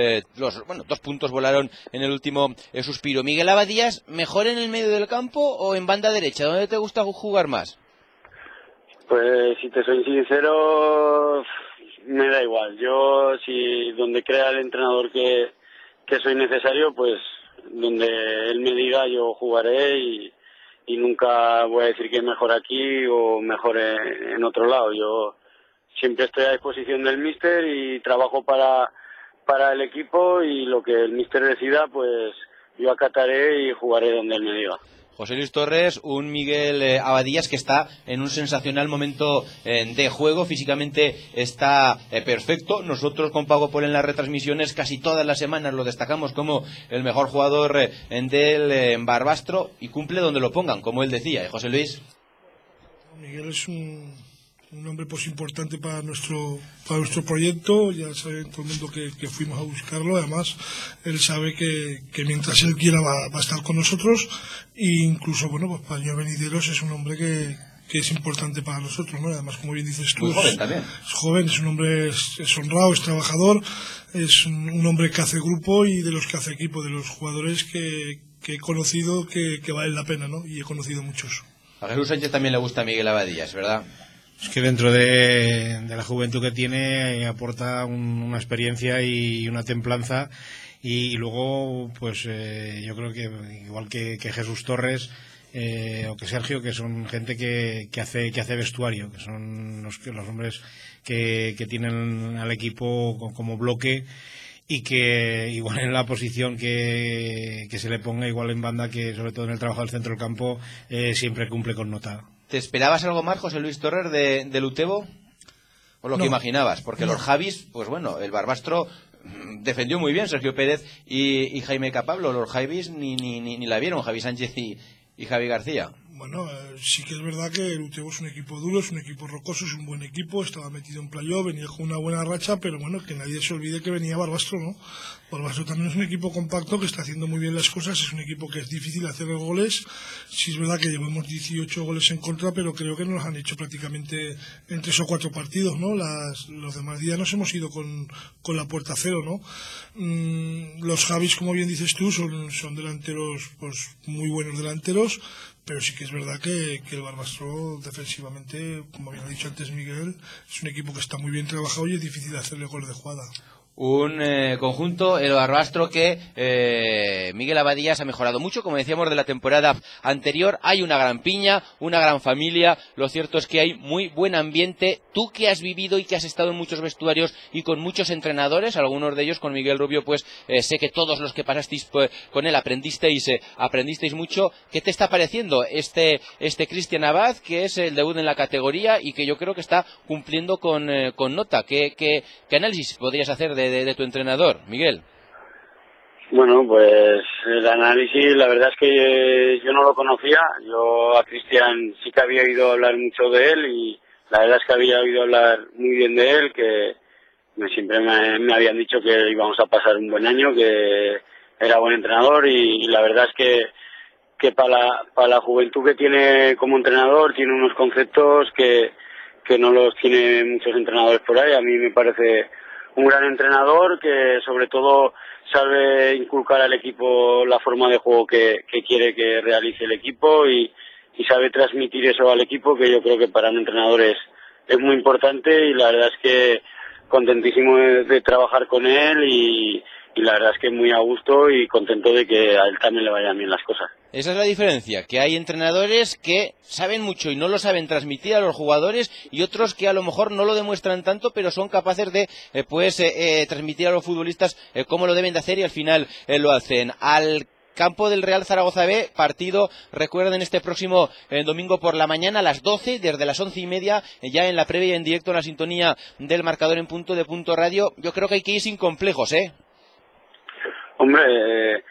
Speaker 2: 2 puntos volaron en el último suspiro. Miguel Abadías, ¿mejor en el medio del campo o en banda derecha? ¿Dónde te gusta jugar más?
Speaker 8: Pues si te soy sincero, me da igual. Yo, si donde crea el entrenador que soy necesario, pues donde él me diga yo jugaré y nunca voy a decir que es mejor aquí o mejor en otro lado. Yo siempre estoy a disposición del míster y trabajo para el equipo y lo que el míster decida, pues yo acataré y jugaré donde él me diga.
Speaker 2: José Luis Torres, un Miguel Abadías que está en un sensacional momento de juego, físicamente está perfecto. Nosotros con Pago Pol en las retransmisiones casi todas las semanas lo destacamos como el mejor jugador del Barbastro y cumple donde lo pongan, como él decía. José Luis.
Speaker 1: Miguel es un hombre pues importante para nuestro proyecto. Ya sabe todo el mundo que fuimos a buscarlo. Además, él sabe que mientras él quiera va a estar con nosotros. E incluso, bueno, pues para el señor Venideros es un hombre que es importante para nosotros, ¿no? Además, como bien dices tú,
Speaker 2: muy joven también.
Speaker 1: Es joven, es un hombre, es honrado, es trabajador, es un hombre que hace grupo y de los que hace equipo, de los jugadores que he conocido que valen la pena, ¿no? Y he conocido muchos.
Speaker 2: A Jesús Sánchez también le gusta Miguel Abadías, ¿verdad?
Speaker 20: Es que dentro de la juventud que tiene aporta una experiencia y una templanza y luego pues yo creo que igual que Jesús Torres o que Sergio, que son gente que hace vestuario, que son los hombres que tienen al equipo como bloque y que igual en la posición que se le ponga, igual en banda, que sobre todo en el trabajo del centro del campo siempre cumple con nota.
Speaker 2: ¿Te esperabas algo más, José Luis Torres, de Utebo? ¿O lo que imaginabas? Porque los Javis, pues bueno, el Barbastro defendió muy bien Sergio Pérez y Jaime Capablo. Los Javis ni la vieron, Javi Sánchez y Javi García.
Speaker 1: Bueno, sí que es verdad que el Utebo es un equipo duro, es un equipo rocoso, es un buen equipo, estaba metido en playoff, venía con una buena racha, pero bueno, que nadie se olvide que venía Barbastro, ¿no? Barbastro también es un equipo compacto que está haciendo muy bien las cosas, es un equipo que es difícil hacer goles. Sí es verdad que llevamos 18 goles en contra, pero creo que nos han hecho prácticamente en 3 o 4 partidos, ¿no? Los demás días nos hemos ido con la puerta a cero, ¿no? Los Javis, como bien dices tú, son delanteros, pues muy buenos delanteros, pero sí que es verdad que el Barbastro defensivamente, como bien ha dicho antes Miguel, es un equipo que está muy bien trabajado y es difícil hacerle goles de jugada.
Speaker 2: Un conjunto, el Barbastro, que Miguel Abadías ha mejorado mucho, como decíamos, de la temporada anterior. Hay una gran piña, una gran familia. Lo cierto es que hay muy buen ambiente. Tú que has vivido y que has estado en muchos vestuarios y con muchos entrenadores, algunos de ellos con Miguel Rubio, pues sé que todos los que pasasteis pues, con él aprendisteis mucho. ¿Qué te está pareciendo este Cristian Abad, que es el debut en la categoría y que yo creo que está cumpliendo con nota? ¿Qué análisis podrías hacer de tu entrenador, Miguel?
Speaker 8: Bueno, pues el análisis, la verdad es que yo no lo conocía. Yo a Cristian sí que había oído hablar mucho de él y la verdad es que había oído hablar muy bien de él, que siempre me habían dicho que íbamos a pasar un buen año, que era buen entrenador y la verdad es que para la juventud que tiene como entrenador tiene unos conceptos que no los tiene muchos entrenadores por ahí. A mí me parece un gran entrenador que sobre todo sabe inculcar al equipo la forma de juego que quiere que realice el equipo y sabe transmitir eso al equipo, que yo creo que para un entrenador es muy importante y la verdad es que contentísimo de trabajar con él y la verdad es que muy a gusto y contento de que a él también le vayan bien las cosas.
Speaker 2: Esa es la diferencia, que hay entrenadores que saben mucho y no lo saben transmitir a los jugadores y otros que a lo mejor no lo demuestran tanto, pero son capaces de transmitir a los futbolistas cómo lo deben de hacer y al final lo hacen. Al campo del Real Zaragoza B, partido, recuerden, este próximo domingo por la mañana a las 12, desde las 11:30, ya en la previa en directo en la sintonía del marcador en punto de Punto Radio. Yo creo que hay que ir sin complejos,
Speaker 8: Hombre,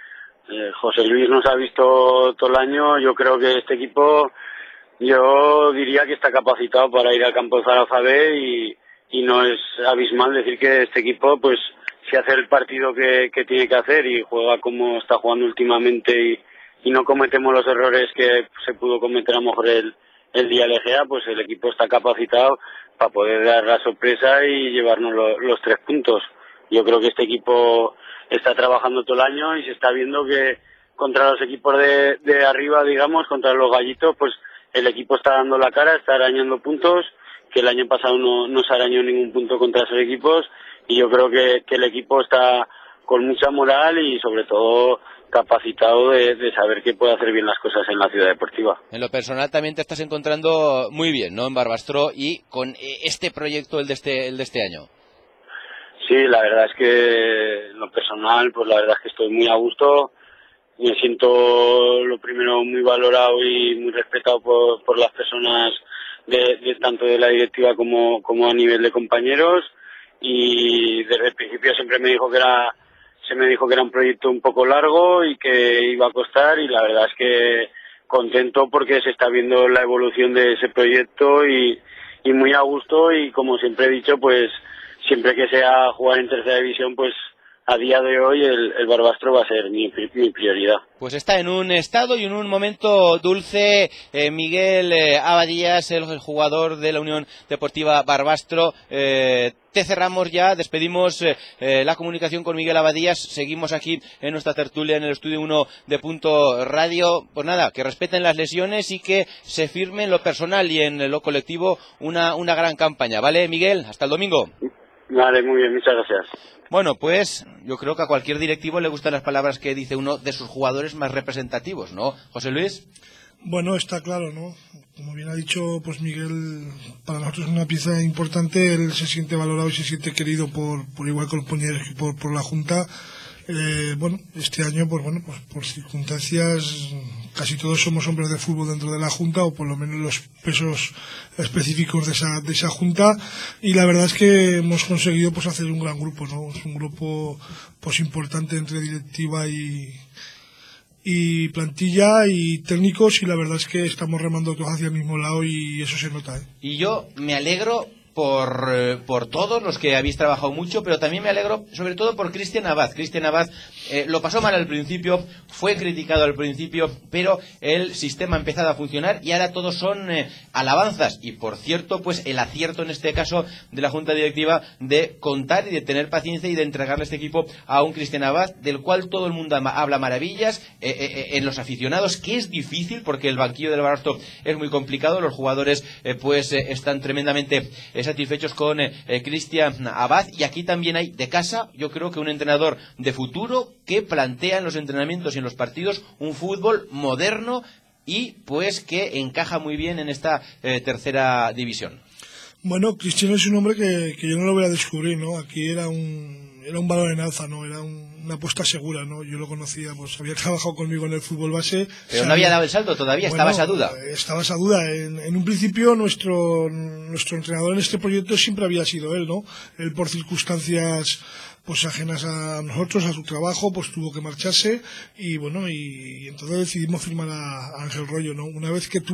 Speaker 8: José Luis nos ha visto todo el año. Yo creo que este equipo, yo diría que está capacitado para ir al campo de Zaragoza B y no es abismal decir que este equipo, pues, si hace el partido que tiene que hacer y juega como está jugando últimamente y no cometemos los errores que se pudo cometer a lo mejor el día del EGA, pues el equipo está capacitado para poder dar la sorpresa y llevarnos los 3 puntos. Yo creo que este equipo está trabajando todo el año y se está viendo que contra los equipos de arriba, digamos, contra los gallitos, pues el equipo está dando la cara, está arañando puntos, que el año pasado no se arañó ningún punto contra esos equipos, y yo creo que el equipo está con mucha moral y sobre todo capacitado de saber que puede hacer bien las cosas en la ciudad deportiva.
Speaker 2: En lo personal también te estás encontrando muy bien, ¿no?, en Barbastro y con este proyecto, el de este año.
Speaker 8: Sí, la verdad es que en lo personal, pues la verdad es que estoy muy a gusto. Me siento, lo primero, muy valorado y muy respetado por las personas de tanto de la directiva como a nivel de compañeros, y desde el principio siempre se me dijo que era un proyecto un poco largo y que iba a costar, y la verdad es que contento porque se está viendo la evolución de ese proyecto y muy a gusto, y como siempre he dicho, pues siempre que sea jugar en tercera división, pues a día de hoy el Barbastro va a ser mi prioridad.
Speaker 2: Pues está en un estado y en un momento dulce Miguel Abadías, el jugador de la Unión Deportiva Barbastro. Te cerramos ya, despedimos la comunicación con Miguel Abadías, seguimos aquí en nuestra tertulia en el Estudio 1 de Punto Radio. Pues nada, que respeten las lesiones y que se firme en lo personal y en lo colectivo una gran campaña, ¿vale, Miguel? Hasta el domingo.
Speaker 8: Vale, muy bien, muchas gracias.
Speaker 2: Bueno, pues yo creo que a cualquier directivo le gustan las palabras que dice uno de sus jugadores más representativos, ¿no, José Luis?
Speaker 1: Bueno, está claro, ¿no? Como bien ha dicho, pues Miguel, para nosotros es una pieza importante. Él se siente valorado y se siente querido por igual que los compañeros que por la Junta. Bueno, este año, pues bueno, pues por circunstancias, casi todos somos hombres de fútbol dentro de la Junta, o por lo menos los pesos específicos de esa Junta, y la verdad es que hemos conseguido pues hacer un gran grupo, ¿no? Es un grupo pues importante entre directiva y plantilla y técnicos, y la verdad es que estamos remando todos hacia el mismo lado y eso se nota, ¿eh?
Speaker 2: Y yo me alegro por todos los que habéis trabajado mucho, pero también me alegro sobre todo por Cristian Abad. Cristian Abad lo pasó mal al principio, fue criticado al principio, pero el sistema ha empezado a funcionar y ahora todos son alabanzas. Y por cierto, pues el acierto en este caso de la Junta Directiva de contar y de tener paciencia y de entregarle este equipo a un Cristian Abad, del cual todo el mundo habla maravillas, en los aficionados, que es difícil porque el banquillo del Barbastro es muy complicado. Los jugadores pues están tremendamente satisfechos con Cristian Abad, y aquí también hay de casa, yo creo que un entrenador de futuro que plantea en los entrenamientos y en los partidos un fútbol moderno y pues que encaja muy bien en esta tercera división.
Speaker 1: Bueno, Cristian es un hombre que yo no lo voy a descubrir, ¿no? Aquí era un valor en alza, ¿no? Era una apuesta segura, ¿no? Yo lo conocía, pues había trabajado conmigo en el fútbol base.
Speaker 2: Pero no había dado el salto todavía, bueno, estaba esa duda.
Speaker 1: Estaba esa duda. En un principio nuestro entrenador en este proyecto siempre había sido él, ¿no? Él, por circunstancias pues ajenas a nosotros, a su trabajo, pues tuvo que marcharse, y bueno, y entonces decidimos firmar a Ángel Rollo, ¿no? Una vez que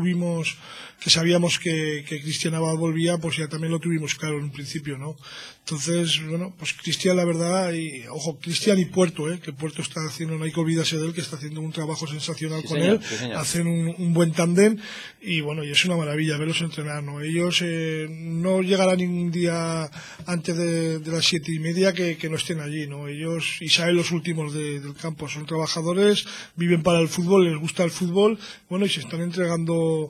Speaker 1: sabíamos que Cristian Abad volvía, pues ya también lo tuvimos claro en un principio, ¿no? Entonces, bueno, pues Cristian, la verdad, y ojo, Cristian y Puerto, que Puerto está haciendo, no hay que olvidarse de él, que está haciendo un trabajo sensacional con él, hacen un buen tándem, y bueno, y es una maravilla verlos entrenar, ¿no? Ellos no llegarán ningún día antes de las 7:30 que no estén allí, ¿no? Ellos, y saben los últimos del campo, son trabajadores, viven para el fútbol, les gusta el fútbol, bueno, y se están entregando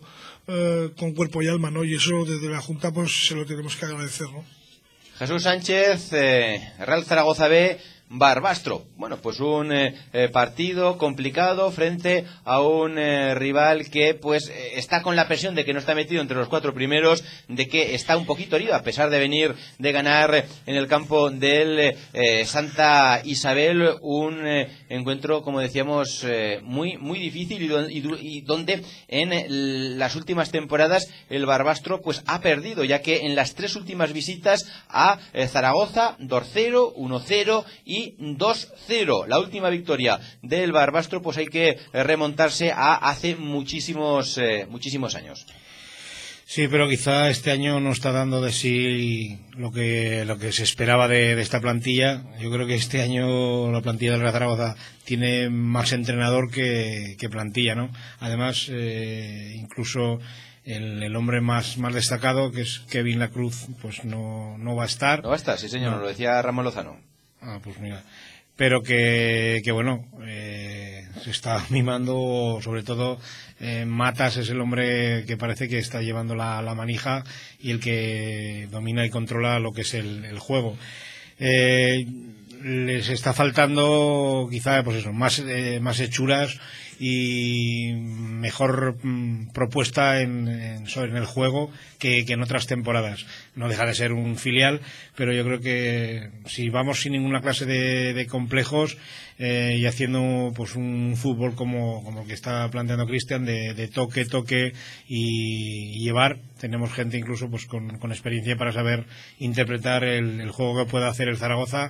Speaker 1: con cuerpo y alma, ¿no? Y eso desde la Junta pues se lo tenemos que agradecer, ¿no?
Speaker 2: Jesús Sánchez, Real Zaragoza B, Barbastro. Bueno, pues un partido complicado frente a un rival que pues está con la presión de que no está metido entre los 4 primeros, de que está un poquito herido a pesar de venir de ganar en el campo del Santa Isabel, un encuentro, como decíamos, muy muy difícil y donde en las últimas temporadas el Barbastro pues ha perdido, ya que en las 3 últimas visitas a Zaragoza 2-0, 1-0 y y 2-0. La última victoria del Barbastro, pues hay que remontarse a hace muchísimos años.
Speaker 20: Sí, pero quizá este año no está dando de sí lo que se esperaba de esta plantilla. Yo creo que este año la plantilla del Real Zaragoza tiene más entrenador que plantilla, ¿no? Además, incluso el hombre más destacado, que es Kevin Lacruz, pues no va a estar.
Speaker 2: No va a estar, sí señor, lo decía Ramón Lozano.
Speaker 20: Ah, pues mira. Pero que bueno, se está mimando, sobre todo Matas es el hombre que parece que está llevando la manija y el que domina y controla lo que es el juego. Les está faltando quizá pues eso, más hechuras y mejor propuesta en el juego que en otras temporadas. No deja de ser un filial, pero yo creo que si vamos sin ninguna clase de complejos y haciendo pues un fútbol como el que está planteando Cristian, de toque y llevar, tenemos gente incluso pues con experiencia para saber interpretar el juego que pueda hacer el Zaragoza.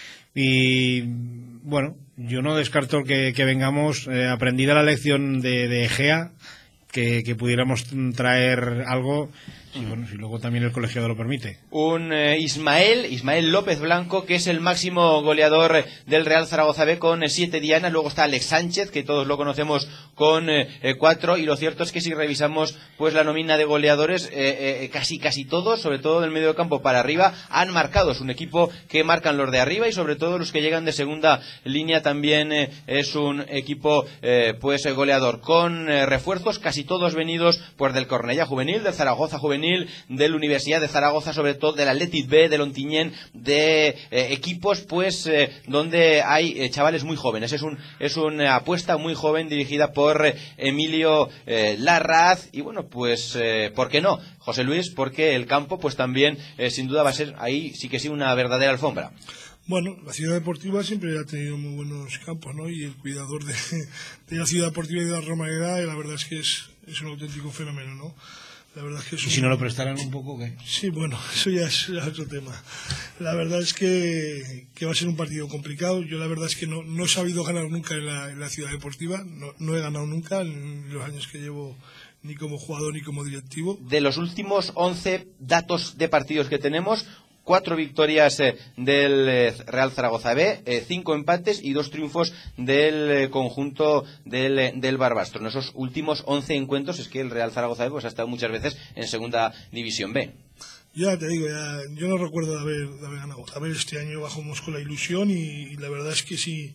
Speaker 20: Y bueno, yo no descarto que vengamos aprendida la lección de Egea, que pudiéramos traer algo, y bueno, si luego también el colegiado lo permite.
Speaker 2: Un Ismael López Blanco, que es el máximo goleador del Real Zaragoza B con 7 dianas. Luego está Alex Sánchez, que todos lo conocemos, con 4, y lo cierto es que si revisamos pues la nómina de goleadores, casi todos, sobre todo del medio campo para arriba, han marcado. Es un equipo que marcan los de arriba y sobre todo los que llegan de segunda línea también es un equipo pues goleador, con refuerzos casi todos venidos pues del Cornellá Juvenil, del Zaragoza Juvenil, de la Universidad de Zaragoza, sobre todo del Athletic B, del Ontinyent, de equipos pues donde hay chavales muy jóvenes. Es una apuesta muy joven dirigida por Emilio Larraz, y bueno, pues ¿por qué no, José Luis? Porque el campo pues también sin duda va a ser ahí sí que sí una verdadera alfombra.
Speaker 1: Bueno, la ciudad deportiva siempre ha tenido muy buenos campos, ¿no? Y el cuidador de la ciudad deportiva y de la Romareda, la verdad es que es un auténtico fenómeno, ¿no? La verdad es que
Speaker 20: ¿Y si no lo prestaran un poco, qué?
Speaker 1: Sí, bueno, eso ya es otro tema. La verdad es que va a ser un partido complicado. Yo la verdad es que no he sabido ganar nunca en la ciudad deportiva. No he ganado nunca en los años que llevo, ni como jugador ni como directivo.
Speaker 2: De los últimos 11 datos de partidos que tenemos, 4 victorias del Real Zaragoza B, 5 empates y 2 triunfos del conjunto del Barbastro. En esos últimos 11 encuentros es que el Real Zaragoza B pues ha estado muchas veces en segunda división B.
Speaker 1: Ya te digo, yo no recuerdo de haber ganado. A ver, este año bajamos con la ilusión y la verdad es que si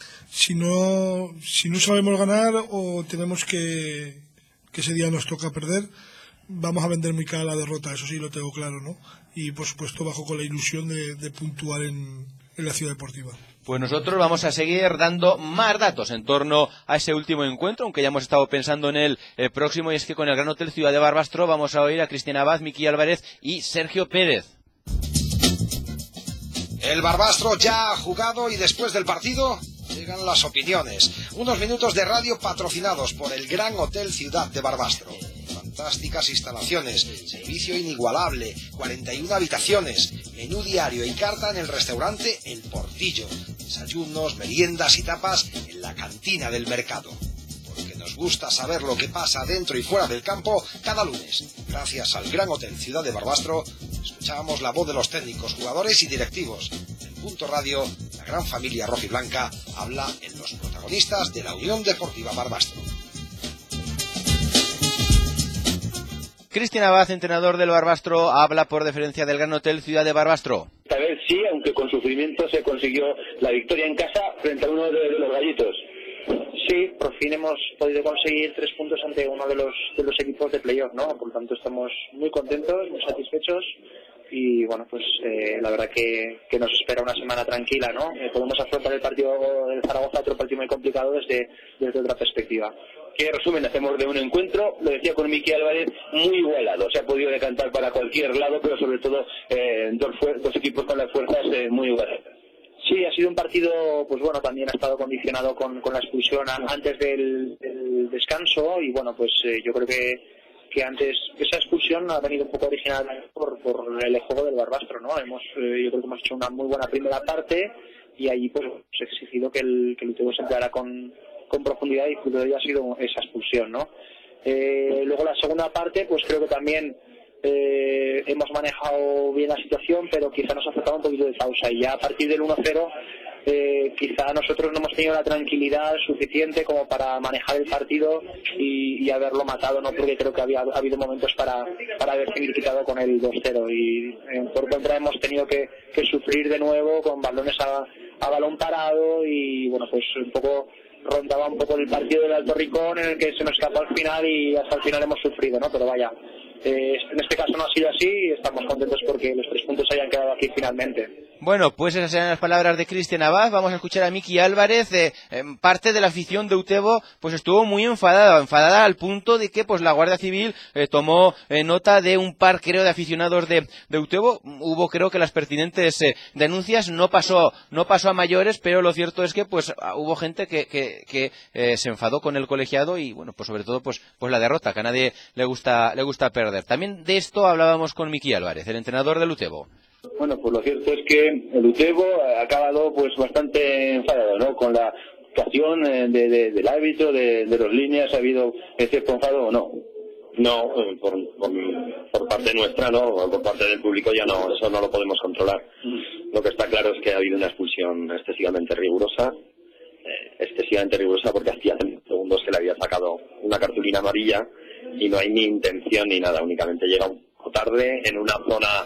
Speaker 1: no sabemos ganar o tenemos que ese día nos toca perder, vamos a vender muy cara la derrota, eso sí lo tengo claro, ¿no? Y por supuesto bajo con la ilusión de puntuar en la ciudad deportiva.
Speaker 2: Pues nosotros vamos a seguir dando más datos en torno a ese último encuentro, aunque ya hemos estado pensando en el próximo, y es que con el Gran Hotel Ciudad de Barbastro vamos a oír a Cristian Abad, Miki Álvarez y Sergio Pérez.
Speaker 6: El Barbastro ya ha jugado y después del partido llegan las opiniones. Unos minutos de radio patrocinados por el Gran Hotel Ciudad de Barbastro. Fantásticas instalaciones, servicio inigualable, 41 habitaciones, menú diario y carta en el restaurante El Portillo, desayunos, meriendas y tapas en la cantina del mercado. Porque nos gusta saber lo que pasa dentro y fuera del campo cada lunes. Gracias al Gran Hotel Ciudad de Barbastro, escuchábamos la voz de los técnicos, jugadores y directivos. En Punto Radio, la gran familia rojiblanca habla en los protagonistas de la Unión Deportiva Barbastro.
Speaker 2: Cristian Abad, entrenador del Barbastro, habla por deferencia del Gran Hotel Ciudad de Barbastro.
Speaker 21: Esta vez sí, aunque con sufrimiento se consiguió la victoria en casa frente a uno de los gallitos.
Speaker 22: Sí, por fin hemos podido conseguir 3 puntos ante uno de los equipos de playoff, ¿no? Por lo tanto estamos muy contentos, muy satisfechos y bueno, pues la verdad que nos espera una semana tranquila, ¿no? Podemos afrontar el partido del Zaragoza, otro partido muy complicado desde otra perspectiva.
Speaker 21: ¿Qué resumen hacemos de un encuentro? Lo decía con Miki Álvarez, muy igualado. Se ha podido decantar para cualquier lado, pero sobre todo dos equipos con las fuerzas muy igualadas.
Speaker 22: Sí, ha sido un partido, pues bueno, también ha estado condicionado con la expulsión antes del descanso y bueno, pues yo creo que antes esa expulsión ha venido un poco original por el juego del Barbastro, ¿no? Yo creo que hemos hecho una muy buena primera parte, y allí pues he exigido que el Utebo se empleara con profundidad y fruto de ello ha sido esa expulsión, ¿no? Luego la segunda parte, pues creo que también hemos manejado bien la situación, pero quizá nos ha faltado un poquito de pausa, y ya a partir del 1-0 quizá nosotros no hemos tenido la tranquilidad suficiente como para manejar el partido y haberlo matado, ¿no? Porque creo que ha habido momentos para haber quitado con el 2-0, y por contra hemos tenido que sufrir de nuevo con balones a balón parado, y bueno, pues un poco rondaba un poco el partido del Alto Ricón, en el que se nos escapó al final y hasta el final hemos sufrido, ¿no? Pero vaya, en este caso no ha sido así y estamos contentos porque los 3 puntos hayan quedado aquí finalmente.
Speaker 2: Bueno, pues esas eran las palabras de Cristian Abad. Vamos a escuchar a Miki Álvarez. Parte de la afición de Utebo pues estuvo muy enfadada al punto de que pues la Guardia Civil tomó nota de un par, creo, de aficionados de Utebo. Hubo, creo, que las pertinentes denuncias. No pasó a mayores, pero lo cierto es que pues hubo gente que se enfadó con el colegiado y bueno, pues sobre todo pues la derrota, que a nadie le gusta perder. También de esto hablábamos con Miki Álvarez, el entrenador del Utebo.
Speaker 21: Bueno, pues lo cierto es que el Utebo ha acabado pues bastante enfadado, ¿no? Con la actuación del árbitro, de los líneas. ¿Ha habido cierto enfado o no?
Speaker 4: No, por parte nuestra, no, por parte del público ya no, eso no lo podemos controlar. Lo que está claro es que ha habido una expulsión excesivamente rigurosa porque hacía segundos que le había sacado una cartulina amarilla y no hay ni intención ni nada, únicamente llega un poco tarde en una zona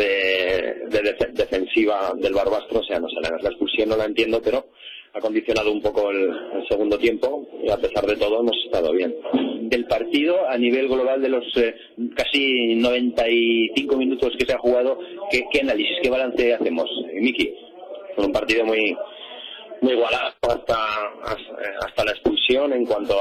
Speaker 4: defensiva del Barbastro. O sea, no sé, la expulsión no la entiendo, pero ha condicionado un poco el segundo tiempo y a pesar de todo hemos estado bien.
Speaker 21: Del partido, a nivel global de los casi 95 minutos que se ha jugado, ¿qué análisis, qué balance hacemos, Miki?
Speaker 4: Fue un partido muy igualado hasta la expulsión en cuanto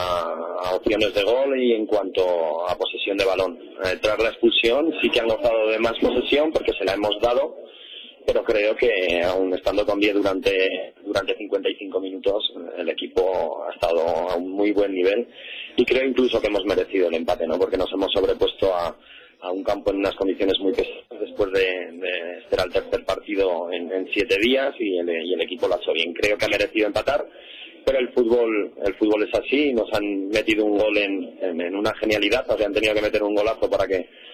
Speaker 4: a opciones de gol y en cuanto a posesión de balón. Tras la expulsión sí que han gozado de más posesión porque se la hemos dado, pero creo que aún estando con 10 durante 55 minutos el equipo ha estado a un muy buen nivel y creo incluso que hemos merecido el empate, ¿no? Porque nos hemos sobrepuesto a un campo en unas condiciones muy pesadas después de ser el tercer partido en 7 días y el equipo lo ha hecho bien. Creo que ha merecido empatar, pero el fútbol es así. Nos han metido un gol en una genialidad, o sea, han tenido que meter un golazo para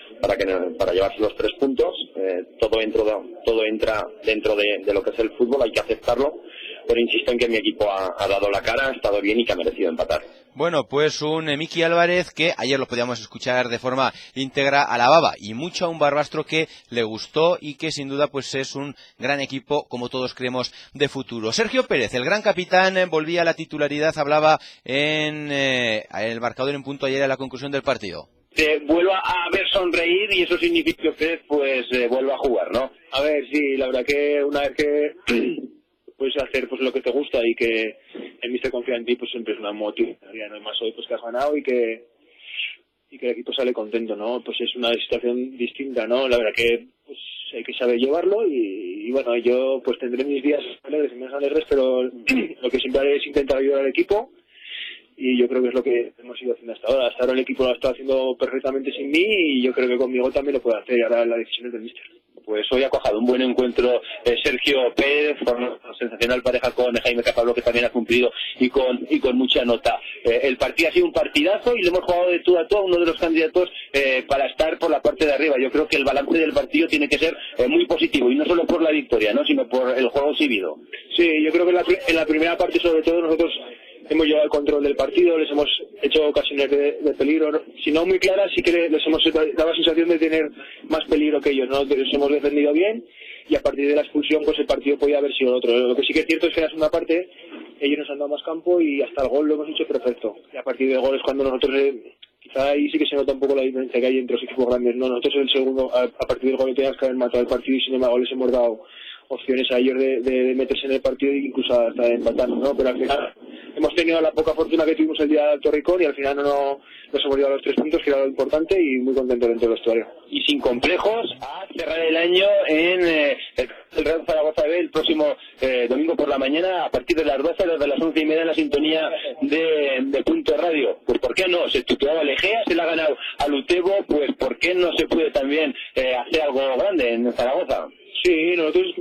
Speaker 4: llevarse los 3 puntos. Todo entra dentro de lo que es el fútbol, hay que aceptarlo, pero insisto en que mi equipo ha dado la cara, ha estado bien y que ha merecido empatar.
Speaker 2: Bueno, pues un Miki Álvarez que ayer lo podíamos escuchar de forma íntegra, alababa y mucho a un Barbastro que le gustó y que sin duda pues es un gran equipo, como todos creemos, de futuro. Sergio Pérez, el gran capitán, volvía a la titularidad, hablaba en el marcador en punto ayer a la conclusión del partido.
Speaker 21: Vuelva a ver sonreír y eso significa que usted pues vuelva a jugar, ¿no?
Speaker 22: A ver, sí, la verdad que una vez que puedes hacer pues lo que te gusta y que el míster confía en ti, pues siempre es una motivación. No hay más hoy pues que has ganado y que el equipo sale contento, ¿no? Pues es una situación distinta, ¿no? La verdad que pues hay que saber llevarlo y bueno, yo pues tendré mis días alegres y menos alegres, pero lo que siempre haré es intentar ayudar al equipo. Y yo creo que es lo que hemos ido haciendo hasta ahora. Hasta ahora el equipo lo ha estado haciendo perfectamente sin mí y yo creo que conmigo también lo puede hacer. Y ahora la decisión es del míster.
Speaker 21: Pues hoy ha cojado un buen encuentro Sergio Pérez, con sensacional pareja con Jaime Capablo, que también ha cumplido y con mucha nota. El partido ha sido un partidazo y lo hemos jugado de tú a tú a uno de los candidatos para estar por la parte de arriba. Yo creo que el balance del partido tiene que ser muy positivo y no solo por la victoria, ¿no? Sino por el juego exhibido.
Speaker 22: Sí, yo creo que en la primera parte sobre todo nosotros hemos llevado el control del partido, les hemos hecho ocasiones de peligro, si no muy claras, sí que les hemos dado la sensación de tener más peligro que ellos, ¿no? Que les hemos defendido bien y a partir de la expulsión pues el partido podía haber sido otro. Lo que sí que es cierto es que en la segunda parte ellos nos han dado más campo y hasta el gol lo hemos hecho perfecto. Y a partir del gol es cuando nosotros, quizá ahí sí que se nota un poco la diferencia que hay entre los equipos grandes, ¿no? Nosotros en el segundo, a partir del gol teníamos que haber matado el partido y sin embargo les hemos dado opciones a ellos de meterse en el partido e incluso hasta de empatar, ¿no? Pero al final hemos tenido la poca fortuna que tuvimos el día de Alto Ricón y al final no nos hemos llevado los 3 puntos, que era lo importante, y muy contento dentro del vestuario.
Speaker 21: Y sin complejos, a cerrar el año en el Real Zaragoza B el próximo domingo por la mañana a partir de las 12, desde las 11:30 en la sintonía de Punto Radio. Pues ¿por qué no? Se titulaba el Egea, se le ha ganado al Utebo, pues ¿por qué no se puede también hacer algo grande en Zaragoza?
Speaker 22: Sí, nosotros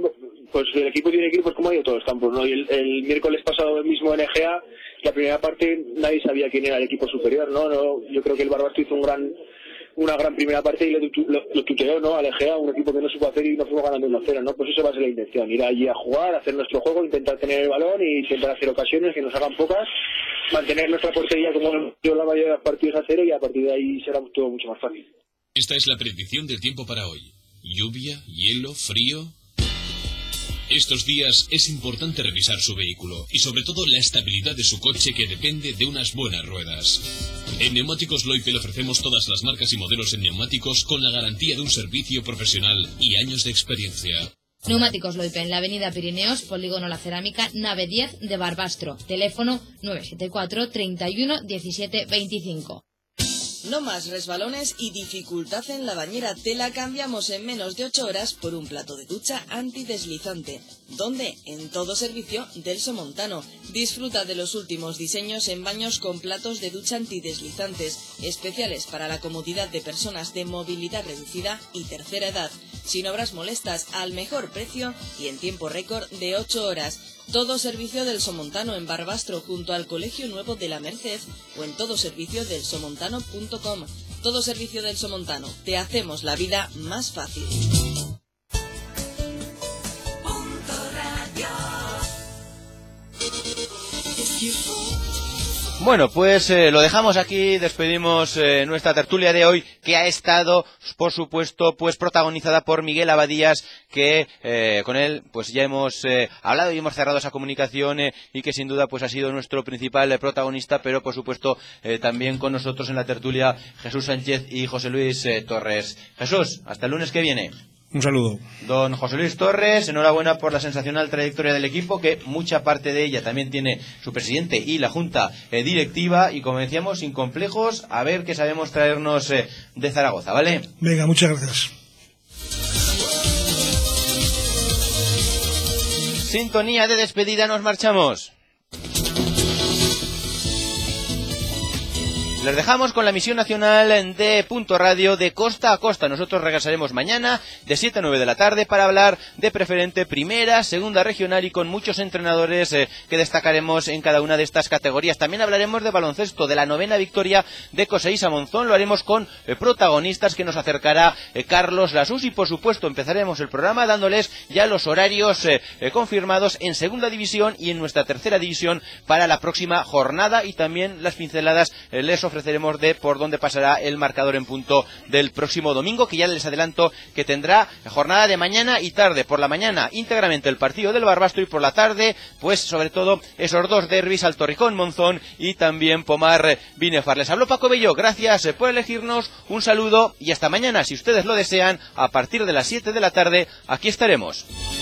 Speaker 21: pues el equipo tiene que ir pues como ha ido todos los campos, ¿no? Y el miércoles pasado mismo en Egea, la primera parte nadie sabía quién era el equipo superior, ¿no? Yo creo que el Barbastro hizo una gran primera parte y lo tuteó, ¿no? Al Egea, un equipo que no supo hacer y nos fuimos ganando 1-0, ¿no? Pues eso va a ser la intención, ir allí a jugar, hacer nuestro juego, intentar tener el balón y intentar hacer ocasiones que nos hagan pocas, mantener nuestra portería como la mayoría de los partidos a 0 y a partir de ahí será todo mucho más fácil.
Speaker 5: Esta es la predicción del tiempo para hoy. Lluvia, hielo, frío. Estos días es importante revisar su vehículo y sobre todo la estabilidad de su coche, que depende de unas buenas ruedas. En Neumáticos Loipe le ofrecemos todas las marcas y modelos en neumáticos con la garantía de un servicio profesional y años de experiencia.
Speaker 10: Neumáticos Loipe en la avenida Pirineos, Polígono La Cerámica, nave 10 de Barbastro. Teléfono 974 31 17 25.
Speaker 12: No más resbalones y dificultad en la bañera. Te la cambiamos en menos de 8 horas por un plato de ducha antideslizante. ¿Dónde? En todo servicio del Somontano. Disfruta de los últimos diseños en baños con platos de ducha antideslizantes, especiales para la comodidad de personas de movilidad reducida y tercera edad. Sin obras molestas, al mejor precio y en tiempo récord de 8 horas. Todo servicio del Somontano en Barbastro, junto al Colegio Nuevo de la Merced, o en todoserviciodelsomontano.com. Todo servicio del Somontano. Te hacemos la vida más fácil.
Speaker 2: Bueno, pues lo dejamos aquí, despedimos nuestra tertulia de hoy, que ha estado, por supuesto, pues protagonizada por Miguel Abadías, que con él pues ya hemos hablado y hemos cerrado esa comunicación y que sin duda pues ha sido nuestro principal protagonista, pero por supuesto también con nosotros en la tertulia Jesús Sánchez y José Luis Torres. Jesús, hasta el lunes que viene.
Speaker 1: Un saludo.
Speaker 2: Don José Luis Torres, enhorabuena por la sensacional trayectoria del equipo, que mucha parte de ella también tiene su presidente y la junta directiva, y como decíamos, sin complejos, a ver qué sabemos traernos de Zaragoza, ¿vale?
Speaker 1: Venga, muchas gracias.
Speaker 2: Sintonía de despedida, nos marchamos. Les dejamos con la emisión nacional de Punto Radio de Costa a Costa. Nosotros regresaremos mañana de 7 a 9 de la tarde para hablar de Preferente Primera, Segunda Regional y con muchos entrenadores que destacaremos en cada una de estas categorías. También hablaremos de baloncesto, de la 9ª victoria de Coseísa Monzón. Lo haremos con protagonistas que nos acercará Carlos Lasús y por supuesto empezaremos el programa dándoles ya los horarios confirmados en Segunda División y en nuestra Tercera División para la próxima jornada, y también las pinceladas les ofreceremos de por dónde pasará el marcador en punto del próximo domingo, que ya les adelanto que tendrá jornada de mañana y tarde. Por la mañana íntegramente el partido del Barbastro y por la tarde pues sobre todo esos dos derbis, Alto Ricón Monzón y también Pomar Binefar. Les habló Paco Bello, gracias por elegirnos, un saludo y hasta mañana, si ustedes lo desean, a partir de las 7 de la tarde aquí estaremos.